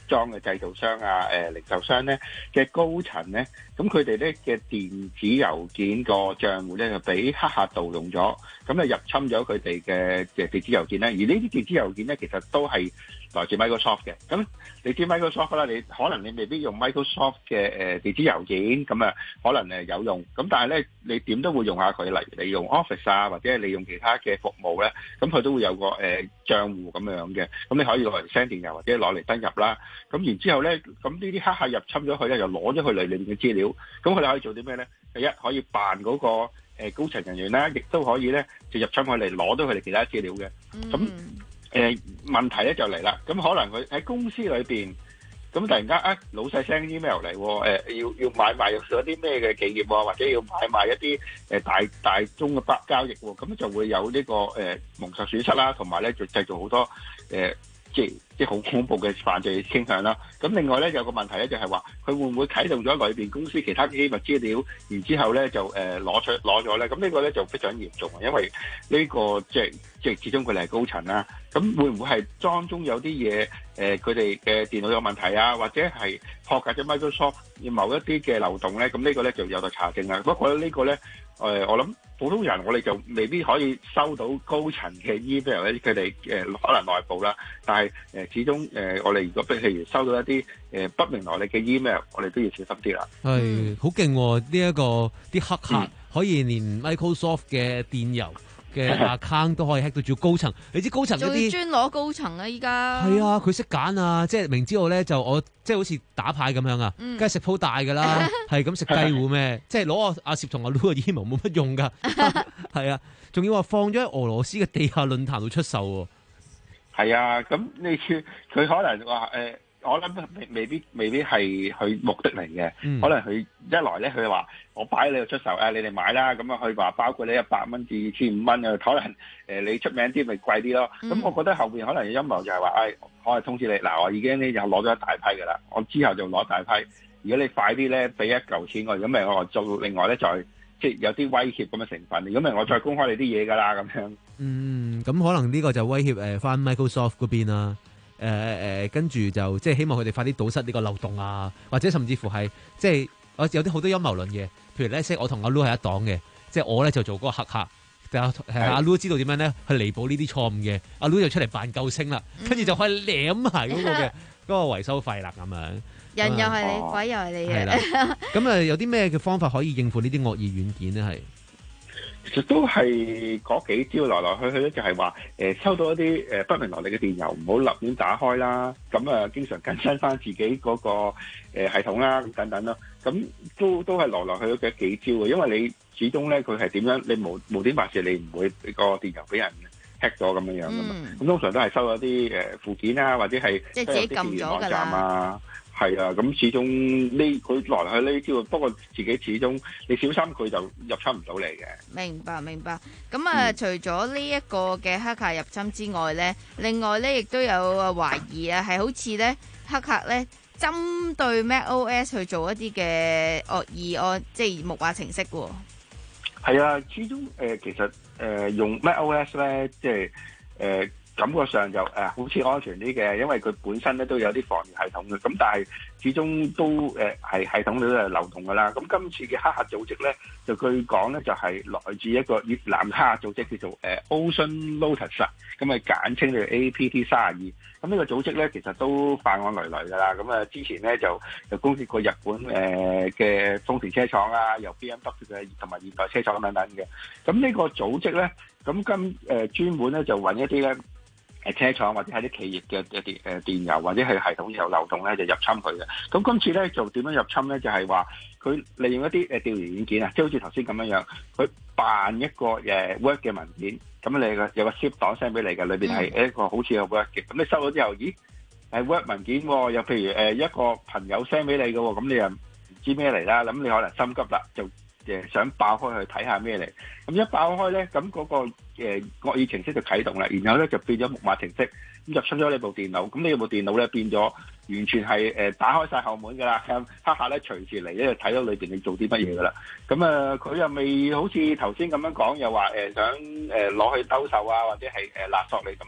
裝嘅製造商啊、誒、呃、零售商咧嘅高層咧，咁佢哋咧嘅電子郵件個帳戶咧就俾黑客盜用咗，咁啊入侵咗佢哋嘅嘅電子郵件咧。而呢啲電子郵件咧，其實都係來自 Microsoft 嘅。咁你知 Microsoft 啦，你可能你未必用 Microsoft 嘅誒電子郵件，咁啊可能誒有用。咁但係咧，你點都會用下佢，例如你用 Office 啊，或者係你用其他嘅服務咧，咁佢都會有個誒帳戶咁樣嘅。咁你可以攞嚟 send 電郵或者攞嚟登入啦。咁然之後咧，咁呢啲黑客入侵咗佢咧，就攞咗佢嚟裏面嘅資料。咁佢哋可以做啲咩咧？第一可以扮嗰個誒高層人員啦，亦都可以咧就入侵佢嚟攞到佢哋其他資料嘅。咁誒、呃、問題咧就嚟啦。咁可能佢喺公司裏邊，咁突然間啊老細 send email 嚟，誒、呃、要要買賣有啲咩嘅企業，或者要買賣一啲誒大大宗嘅百交易，咁就會有呢、這個誒、呃、蒙受損失啦，同埋咧就製造好多誒。呃即係即係好恐怖嘅犯罪傾向啦。咁另外咧有個問題咧就係話佢會唔會啟動咗裏邊公司其他機密資料，然之後咧就誒攞出攞咗咧？咁呢個咧就非常嚴重啊，因為呢、這個即係即係始終佢哋係高層啦。咁會唔會係當中有啲嘢誒佢哋嘅電腦有問題啊，或者係破解咗 Microsoft 某一啲嘅漏洞咧？咁呢個咧就有待查證啦。不過呢個咧誒、呃、我諗。普通人我哋就未必可以收到高層嘅 email 咧，佢哋誒可能內部啦，但係誒、呃、始終誒、呃、我哋如果譬如收到一啲誒、呃、不明來歷嘅 email，我哋都要小心啲啦。 係好勁喎！呢、這、一個啲黑客可以連 Microsoft 嘅電郵嘅 account 都可以 hack 到，仲要高層。你知高層嗰啲專攞高層啊！依家係啊，佢識揀啊，即係明知我咧就我即係好似打牌咁樣啊，梗係食鋪大㗎啦，係咁食雞糊咩？即係攞阿阿攝同阿 Lu 嘅 email 冇乜用㗎，係啊，仲要話放咗喺俄羅斯嘅地下論壇度出售喎。 係啊，咁你佢可能話誒。呃我諗未未必未必係佢目的嚟嘅、嗯，可能佢一來咧，佢話我擺喺你度出售，誒、啊、你哋買啦，咁啊佢話包括你一百蚊至千五蚊啊，可能誒、呃、你出名啲咪貴啲咯。咁、嗯、我覺得後邊可能有陰謀就係話，誒、哎、我係通知你，嗱我已經咧又攞咗一大批㗎啦，我之後就攞大批，如果你快啲咧俾一嚿錢我，咁咪我做另外咧再即係有啲威脅咁嘅成分，如果咪我再公開你啲嘢㗎啦咁樣。嗯， 咁可能呢個就威脅誒翻 Microsoft 嗰邊啦。誒、呃、誒，跟住就即係希望佢哋快啲堵塞呢個漏洞啊，或者甚至乎係即係我有啲好多陰謀論嘅，譬如咧，即係我同阿 Lu 係一黨嘅，即係我咧就做嗰個黑客，但係阿 Lu 知道點樣咧去彌補呢啲錯誤嘅，阿 Lu 就出嚟扮救星啦，跟住就可以舐埋嗰個嘅嗰個維修費啦咁樣。 人又係你，鬼又係你嘅。 咁啊，有啲咩嘅方法可以應付呢啲惡意軟件咧？係？ 其實都係嗰幾招來來去去咧，就係話誒收到一啲誒不明來歷嘅電郵，唔好立亂打開啦。咁啊，經常更新翻自己嗰個誒系統啦，咁等等咯。咁都都係來來去去嘅幾招嘅，因為你始終咧佢係點樣，你無無端白事，你唔會個電郵俾人 hack 咗咁樣樣噶嘛。咁、嗯、通常都係收咗啲誒附件啊，或者係即係自己撳咗㗎啦。 係啊，咁始終呢佢來來去呢招，不過自己始終你小心佢就入侵唔到你嘅。 明白明白。咁啊、嗯，除咗呢一個嘅黑客入侵之外咧，另外咧亦都有懷疑啊，係好似咧黑客咧針對 macOS 去做一啲嘅惡意案，即係木馬程式喎。 係啊，始終誒、呃、其實誒、呃、用 macOS 咧，即係誒。呃感覺上就誒、呃、好似安全啲嘅，因為佢本身咧都有啲防禦系統嘅，咁但係始終都誒係、呃、系統都係漏洞㗎啦。咁今次嘅黑客組織咧，就據講咧就係、是、來自一個越南黑客組織叫做誒、呃、Ocean Lotus，咁啊簡稱就 A P T 三十二。咁呢個組織咧其實都犯案累累㗎啦。咁啊之前咧就就攻擊過日本誒嘅豐田車廠啊，由 B M W 嘅同埋現代車廠等等嘅。咁呢個組織咧，咁今誒專門咧就揾一啲咧。誒車廠或者係啲企業嘅一啲誒電郵或者係系統有漏洞咧，就入侵佢嘅。咁今次咧就點樣入侵咧？就係話佢利用一啲誒調研軟件啊，即係好似頭先咁樣樣，佢扮一個誒 Word 嘅文件，咁你個有個 zip 檔 send 俾你嘅，裏邊係一個好似個 Word 嘅。咁你收咗之後，咦係 Word 文件喎？又譬如誒一個朋友 send 俾你嘅喎，咁你又唔知咩嚟啦？咁你可能心急啦，就誒想爆開去睇下咩嚟。咁一爆開咧，咁嗰個誒惡意程式就啟動啦，然後咧就變咗木馬程式，咁入侵咗你部電腦，咁呢部電腦咧變咗完全係誒打開晒後門㗎啦，黑客咧隨時嚟咧就睇到裏邊你做啲乜嘢㗎啦。咁啊佢又未好似頭先咁樣講，又話誒想誒攞去兜售啊，或者係誒勒索你咁啊。咁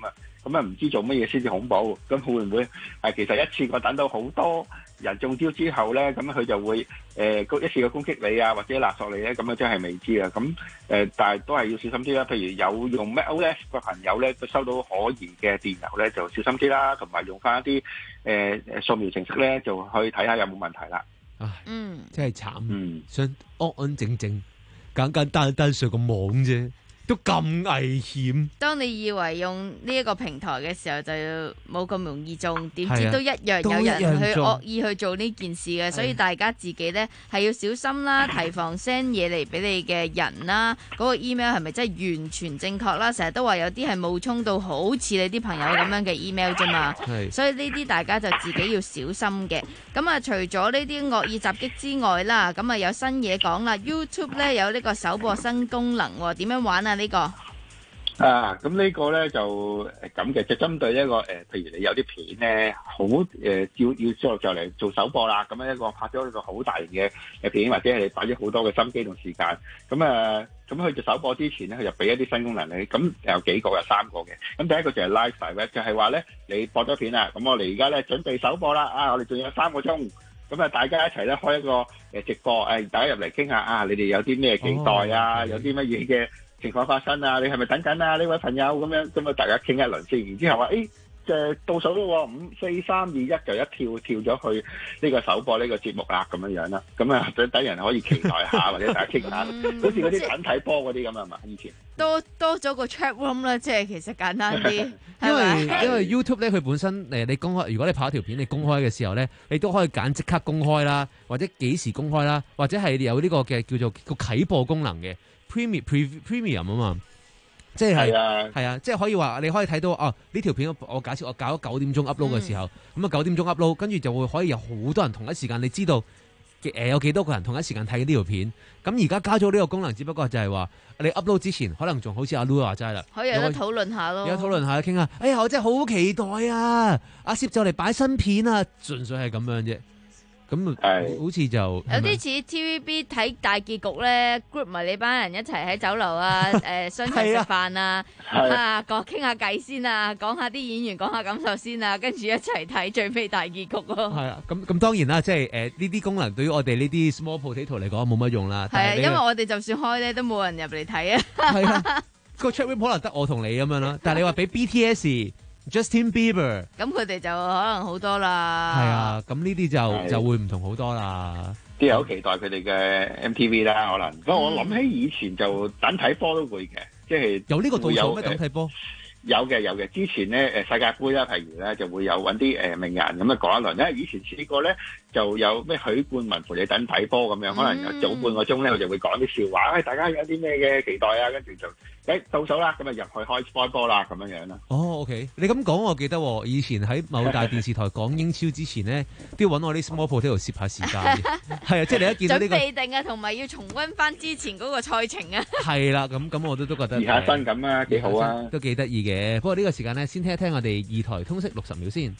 咁啊唔知做乜嘢先至恐怖。咁會唔會係其實一次過等到好多人中招之後咧，咁佢就會誒、呃、一次過攻擊你啊，或者勒索你咧，咁啊真係未知啊。咁誒、呃，但係都係要小心啲啦。譬如有用 macOS 嘅朋友咧，收到可疑嘅電郵咧，就小心啲啦。同埋用翻一啲誒誒掃描程式咧，就去睇下有冇問題啦。 唉， 嗯， 真係慘。 嗯， 想安安靜靜、簡簡單單上個網啫，都咁危險。 當你以為用呢一個平台嘅時候，就冇咁容易中，點知係啊都一樣都有人一樣中去惡意去做呢件事嘅，所以大家自己呢係要小心啦，提防 send 嘢嚟俾你嘅人啦，嗰、個 email 係咪真係完全正確啦？成日都話有啲係冒充到好似你啲朋友咁樣嘅 email 啫嘛， 係所以呢啲大家就自己要小心嘅。咁啊，除咗呢啲惡意襲擊之外啦，咁啊有新嘢講啦 ，YouTube 呢有呢個首播新功能喎，點樣玩啊？呢、個？ 啊，咁呢個咧就誒咁嘅，就針對一個誒、呃，譬如你有啲片咧，好誒、呃、要要就就嚟做首播啦，咁樣一個拍咗一個好大型嘅誒片，或者係你擺咗好多嘅心機同時間，咁啊，咁佢就首播之前咧，佢就俾一啲新功能你，咁有幾個有三個嘅，咁第一個就係 live direct，就係話咧你播咗片啦，咁我哋而家咧準備首播啦，啊，我哋仲有三個鐘。咁啊，大家一齊咧開一個誒直播，誒大家入嚟傾下啊，你哋有啲咩期待啊？有啲乜嘢嘅情況發生啊？你係咪等緊啊？呢位朋友咁樣，咁啊大家傾一輪先，然之後話誒誒倒數咯，五四三二一就一跳跳咗去呢個首播呢個節目啦，咁樣樣啦。咁啊等等人可以期待下，或者大家傾下，好似嗰啲等睇波嗰啲咁啊嘛，以前。 多多咗個 chat room 啦，即係其實簡單啲， 因為係咪因為 YouTube 咧，佢本身誒你公開，如果你拍一條片你公開嘅時候咧，你都可以揀即刻公開啦，或者幾時公開啦，或者係有呢個嘅叫做個啟播功能嘅 Premium Premium 啊嘛，即係係啊係啊，即係可以話你可以睇到哦呢條片我假設我搞咗九點鐘 upload 嘅時候，咁啊九點鐘 upload，跟住就會可以有好多人同一時間，你知道。誒有幾多個人同一時間睇呢條片？咁而家加咗呢個功能，只不過就係話你 upload 之前，可能仲好似阿 Lu 話齋啦， 可以有得討論下咯， 有討論下傾下。哎呀，我真係好期待啊！阿攝就嚟擺新片啊，純粹係咁樣啫。咁好似就有啲似 T V B 睇大結局咧 ，group 埋你班人一齊喺酒樓啊，誒相齊食飯啊，啊講傾下偈先啊，講下啲演員講下感受先啊，跟住一齊睇最尾大結局咯。 係啊，咁咁當然啦，即係誒呢啲功能對於我哋呢啲 small potato 嚟講冇乜用啦。 係啊，因為我哋就算開咧都冇人入嚟睇啊。 係啊，個 chat room 可能得我同你咁樣啦，但係你話俾 B T S。Justin Bieber， 咁佢哋就可能好多啦。 係啊，咁呢啲就就會唔同好多啦。 啲人好期待佢哋嘅 M T V 啦，可能。不過我諗起以前就等睇波都會嘅，即係有呢個倒數咩？等睇波有嘅有嘅。之前咧誒世界盃啦，譬如咧就會有揾啲誒名人咁啊講一輪。因為以前試過咧就有咩許冠文陪你等睇波咁樣，可能有早半個鐘咧，佢就會講啲笑話，誒、哎、大家有啲咩嘅期待啊，跟住就。誒倒數啦，咁啊入去開開波啦，咁樣樣啦。 哦 ，OK，你咁講我記得，以前喺某大電視台講英超之前咧，都要揾我啲 small potato 攝下時間嘅。係啊，即係你一見到呢個準備定啊，同埋要重溫翻之前嗰個賽程啊。 係啦，咁咁我都都覺得。 熱下身咁啊，幾好啊， 都幾得意嘅。不過呢個時間咧，先聽一聽我哋二台通識六十秒先。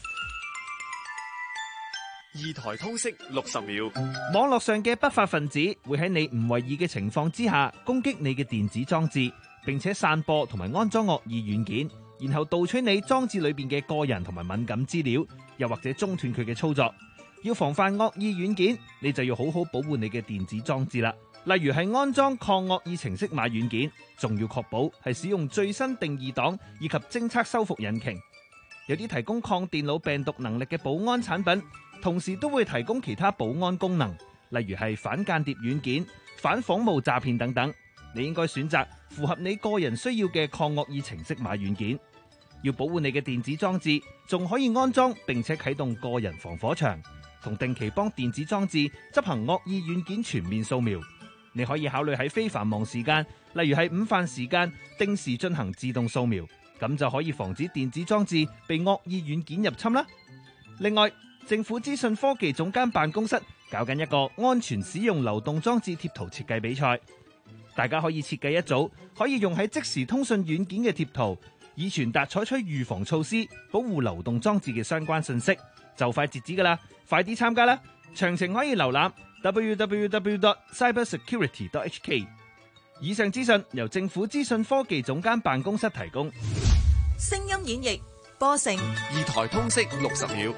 二台通識六十秒，網絡上嘅不法分子會喺你唔為意嘅情況之下攻擊你嘅電子裝置，並且散播同埋安裝惡意軟件，然後盜取你裝置裏邊嘅個人同埋敏感資料，又或者中斷佢嘅操作。要防範惡意軟件，你就要好好保護你嘅電子裝置啦。例如係安裝抗惡意程式碼軟件，仲要確保係使用最新定義檔以及偵測修復引擎。有啲提供抗電腦病毒能力嘅保安產品，同時都會提供其他保安功能，例如係反間諜軟件、反仿冒詐騙等等。你應該選擇符合你個人需要嘅抗惡意程式碼軟件。要保護你嘅電子裝置，仲可以安裝並且啟動個人防火牆，同定期幫電子裝置執行惡意軟件全面掃描。你可以考慮喺非繁忙時間，例如係午飯時間，定時進行自動掃描，咁就可以防止電子裝置被惡意軟件入侵啦。另外，政府資訊科技總監辦公室搞緊一個安全使用流動裝置貼圖設計比賽，大家可以設計一組可以用喺即時通訊軟件嘅貼圖，以傳達採取預防措施保護流動裝置嘅相關信息。就快截止㗎喇，快啲參加啦！詳情可以瀏覽 w w w dot cyber security dot h k。 以上資訊由政府資訊科技總監辦公室提供。 聲音演繹播成二台通識六十秒。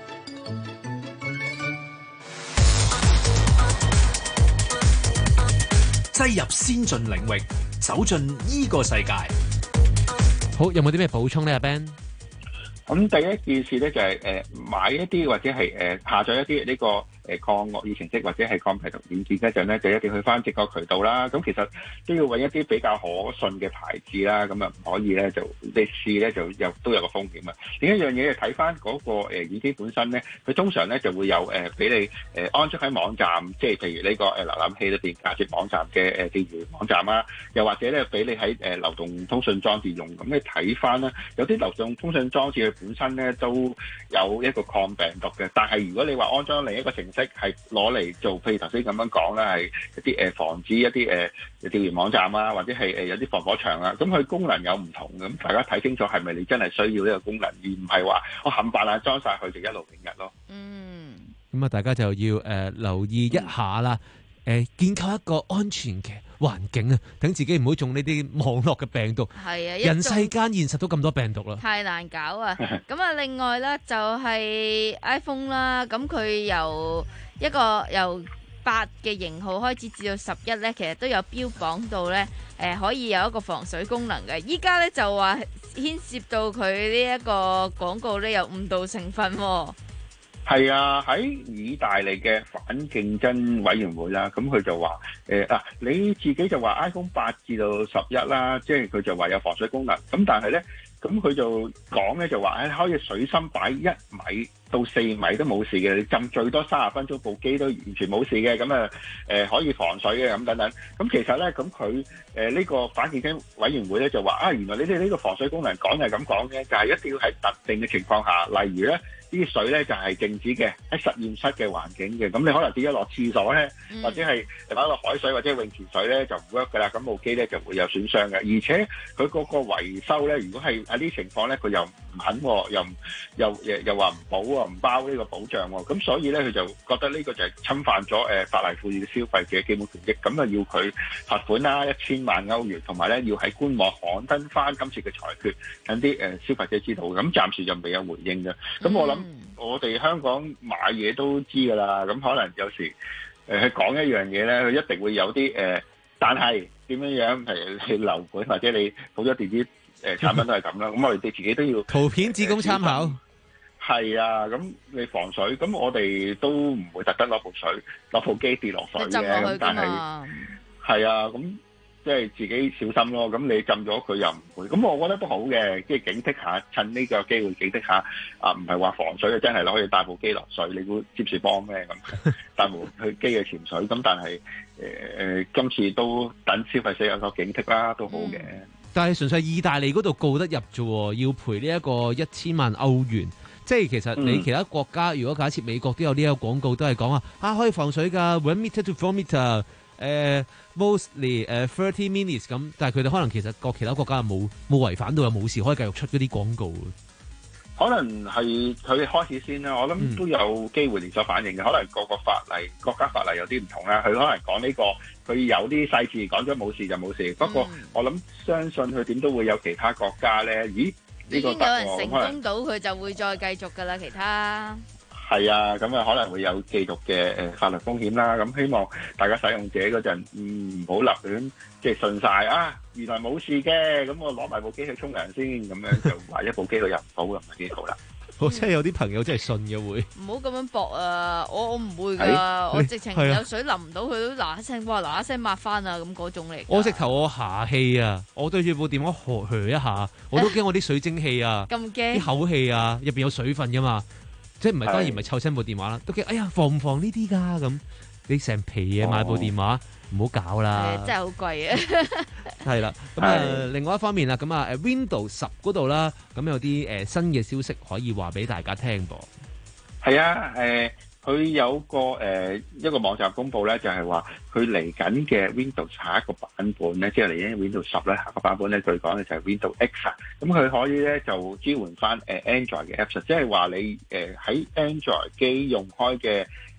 擠入先進領域，走進呢個世界。 好，有冇啲咩補充呢？阿 Ben？ 咁第一件事咧就係、是、誒、呃、買一啲或者係誒、呃、下載一啲呢、這個誒、呃、抗惡意程式或者係抗病毒軟件嗰陣咧，就一定要去翻直確渠道啦。咁其實都要揾一啲比較可信嘅牌子啦。咁啊唔可以咧就你試咧就有都有個風險啊。另一樣嘢就睇翻嗰個誒軟件本身咧，佢通常咧就會有誒俾、呃、你誒、呃、安裝喺網站，即係譬如呢個誒瀏覽器裏邊架設網站嘅誒訂閱網站啦，又或者咧俾你喺誒、呃、流動通訊裝置用。咁你睇翻啦，有啲流動通訊裝置本身咧都有一個抗病毒嘅，但係如果你話安裝另一個程式係攞嚟做，譬如頭先咁樣講啦，係一啲誒防止一啲誒釣魚網站啊，或者係誒有啲防火牆啊，咁佢功能有唔同嘅，咁大家睇清楚係咪你真係需要呢個功能，而唔係話我冚唪唥裝晒佢就一路永日咯。 嗯， 咁啊，大家就要誒、呃、留意一下啦，誒、呃、建構一個安全嘅環境啊，等自己唔好中呢啲網絡嘅病毒。 係啊， 人世間現實都咁多病毒啦， 太難搞啊！咁啊，另外咧就係 iPhone 啦，咁佢由一個由八嘅型號開始至到十一咧，其實都有標榜到咧，誒、呃、可以有一個防水功能嘅。依家咧就話牽涉到佢呢一個廣告咧有誤導成分喎。 係啊，喺意大利嘅反競爭委員會啦，咁佢就話誒嗱，你自己就話 iPhone 八至到十一啦，即係佢就話有防水功能，咁但係咧，咁佢就講咧就話誒可以水深擺一米到四米都冇事嘅，你浸最多三十分鐘部機都完全冇事嘅，咁啊誒可以防水嘅咁等等。咁其實咧，咁佢誒呢個反競爭委員會咧就話啊，原來你哋呢個防水功能講係咁講嘅，就係、是、一定要喺特定嘅情況下，例如咧。啲水咧就係靜止嘅，喺實驗室嘅環境嘅，咁你可能跌咗落廁所咧，嗯、或者係擺落海水或者泳池水咧就唔 work 噶啦，咁部機咧就會有損傷嘅，而且佢嗰個維修咧，如果係喺呢啲情況咧，佢又唔肯，又又又又話唔保啊，唔包呢個保障喎，咁所以咧佢就覺得呢個就係侵犯咗誒法例賦予嘅消費者基本權益，咁啊要佢罰款啦一千萬歐元，同埋咧要喺官網刊登翻今次嘅裁決，等啲誒消費者知道，咁暫時就未有回應嘅，咁我諗。嗯我哋香港買嘢都知㗎啦，咁可能有時誒去講一樣嘢咧，佢一定會有啲誒、呃，但係點樣樣？譬如你樓盤或者你好多電子誒、呃、產品都係咁啦，咁我哋哋自己都要圖片只供參考。 係、呃、啊，咁你防水，咁我哋都唔會特登攞部水攞部機跌落水嘅，咁但係係啊，咁。即係自己小心咯，咁你浸咗佢又唔會，咁我覺得都好嘅，即係警惕下，趁呢個機會警惕下，啊唔係話防水啊，真係可以帶部機落水，你估接住幫咩咁？帶部去機嘅潛水，咁但係誒誒，今次都等消費者有所警惕啦，都好嘅、嗯。 但係純粹意大利嗰度告得入啫，要賠呢一個一千萬歐元。即係其實你其他國家，嗯、如果假設美國都有呢一個廣告，都係講啊，啊可以防水㗎 one meter to four meter。誒、uh, mostly 誒、uh, thirty minutes 咁，但係佢哋可能其實各其他國家冇冇違反到，又冇事可以繼續出嗰啲廣告。 可能係佢哋開始先啦，我諗都有機會連鎖反應嘅。可能各個法例、國家法例有啲唔同啦，佢可能講呢、呢個佢有啲細節講咗冇事就冇事。不過我諗相信佢點都會有其他國家咧。咦？呢、呢個已經有人成功到，佢就會再繼續㗎啦。其他。 係啊，咁啊可能會有繼續嘅誒法律風險啦。咁希望大家使用者嗰陣唔好立亂即係信晒啊，原來冇事嘅，咁我攞埋部機去沖涼先，咁樣就話一部機都入唔到，又唔係幾好啦。 我真係有啲朋友真係信嘅會。 唔好咁樣搏啊！我我唔會㗎，我直情有水淋唔到佢都嗱一聲，哇嗱一聲抹翻啊咁嗰種嚟。 我直頭我下氣啊！我對住部電話呵呵一下，我都驚我啲水蒸氣啊， 咁驚啲口氣啊，入邊有水分㗎嘛。即係唔係當然唔係湊親部電話啦，都驚哎呀防唔防呢啲㗎咁？你成皮嘢買部電話，唔好、哦、搞啦！ 真係好貴啊！ 係啦，咁啊另外一方面啦，咁啊誒 Windows 十嗰度啦，咁有啲誒、呃、新嘅消息可以話俾大家聽噃。係啊，誒、呃。佢有個誒、呃、一個網站公佈咧，就係話佢嚟緊嘅 Windows 下一個版本咧，即係嚟緊 Windows 十咧，下個版本咧，佢講嘅就係 Windows X 啊。咁佢可以咧就支援翻誒 Android 嘅 Apps，即係話你誒喺 Android 機用開嘅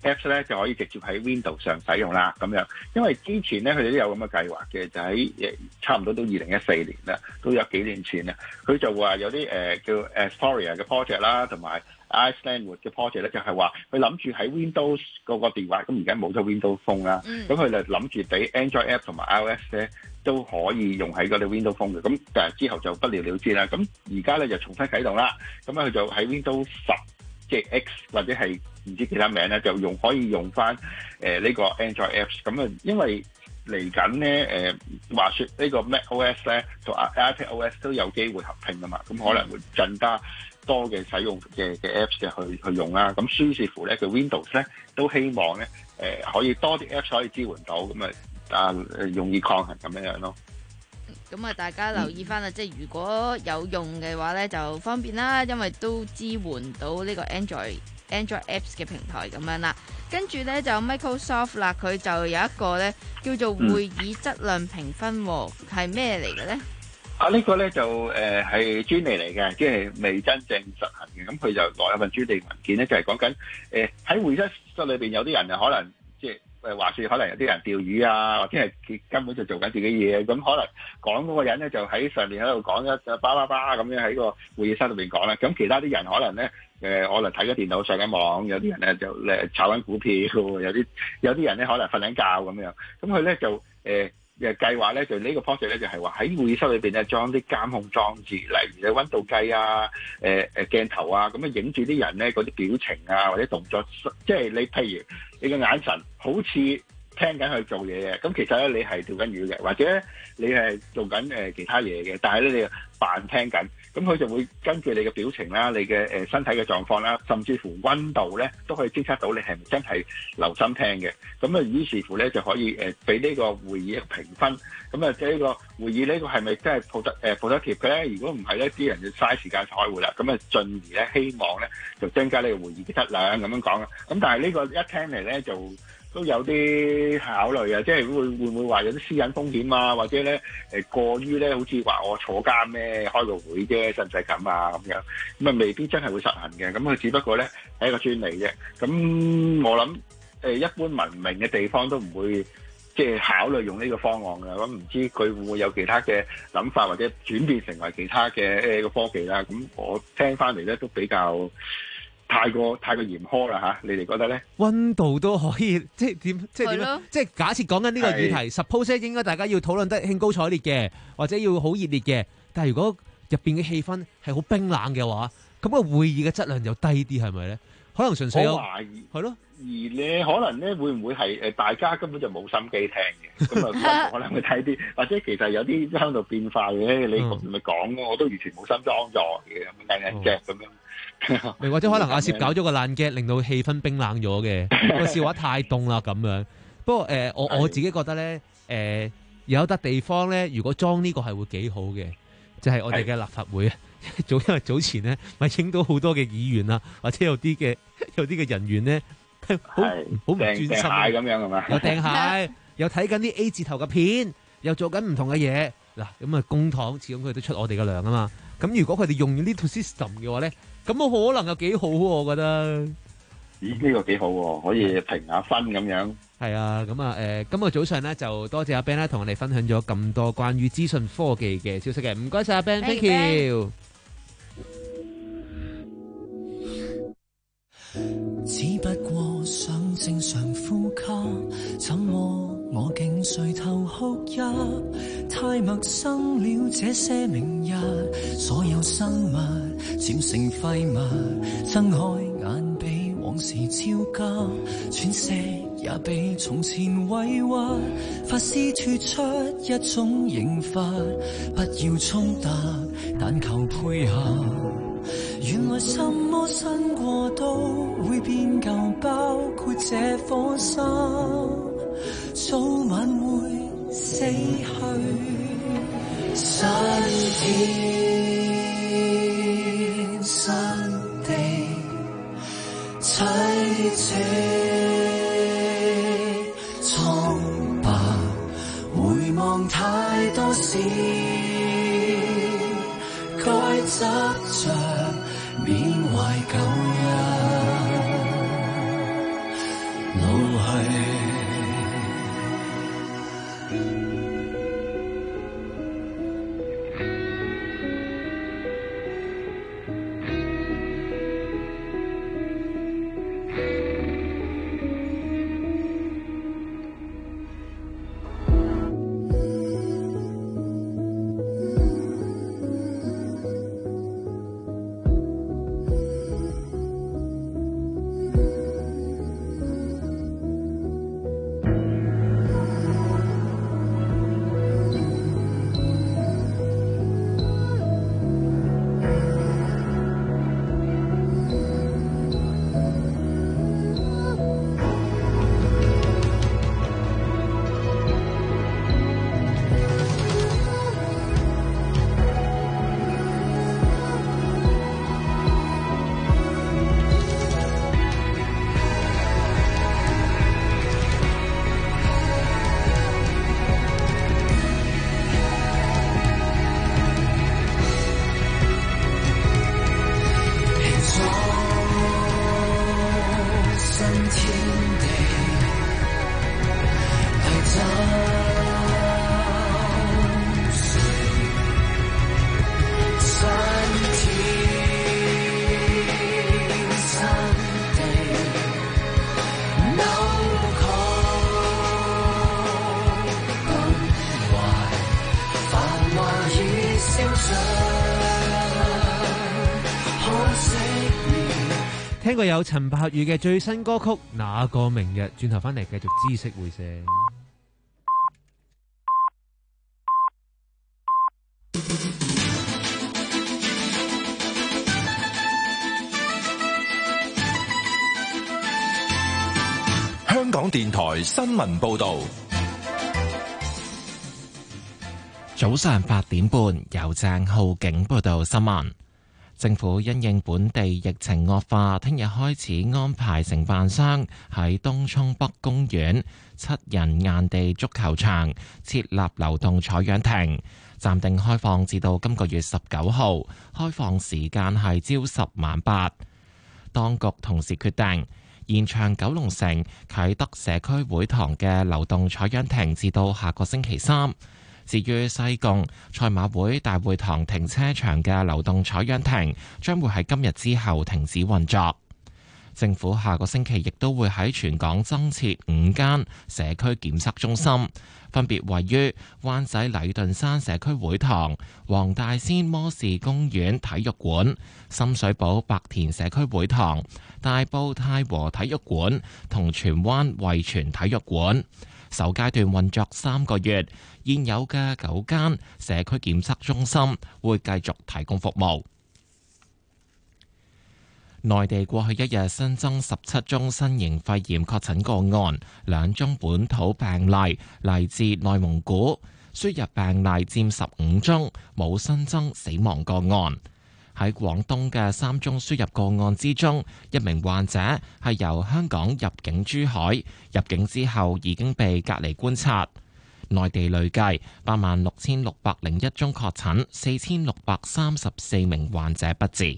Apps 咧就可以直接喺 Windows 上使用啦，咁樣。因為之前咧佢哋都有咁嘅計劃嘅，就喺誒差唔多都二零一四年啦，都有幾年前啦。佢就話有啲誒、呃、叫 Astoria 嘅 project 啦，同埋 Icelandwood 嘅 project 咧，就係話佢諗住喺 Windows 嗰個電話，咁而家冇咗 Windows Phone 啦，咁佢就諗住俾 Android App 同埋 iOS 咧都可以用喺嗰啲 Windows Phone 嘅，咁但係之後就不了了之啦。咁而家咧就重新啟動啦，咁咧佢就喺 Windows 十即係 X 或者係唔知其他名咧，就用可以用翻誒呢個 Android Apps。咁啊，因為嚟緊咧誒話説呢個 macOS 咧同 iPadOS 都有機會合併啊嘛，咁可能會更加多嘅使用嘅嘅 Apps 嘅去去用啦。咁於是乎咧，佢 Windows 咧都希望咧誒、呃、可以多啲 Apps 可以支援到，咁啊啊容易抗衡咁樣樣咯。 咁啊，大家留意翻啦，即係如果有用嘅話咧，就方便啦，因為都支援到呢個 Android Android Apps 嘅平台咁樣啦。跟住咧就 Microsoft 啦，佢就有一個咧叫做會議質量評分，係咩嚟嘅咧？ 啊，呢個咧就誒係專利嚟嘅，即係未真正實行嘅。咁佢就攞一份專利文件咧，就係講緊誒喺會議室裏邊有啲人啊，可能即係。誒話説可能有啲人釣魚啊，或者係佢根本就做緊自己嘢，咁可能講嗰個人咧就喺上面喺度講一叭叭叭咁樣喺個會議室裏邊講啦。咁其他啲人可能咧誒，可能睇緊電腦上緊網，有啲人咧就誒炒緊股票，有啲有啲人咧可能瞓緊覺咁樣。咁佢咧就誒。呃嘅計劃咧，就呢個 project 咧，就係話喺會議室裏邊咧裝啲監控裝置，例如你溫度計啊、誒誒鏡頭啊，咁啊影住啲人咧嗰啲表情啊或者動作，即係你譬如你嘅眼神好似聽緊佢做嘢嘅，咁其實咧你係釣緊魚嘅，或者你係做緊誒其他嘢嘅，但係咧你扮聽緊，咁佢就會根據你嘅表情啦、你嘅誒身體嘅狀況啦，甚至乎溫度咧都可以偵測到你係咪真係留心聽嘅。咁啊於是乎咧就可以誒俾呢個會議一個評分。咁啊即係呢個會議呢個係咪真係 product 誒 productive 嘅咧？如果唔係咧，啲人就嘥時間開會啦。咁啊進而咧希望咧就增加呢個會議嘅質量咁樣講啦。咁但係呢個一聽嚟咧就都有啲考慮啊，即係會會唔會話有啲私隱風險啊，或者咧誒過於咧好似話我坐監咩開個會啫，使唔使咁啊咁樣？咁啊未必真係會實行嘅，咁佢只不過咧係一個專利啫。咁我諗誒一般文明嘅地方都唔會即係考慮用呢個方案㗎。咁唔知佢會唔會有其他嘅諗法，或者轉變成為其他嘅誒個科技啦？咁我聽翻嚟咧都比較太過太過嚴苛啦嚇，你哋覺得咧？ 溫度都可以，即係點？即係點樣？即係假設講緊呢個議題 ，suppose 應該大家要討論得興高采烈嘅，或者要好熱烈嘅。但係如果入邊嘅氣氛係好冰冷嘅話，咁個會議嘅質量又低啲，係咪咧？可能純粹有懷疑係咯。 而你可能咧會唔會係誒大家根本就冇心機聽嘅，咁啊可能會睇啲，或者其實有啲喺度變化嘅，你咪講咯，我都完全冇心裝載嘅，咁樣硬硬隻咁樣。 或者可能阿攝搞咗個爛 gag，令到氣氛冰冷咗嘅，個笑話太凍啦咁樣。不過誒、呃，我我自己覺得咧，誒、呃、有笪地方咧，如果裝呢個係會幾好嘅，就係、是、我哋嘅立法會啊。早因為早前咧，咪影到好多嘅議員啊，或者有啲嘅有啲嘅人員咧，好好唔專心咁樣係嘛？ 有掟蟹，有睇緊啲 A 字頭嘅片，又做緊唔同嘅嘢。嗱咁啊，公帑始終佢都出我哋嘅糧啊嘛。咁如果佢哋用呢套 system 嘅話咧，咁我可能又幾好喎，我覺得。 咦？呢、這個幾好喎，可以評下分咁樣。 係啊，咁啊誒，今日早上咧就多謝阿 Ben 咧，同我哋分享咗咁多關於資訊科技嘅消息嘅，唔該晒阿 Ben，thank you。 只不過想正常呼吸，怎麼我竟垂頭哭泣？太陌生了這些明日，所有生物漸成廢物，睜開眼比往事焦急，喘息也比從前委屈，發絲脫出一種刑罰，不要衝突，但求配合。原來什麼新過都會變舊，包括這顆心，早晚會死去。新天新地，凄清蒼白，回望太多事，該執着緬懷舊日， 聽過有陳柏宇嘅最新歌曲《那個明日》，轉頭翻嚟繼續知識會聲。 香港電台新聞報道。 早上八點半，由鄭浩景報道新聞。政府因應本地疫情惡化，聽日開始安排承辦商喺東涌北公園七人硬地足球場設立流動採樣亭，暫定開放至到今個月十九號，開放時間係朝十晚八。當局同時決定延長九龍城啟德社區會堂嘅流動採樣亭至到下個星期三。至於西貢賽馬會大會堂停車場嘅流動採樣亭，將會喺今日之後停止運作。政府下個星期亦都會喺全港增設五間社區檢測中心，分別位於灣仔禮頓山社區會堂、黃大仙摩士公園體育館、深水埗白田社區會堂、大埔太和體育館同荃灣惠泉體育館。首階段運作三個月，現有嘅九間社區檢測中心會繼續提供服務。內地過去一日新增十七宗新型肺炎確診個案，兩宗本土病例嚟自內蒙古，輸入病例佔十五宗，冇新增死亡個案。喺廣東嘅三宗輸入個案之中，一名患者係由香港入境珠海，入境之後已經被隔離觀察。內地累計八萬六千六百零一宗確診，四千六百三十四名患者不治。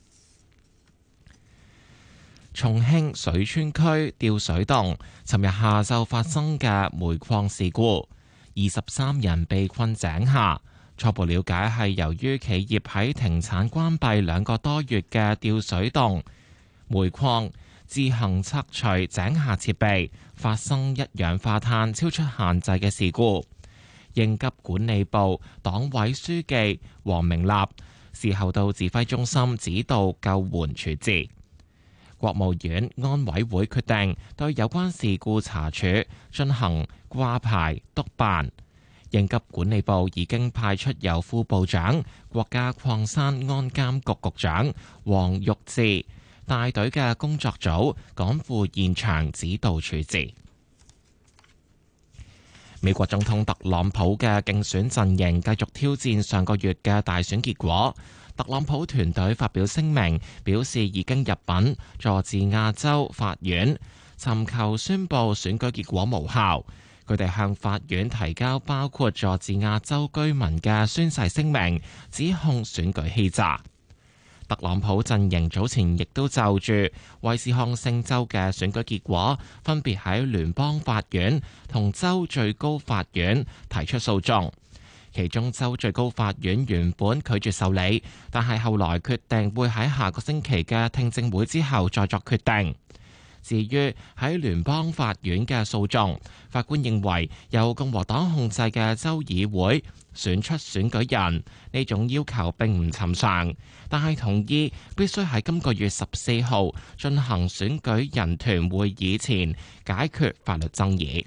重慶水川區吊水洞尋日下晝發生嘅煤礦事故，二十三人被困井下。初步了解係由於企業喺停產關閉兩個多月嘅吊水洞煤礦自行拆除井下設備，發生一氧化碳超出限制嘅事故。應急管理部黨委書記黃明立事後到指揮中心指導救援處置。國務院安委會決定對有關事故查處進行掛牌督辦。應急管理部已經派出由副部長、國家礦山安監局局長黃玉志帶隊嘅工作組趕赴現場指導處置。美國總統特朗普嘅競選陣營繼續挑戰上個月嘅大選結果。特朗普團隊發表聲明，表示已經入稟佐治亞州法院，尋求宣布選舉結果無效。佢哋向法院提交包括佐治亞州居民嘅宣誓聲明，指控選舉欺詐。 特朗普陣營早前亦都就住威斯康星州嘅選舉結果，分別喺聯邦法院同州最高法院提出訴訟。其中州最高法院原本拒絕受理，但係後來決定會喺下個星期嘅聽證會之後再作決定。至於喺聯邦法院嘅訴訟，法官認為由共和黨控制嘅州議會選出選舉人呢種要求並唔尋常，但係同意必須喺今個月十四號進行選舉人團會議前解決法律爭議。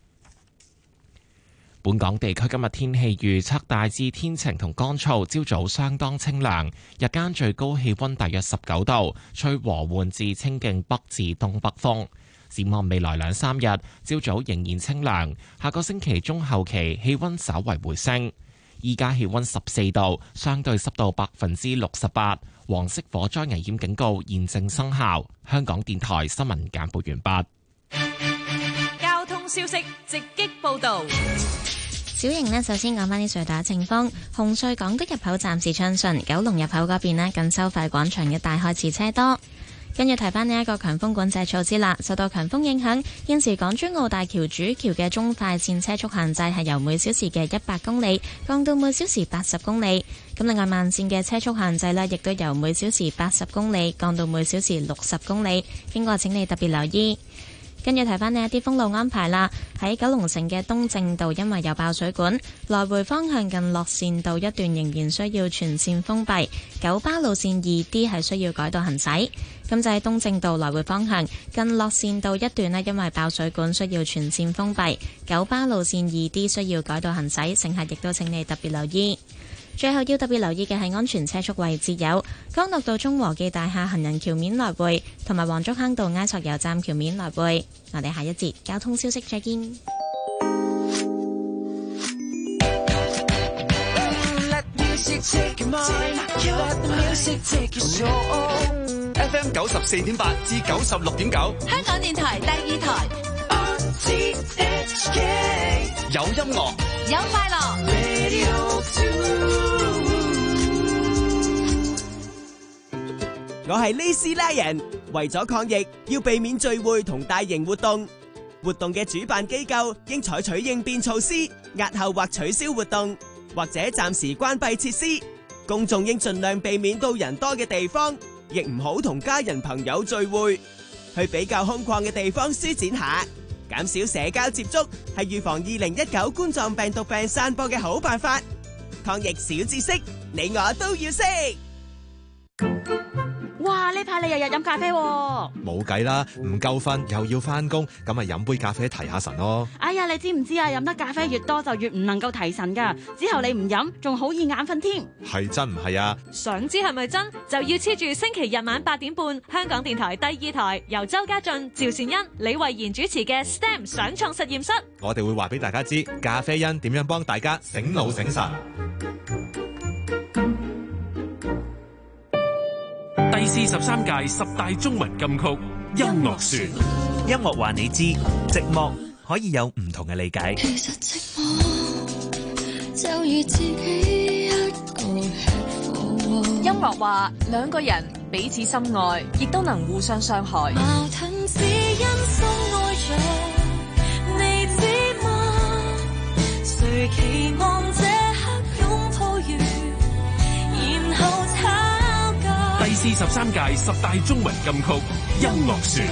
本港地區今日天氣預測大致天晴同乾燥，朝早相當清涼，日間最高氣溫大約十九度，吹和緩至清勁北至東北風。展望未來兩三日，朝早仍然清涼，下個星期中後期氣溫稍為回升。依家氣溫十四度，相對濕度百分之六十八，黃色火災危險警告現正生效。香港電台新聞簡報完畢。 交通消息直擊報道。 小型呢，首先講返啲隧道情況。紅隧港島入口暫時暢順，九龍入口嗰邊呢，近收費廣場一帶開始車多。跟住提翻呢一個強風管制措施啦，受到強風影響，現時港珠澳大橋主橋嘅中快線車速限制係由每小時嘅一百公里降到每小時八十公里。咁另外慢線嘅車速限制呢，亦都由每小時八十公里降到每小時六十公里。經過請你特別留意。跟住提翻呢一啲封路安排啦，喺九龍城嘅東正道因為有爆水管，來回方向近樂善道一段仍然需要全線封閉，九巴路線二 D 係需要改道行駛。咁就喺東正道來回方向近樂善道一段呢，因為爆水管需要全線封閉，九巴路線二 D 需要改道行駛，乘客亦都請你特別留意。最後要特別留意嘅係安全車速位置有江樂道中和記大廈行人橋面來回，同埋黃竹坑道埃索油站橋面來回。我哋下一節交通消息再見。 F M 九十四點八至九十六點九， 香港電台第二台。 有音樂， 有快樂。 我係呢斯拉人，為咗抗疫，要避免聚會同大型活動。活動嘅主辦機構應採取應變措施，押後或取消活動，或者暫時關閉設施。公眾應盡量避免到人多嘅地方，亦唔好同家人朋友聚會。去比較空曠嘅地方舒展下，減少社交接觸，係預防二零一九冠狀病毒病散播嘅好辦法。抗疫小知識，你我都要識。 哇！呢排你日日飲咖啡喎， 冇計啦，唔夠瞓又要翻工，咁咪飲杯咖啡提下神咯。 哎呀，你知唔知啊？飲得咖啡越多就越唔能夠提神噶，之後你唔飲仲好易眼瞓添。 係真唔係啊？ 想知係咪真，就要黐住星期日晚八點半，香港電台第二台由周家俊、趙善恩、李慧賢主持嘅 S T E M 想創實驗室。 我哋會話俾大家知咖啡因點樣幫大家醒腦醒神。 第四十三屆十大中文金曲音樂船， 音樂話你知，寂寞可以有唔同嘅理解。 其實寂寞就如自己一個吃火。 音樂話兩個人彼此深愛，亦都能互相傷害。 矛盾只因深愛着，你知嗎？誰期望這刻擁抱完，然後吵。 第四十三屆十大中文金曲音樂船。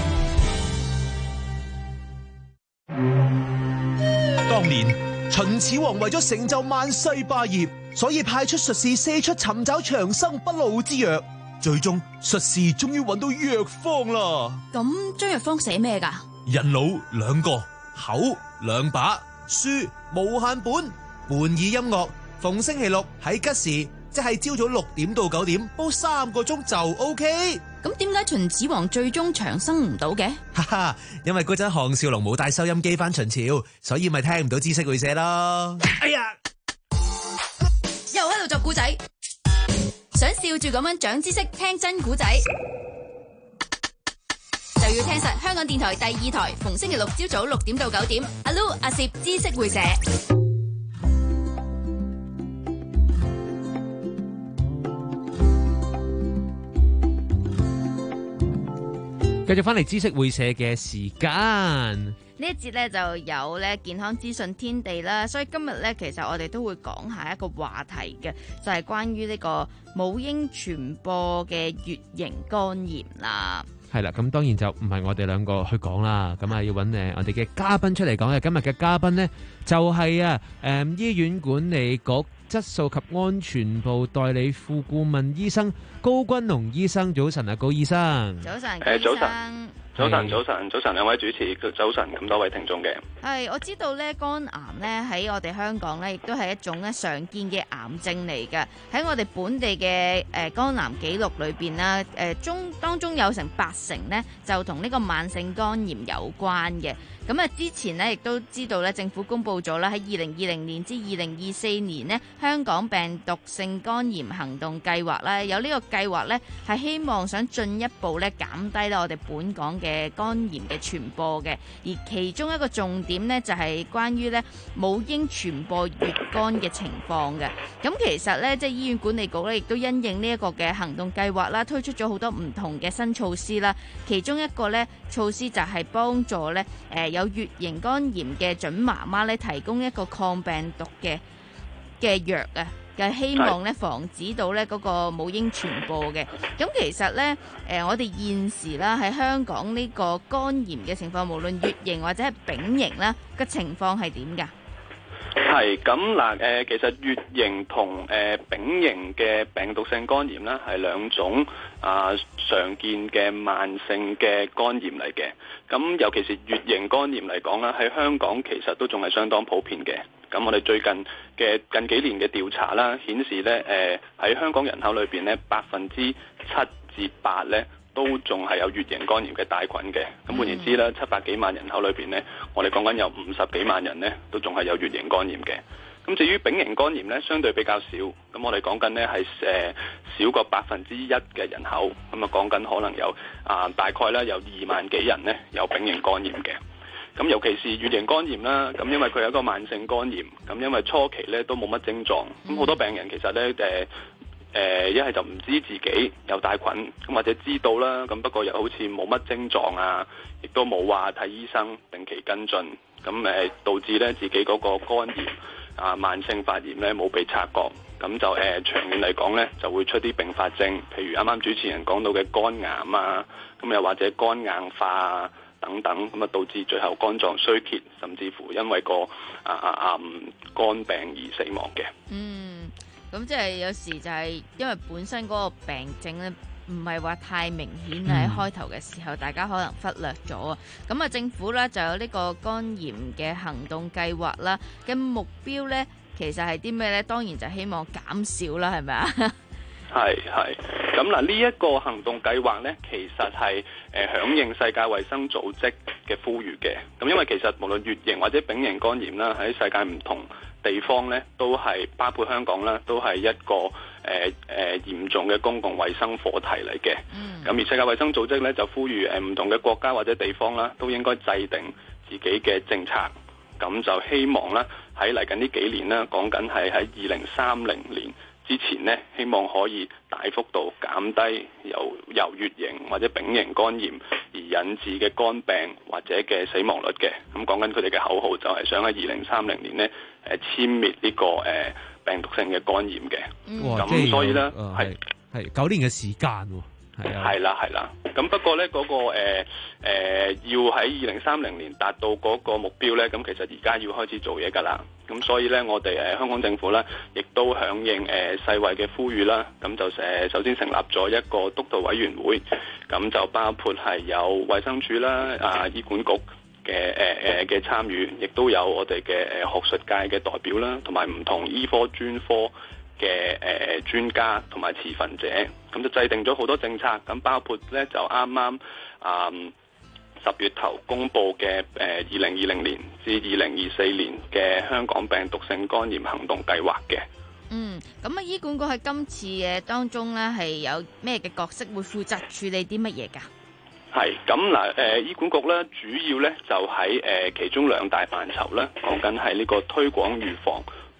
當年秦始皇為咗成就萬世霸業，所以派出術士四出尋找長生不老之藥。最終術士終於揾到藥方啦。 咁張藥方寫咩噶？ 人腦兩個，口兩把，書無限本，伴以音樂。逢星期六喺吉時，即係朝早六點到九點，煲三個鐘就 OK。 咁點解秦始皇最終長生唔到嘅？ 哈哈，因為嗰陣項少龍冇帶收音機翻秦朝，所以咪聽唔到知識會社咯。哎呀， 又喺度作古仔，想笑住咁樣長知識，聽真古仔，就要聽實香港電台第二台，逢星期六朝早六點到九點，阿 Lu 阿攝知識會社。 繼續翻嚟知識會社嘅時間， 呢一節咧就有咧健康資訊天地啦，所以今日咧其實我哋都會講下一個話題嘅，就係關於呢個母嬰傳播嘅乙型肝炎啦。 係啦，咁當然就唔係我哋兩個去講啦，咁啊要揾誒我哋嘅嘉賓出嚟講嘅。今日嘅嘉賓呢，就係啊誒醫院管理局質素及安全部代理副顧問醫生高君龍醫生。早晨啊，高醫生。 早晨， 誒早晨。早晨，早晨，早晨，兩位主持，早晨，咁多位聽眾嘅。 係，我知道咧，肝癌咧喺我哋香港咧，亦都係一種咧常見嘅癌症嚟嘅。喺我哋本地嘅誒肝癌記錄裏邊啦，誒中當中有成八成咧就同呢個慢性肝炎有關嘅。咁啊，之前咧亦都知道咧，政府公布咗啦，喺二零二零年至二零二四年呢，香港病毒性肝炎行動計劃啦，有呢個計劃咧係希望想進一步咧減低咧我哋本港嘅肝炎嘅傳播嘅，而其中一個重點呢，就係關於咧母嬰傳播乙肝嘅情況嘅。咁其實咧，即係醫院管理局咧，亦都因應呢一個嘅行動計劃啦，推出咗好多唔同嘅新措施啦。其中一個咧措施就係幫助咧誒有乙型肝炎嘅準媽媽咧提供一個抗病毒嘅嘅藥啊。嘅希望咧防止到咧嗰個母嬰傳播嘅。咁其實咧誒我哋現時啦喺香港呢個肝炎嘅情況，無論乙型或者係丙型啦嘅情況係點㗎？ 係咁嗱誒，其實乙型同誒丙型嘅病毒性肝炎啦係兩種啊常見嘅慢性嘅肝炎嚟嘅。咁尤其是乙型肝炎嚟講啦，喺香港其實都仲係相當普遍嘅。咁我哋最近嘅近幾年嘅調查啦，顯示咧誒喺香港人口裏邊咧，百分之七至八咧都仲係有乙型肝炎嘅帶菌嘅。咁換言之啦，七百幾萬人口裏邊咧，我哋講緊有五十幾萬人咧都仲係有乙型肝炎嘅。咁至於丙型肝炎咧，相對比較少。咁我哋講緊咧係誒少過百分之一嘅人口。咁啊講緊可能有啊大概啦有二萬幾人咧有丙型肝炎嘅。咁尤其是乙型肝炎啦，咁因為佢係一個慢性肝炎，咁因為初期咧都冇乜症狀，咁好多病人其實咧誒誒一係就唔知自己有帶菌，咁或者知道啦，咁不過又好似冇乜症狀啊，亦都冇話睇醫生定期跟進，咁誒導致咧自己嗰個肝炎啊慢性發炎咧冇被察覺，咁就誒、呃、長遠嚟講咧就會出啲併發症，譬如啱啱主持人講到嘅肝癌啊，咁又或者肝硬化啊等等，咁啊導致最後肝臟衰竭，甚至乎因為個啊啊啊肝病而死亡嘅。嗯， 咁即係有時就係因為本身嗰個病症咧，唔係話太明顯喺開頭嘅時候，大家可能忽略咗啊。咁啊，政府咧就有呢個肝炎嘅行動計劃啦，嘅目標咧其實係啲咩咧？當然就希望減少啦，係咪啊？ 係係，咁嗱呢一個行動計劃呢，其實係誒、呃、響應世界衛生組織嘅呼籲嘅。咁因為其實無論乙型或者丙型肝炎啦，喺世界唔同地方呢，都係包括香港啦，都係一個誒誒、呃呃、嚴重嘅公共衛生課題嚟嘅。咁、嗯、而世界衛生組織呢，就呼籲誒唔同嘅國家或者地方啦，都應該制定自己嘅政策。咁就希望啦，喺嚟緊呢幾年啦，講緊係喺二零三零年之前呢，希望可以大幅度減低由由乙型或者丙型肝炎而引致嘅肝病或者嘅死亡率嘅。咁講緊佢哋嘅口號就係想喺二零三零年呢誒殲滅呢個誒、呃、病毒性嘅肝炎嘅。咁、嗯、所以呢，係係九年嘅時間喎。 係啦係啦，咁不過呢，嗰、那個誒誒、呃呃、要喺二零三零年達到嗰個目標呢，咁其實而家要開始做嘢㗎啦。咁所以呢，我哋誒、呃、香港政府呢，亦都響應誒、呃、世衛嘅呼籲啦，咁就誒首先成立咗一個督導委員會，咁就包括係有衛生署啦、啊醫管局嘅誒誒嘅參與，亦都有我哋嘅誒學術界嘅代表啦，同埋唔同醫科專科嘅誒、呃、專家同埋持份者，咁就制定咗好多政策，咁包括咧就啱啱啊十月頭公布嘅誒二零二零年至二零二四年嘅香港病毒性肝炎行動計劃嘅。 嗯，咁啊醫管局喺今次嘅當中咧係有咩嘅角色會負責處理啲乜嘢㗎？ 係咁嗱，誒、呃、醫管局咧主要咧就喺誒、呃、其中兩大範疇咧，講緊係呢個推廣預防同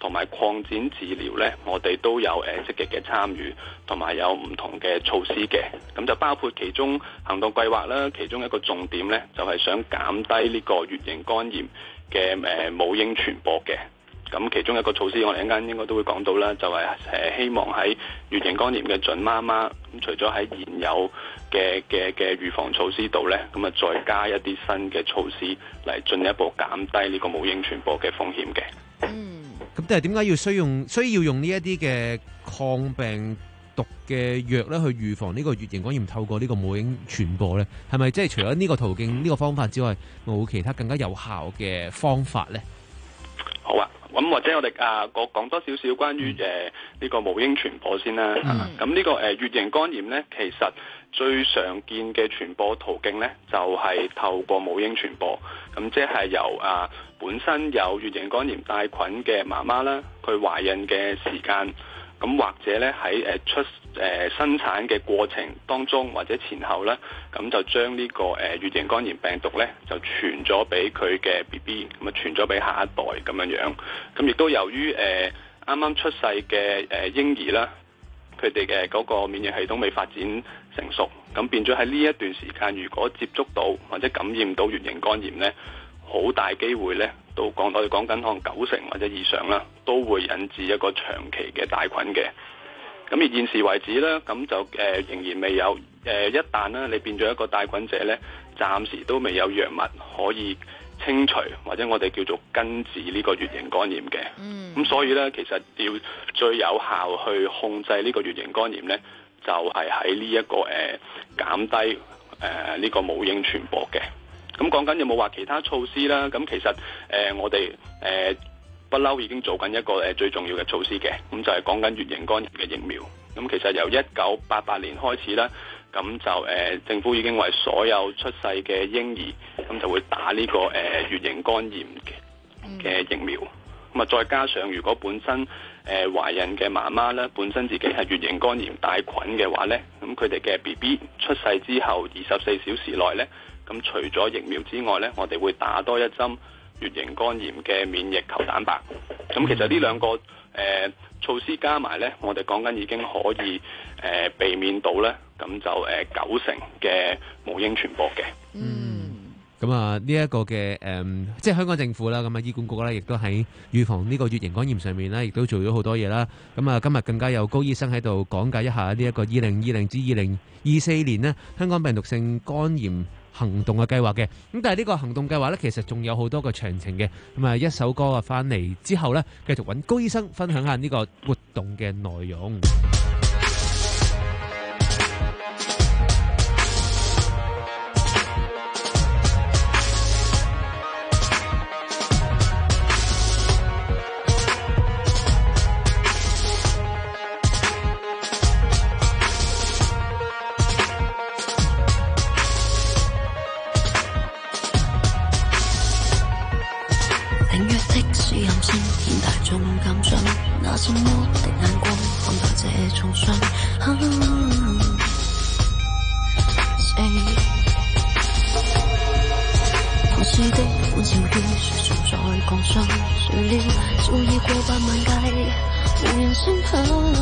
同埋擴展治療呢，我哋都有誒積極嘅參與，同埋有唔同嘅措施嘅。咁就包括其中行動計劃啦，其中一個重點呢，就係想減低呢個乙型肝炎嘅誒母嬰傳播嘅。咁其中一個措施，我哋一陣間應該都會講到啦，就係誒希望喺乙型肝炎嘅準媽媽，咁除咗喺現有嘅嘅嘅預防措施度咧，咁啊再加一啲新嘅措施嚟進一步減低呢個母嬰傳播嘅風險嘅。 嗯，咁但係點解要需用需要用呢一啲嘅抗病毒嘅藥咧去預防呢個乙型肝炎透過呢個母嬰傳播咧？係咪即係除咗呢個途徑、呢個方法之外，冇其他更加有效嘅方法咧？ 好啊。咁或者我哋啊講講多少少關於誒呢個母嬰傳播先啦。咁呢、嗯這個誒乙型肝炎咧，其實最常見嘅傳播途徑咧，就係、是、透過母嬰傳播。咁即係由啊本身有乙型肝炎帶菌嘅媽媽啦，佢懷孕嘅時間，咁或者咧喺誒出誒、呃、生產嘅過程當中或者前後咧，咁就將呢、這個誒乙型肝炎病毒咧就傳咗俾佢嘅 B B， 咁啊傳咗俾下一代咁樣樣。咁亦都由於誒啱啱出世嘅誒嬰兒啦，佢哋嘅嗰個免疫系統未發展成熟，咁變咗喺呢一段時間，如果接觸到或者感染到乙型肝炎咧，好大機會咧，都講我哋講緊可能九成或者以上啦，都會引致一個長期嘅帶菌嘅。咁而現時為止咧，咁就誒、呃、仍然未有誒、呃，一旦咧你變咗一個帶菌者咧，暫時都未有藥物可以清除或者我哋叫做根治呢個乙型肝炎嘅。嗯。咁所以咧，其實要最有效去控制呢個乙型肝炎咧，就係喺呢一個誒、呃、減低誒呢、呃這個母嬰傳播嘅。咁講緊有冇話其他措施啦？咁其實誒、呃、我哋誒不嬲已經做緊一個誒最重要嘅措施嘅，咁就係講緊乙型肝炎嘅疫苗。咁其實由一九八八年開始啦，咁就誒、呃、政府已經為所有出世嘅嬰兒，咁就會打呢、這個誒乙型肝炎嘅嘅疫苗。咁啊，再加上如果本身誒、呃、懷孕嘅媽媽咧，本身自己係乙型肝炎帶菌嘅話咧，咁佢哋嘅 B B 出世之後二十四小時內咧，咁除咗疫苗之外咧，我哋會打多一針乙型肝炎嘅免疫球蛋白。咁其實呢兩個誒、呃、措施加埋咧，我哋講緊已經可以誒、呃、避免到咧，咁就誒、呃、九成嘅母嬰傳播嘅。 嗯。咁啊，呢一個嘅誒，即係香港政府啦，咁啊醫管局咧，亦都喺預防呢個乙型肝炎上面咧，亦都做咗好多嘢啦。咁啊，今日更加有高醫生喺度講解一下呢一個二零二零至二零二四年呢香港病毒性肝炎行動嘅計劃嘅。咁但係呢個行動計劃咧，其實仲有好多個詳情嘅。咁啊，一首歌啊翻嚟之後咧，繼續揾高醫生分享下呢個活動嘅內容。 那什麼的眼光看待這重傷？誰同事的歡笑語說常在降霜，誰料早已過百萬屆，無人相響。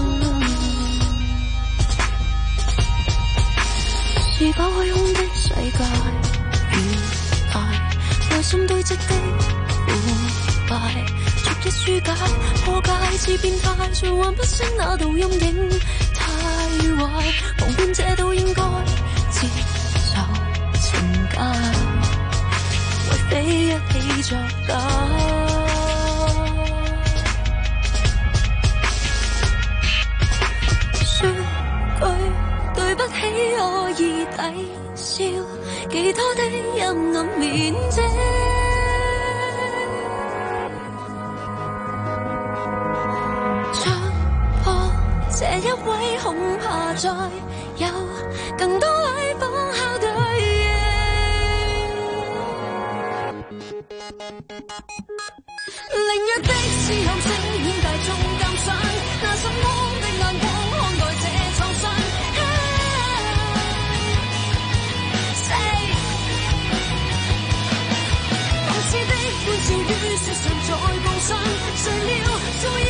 是否虛空的世界愉快，內心堆積的腐敗？一書架破戒似變態，誰還不識那道陰影太壞，旁觀者都應該接受懲戒，為非一起作假。說句對不起，可以抵消幾多的陰暗面遮。這一位恐怕再有更多位幫下對應，凌弱的時候聲顯大眾鑑賞，那什麼的眼光看待這創傷。放肆的歡笑語說常在共賞，誰料早已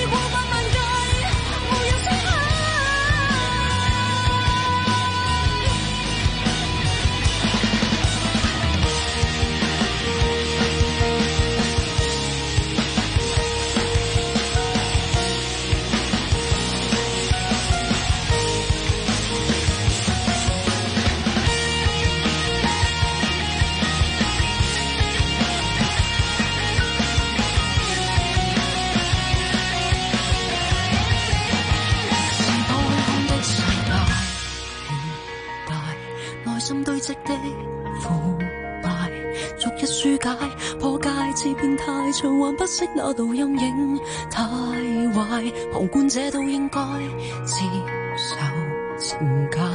變態，循環不息那道陰影太壞，旁觀者都應該接受懲戒，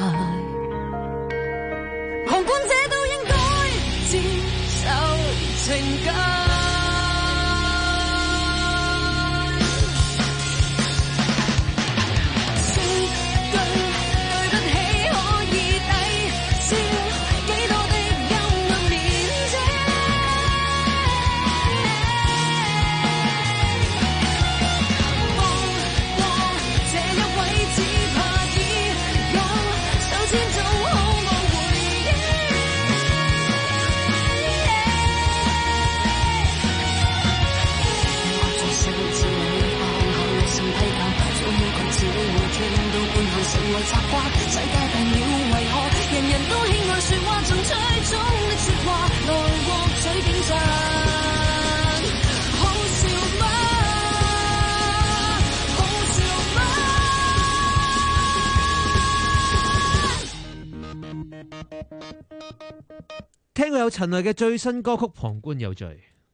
旁觀者都應該接受懲戒。成為習慣，世界病了為何？人人都喜愛説話，從最終的説話來獲取點讚，好笑嗎？好笑嗎？ 聽過有陳蕾嘅最新歌曲《旁觀有罪》。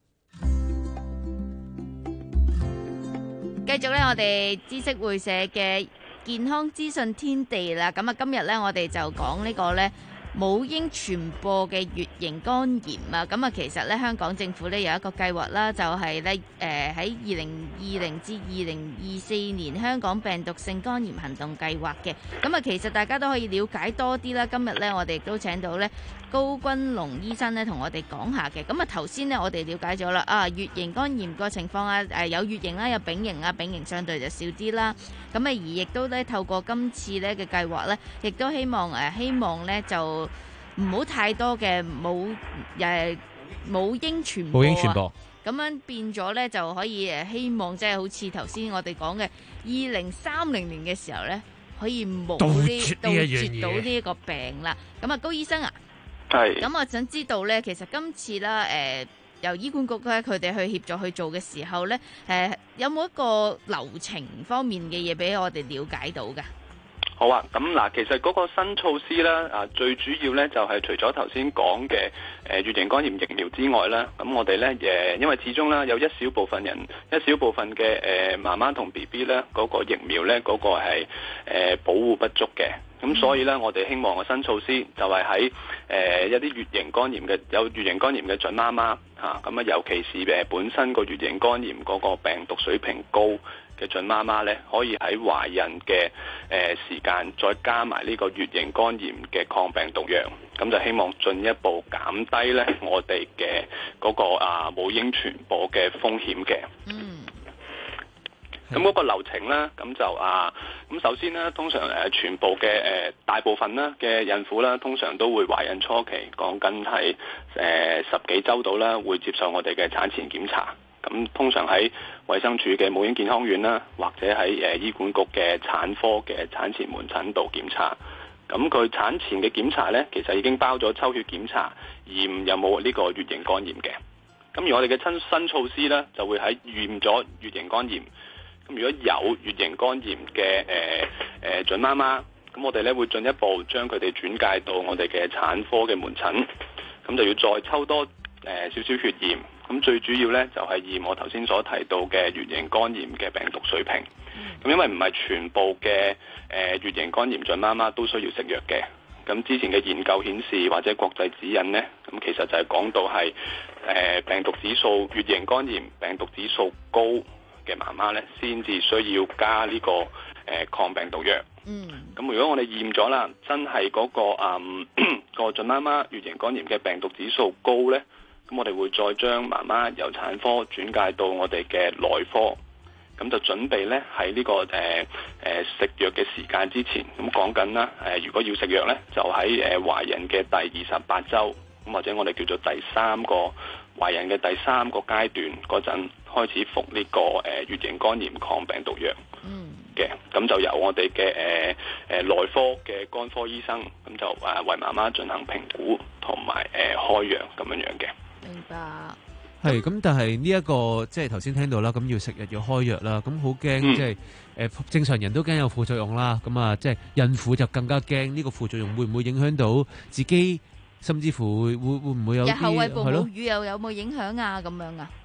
繼續咧，我哋知識會社嘅健康資訊天地啦，咁啊今日咧我哋就講呢個咧母嬰傳播嘅乙型肝炎啊，咁啊其實咧香港政府咧有一個計劃啦，就係咧誒喺二零二零至二零二四年香港病毒性肝炎行動計劃嘅，咁啊其實大家都可以了解多啲啦。今日咧我哋亦都請到咧高君龍醫生咧同我哋講下嘅，咁啊頭先咧我哋了解咗啦，啊乙型肝炎個情況啊，誒有乙型啦，有丙型啊，丙型相對就少啲啦，咁啊而亦都咧透過今次咧嘅計劃咧，亦都希望誒希望咧就唔好太多嘅母誒母嬰傳播啊，母嬰傳播咁樣變咗咧就可以誒希望即係好似頭先我哋講嘅二零三零年嘅時候咧，可以冇啲杜絕到呢一個病啦。咁啊高醫生啊，係咁我想知道咧，其實今次啦誒、呃、由醫管局咧佢哋去協助去做嘅時候咧，誒、呃、有冇一個流程方面嘅嘢俾我哋了解到㗎？ 好啊，咁嗱，其實嗰個新措施咧，啊最主要咧就係除咗頭先講嘅誒乙型肝炎疫苗之外咧，咁我哋咧誒，因為始終咧有一小部分人、一小部分嘅誒媽媽同 B B 咧嗰個疫苗咧嗰個係誒保護不足嘅，咁所以咧我哋希望個新措施就係喺誒一啲乙型肝炎嘅有乙型肝炎嘅準媽媽嚇，咁啊尤其是誒本身個乙型肝炎嗰個病毒水平高嘅準媽媽咧，可以喺懷孕嘅誒、呃、時間再加埋呢個乙型肝炎嘅抗病毒藥，咁就希望進一步減低咧我哋嘅嗰個啊母嬰傳播嘅風險嘅。嗯。咁嗰個流程咧，咁就啊，咁首先咧，通常誒、呃、全部嘅誒、呃、大部分啦嘅孕婦啦，通常都會懷孕初期講緊係誒十幾週到啦，會接受我哋嘅產前檢查。咁通常喺衛生署嘅母嬰健康院啦，或者喺誒醫管局嘅產科嘅產前門診度檢查。咁佢產前嘅檢查呢，其實已經包咗抽血檢查，驗有冇呢個乙型肝炎嘅。咁而我哋嘅新新措施呢，就會喺驗咗乙型肝炎。咁如果有乙型肝炎嘅誒誒準媽媽，咁我哋呢會進一步將佢哋轉介到我哋嘅產科嘅門診。咁就要再抽多誒、呃、少少血驗。咁最主要咧就係、是、驗我頭先所提到嘅乙型肝炎嘅病毒水平。咁因為唔係全部嘅誒乙型肝炎準媽媽都需要食藥嘅。咁之前嘅研究顯示或者國際指引呢，咁其實就係講到係誒、呃、病毒指數乙型肝炎病毒指數高嘅媽媽咧，先至需要加呢、這個誒、呃、抗病毒藥。嗯。咁如果我哋驗咗啦，真係嗰、那個嗯個準媽媽乙型肝炎嘅病毒指數高咧。咁我哋會再將媽媽由產科轉介到我哋嘅內科，咁就準備咧喺呢個誒誒、呃、食藥嘅時間之前，咁講緊啦誒，如果要食藥咧，就喺誒懷孕嘅第二十八週，咁或者我哋叫做第三個懷孕嘅第三個階段嗰陣開始服呢、這個誒、呃、乙型肝炎抗病毒藥嘅，咁、嗯、就由我哋嘅誒誒內科嘅肝科醫生，咁就誒、呃、為媽媽進行評估同埋誒開藥咁樣樣嘅。明白。係咁，但係呢一個即係頭先聽到啦，咁要食藥要開藥啦，咁好驚，即係誒正常人都驚有副作用啦，咁啊即係孕婦就更加驚呢個副作用會唔會影響到自己，甚至乎會會會唔會有啲係咯？後餵哺母乳又有冇影響啊？咁樣啊？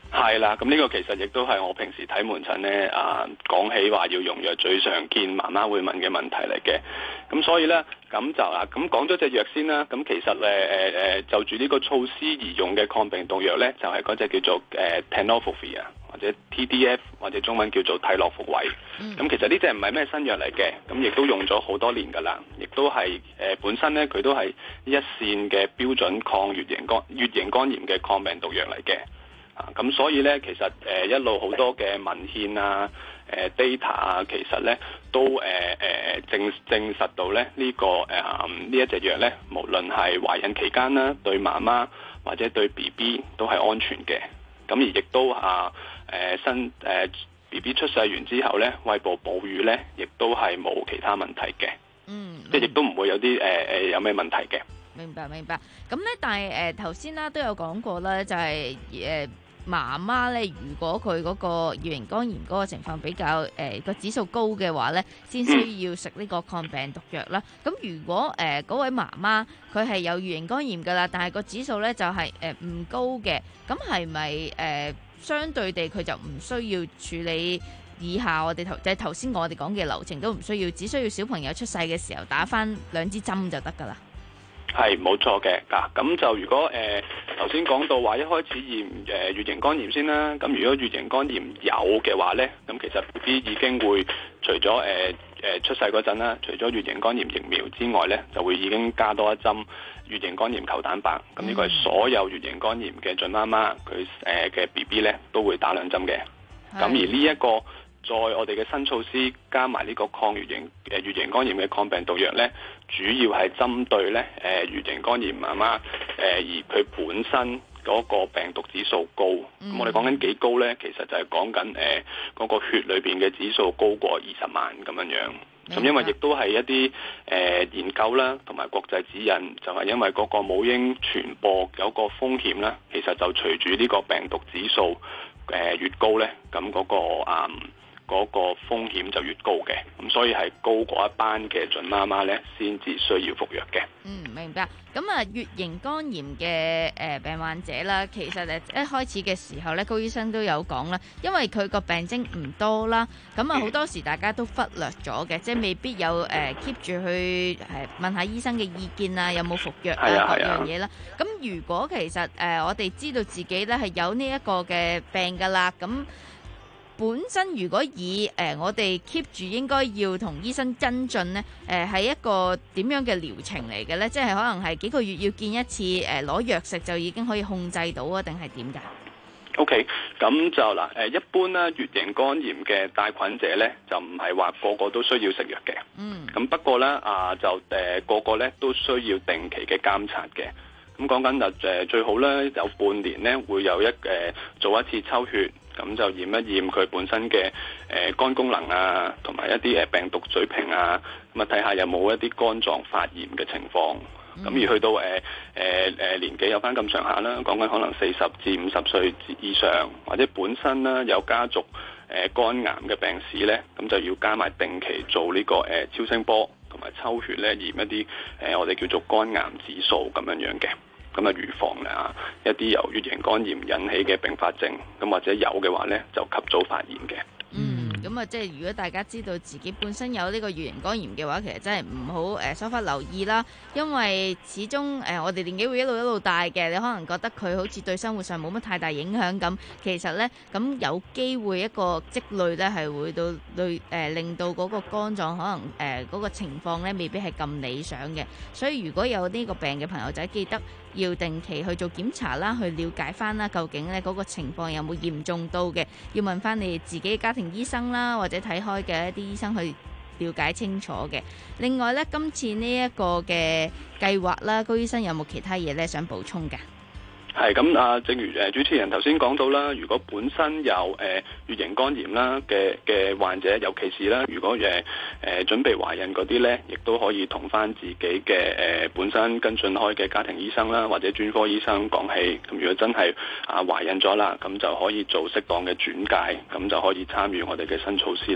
係啦，咁呢個其實亦都係我平時睇門診咧啊，講起話要用藥最常見媽媽會問嘅問題嚟嘅。咁所以咧，咁就啊，咁講咗隻藥先啦。咁其實誒誒誒，就住呢個措施而用嘅抗病毒藥咧，就係嗰隻叫做誒 Tenofovir 啊，或者 T D F 或者中文叫做替洛福韋。咁、嗯、其實呢隻唔係咩新藥嚟嘅，咁亦都用咗好多年㗎啦，亦都係誒、呃、本身咧佢都係一線嘅標準抗乙型肝乙型肝炎嘅抗病毒藥嚟嘅。啊，咁所以咧，其實誒、呃、一路好多嘅文獻啊、誒、呃、data 啊，其實咧都誒誒、呃、證證實到咧呢、這個誒、呃、呢一隻藥咧，無論係懷孕期間啦，對媽媽或者對 B B 都係安全嘅。咁而亦都啊誒、呃、新誒、呃、B B 出世完之後咧，餵哺母乳咧，亦都係冇其他問題嘅。嗯，即係亦都唔會有啲誒誒有咩問題嘅。 明白明白。咁咧，但係誒頭先啦都有講過啦，就係、是、誒。呃媽媽咧，如果佢嗰個乙型肝炎嗰個情況比較誒個、呃、指數高嘅話咧，先需要食呢個抗病毒藥啦。咁如果誒嗰、呃、位媽媽佢係有乙型肝炎噶啦，但係個指數咧就係誒唔高嘅，咁係咪誒相對地佢就唔需要處理以下我哋頭就係頭先我哋講嘅流程都唔需要，只需要小朋友出世嘅時候打返兩支針就得噶啦。 係冇錯嘅，嗱咁就如果誒頭先講到話一開始驗誒乙型肝炎先啦，咁如果乙型肝炎有嘅話咧，咁其實 B B 已經會除咗誒誒出世嗰陣啦，除咗乙型肝炎疫苗之外咧，就會已經加多一針乙型肝炎球蛋白，咁呢個係所有乙型肝炎嘅準媽媽佢誒嘅 B B 咧都會打兩針嘅，咁而呢、這、一個。再我哋嘅新措施加埋呢個抗乙型誒乙型肝炎嘅抗病毒藥咧，主要係針對咧誒乙型肝炎媽媽誒、呃、而佢本身嗰個病毒指數高。咁、嗯、我哋講緊幾高咧？其實就係講緊誒嗰個血裏邊嘅指數高過二十萬咁樣樣。咁因為亦都係一啲誒、呃、研究啦，同埋國際指引，就係、是、因為嗰個母嬰傳播有個風險啦。其實就隨住呢個病毒指數誒、呃、越高咧，咁嗰、那個啊。嗯嗰個風險就越高嘅，咁所以係高過一班嘅準媽媽咧，先至需要服藥嘅。 嗯，明白。咁啊，乙型肝炎嘅誒病患者啦，其實誒一開始嘅時候咧，高醫生都有講啦，因為佢個病徵唔多啦，咁啊好多時大家都忽略咗嘅，即係未必有誒 keep 住去誒問下醫生嘅意見啊，有冇服藥啊各樣嘢啦。咁如果其實誒我哋知道自己咧係有呢一個嘅病㗎啦，咁本身如果以誒、呃、我哋 keep 住應該要同醫生跟進呢，誒、呃、係一個點樣嘅療程嚟嘅呢？即係可能係幾個月要見一次，誒攞藥食就已經可以控制到啊？定係點㗎？OK，咁就嗱誒，一般咧乙型肝炎嘅帶菌者呢，就唔係話個個都需要食藥嘅。嗯。咁不過呢，啊，就誒、呃、個個呢都需要定期嘅監察嘅。咁講緊就誒最好呢，有半年呢會有一誒、呃、做一次抽血。咁就驗一驗佢本身嘅誒、呃、肝功能啊，同埋一啲誒病毒水平啊，咁啊睇下有冇一啲肝臟發炎嘅情況。咁、嗯、而去到誒誒誒年紀有翻咁上下啦，講緊可能四十至五十歲以上，或者本身啦有家族誒、呃、肝癌嘅病史咧，咁就要加埋定期做呢、這個誒、呃、超聲波同埋抽血咧驗一啲誒、呃、我哋叫做肝癌指數咁樣樣嘅。咁啊，預防啊一啲由乙型肝炎引起嘅併發症，咁或者有嘅話咧，就及早發現嘅。 嗯，咁啊，即係如果大家知道自己本身有呢個乙型肝炎嘅話，其實真係唔好誒疏忽留意啦，因為始終誒、呃、我哋年紀會一路一路大嘅，你可能覺得佢好似對生活上冇乜太大影響咁，其實咧咁有機會一個積累咧係會到累誒、呃、令到嗰個肝臟可能誒嗰、呃嗰個情況咧未必係咁理想嘅，所以如果有呢個病嘅朋友仔，記得要定期去做檢查啦，去了解翻啦，究竟咧嗰個情況有冇嚴重到嘅，要問翻你自己嘅家庭醫生啦，或者睇開嘅一啲醫生去了解清楚嘅。另外咧，今次呢一個嘅計劃啦，高醫生有冇其他嘢咧想補充㗎？ 係咁啊，正如誒主持人頭先講到啦，如果本身有誒乙型肝炎啦嘅嘅患者，尤其是啦，如果誒誒、呃、準備懷孕嗰啲咧，亦都可以同翻自己嘅誒、呃、本身跟進開嘅家庭醫生啦，或者專科醫生講起。咁如果真係啊懷孕咗啦，咁就可以做適當嘅轉介，咁就可以參與我哋嘅新措施咯。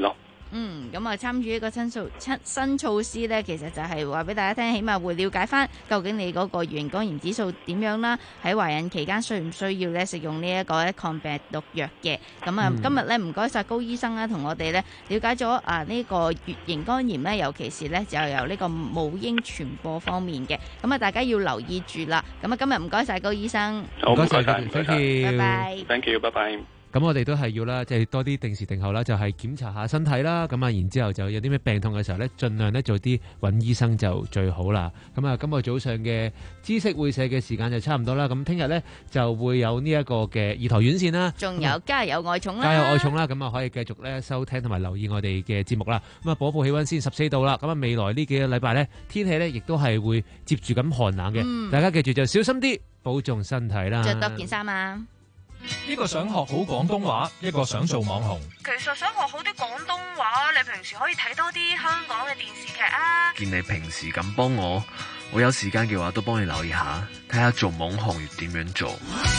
嗯，咁啊參與呢個新措新措施呢，其實就係話俾大家聽，起碼會了解翻究竟你嗰個乙型肝炎指數點樣啦。喺懷孕期間需唔需要咧食用呢一個咧抗病毒藥嘅？咁啊，今日咧唔該晒高醫生啦，同我哋咧了解咗啊呢個乙型肝炎咧，尤其是咧就由呢個母嬰傳播方面嘅。咁啊，大家要留意住啦。咁啊，今日唔該晒高醫生， 好，唔該晒， thank you， 拜拜 ，thank you，拜拜。 咁我哋都係要啦，即係多啲定時定候啦，就係檢查下身體啦。咁啊，然之後就有啲咩病痛嘅時候咧，盡量咧做啲揾醫生就最好啦。咁啊，今日早上嘅知識會社嘅時間就差唔多啦。咁聽日咧就會有呢一個嘅二台院線啦， 仲有加油愛寵啦， 加油愛寵啦。咁啊，可以繼續咧收聽同埋留意我哋嘅節目啦。咁啊，報報氣溫先十四度啦。咁啊，未來呢幾個禮拜咧，天氣咧亦都係會接住咁寒冷嘅。 嗯、 大家記住就小心啲，保重身體啦。 着多件衫啊！ 一個想學好廣東話，一個想做網紅。 其實想學好啲廣東話，你平時可以睇多啲香港嘅電視劇啊。 見你平時咁幫我，我有時間嘅話都幫你留意下，睇下做網紅要點樣做。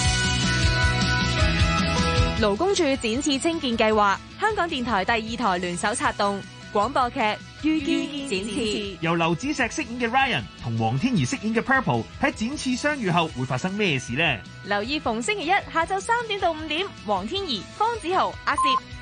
勞工處展翅青見計劃，香港電台第二台聯手策動廣播劇《于於展翅》， 由劉子石飾演嘅 Ryan 同黃天怡飾演嘅 Purple 喺展翅相遇後會發生咩事呢？ 留意逢星期一下晝三點到五點，黃天怡、方子豪、阿攝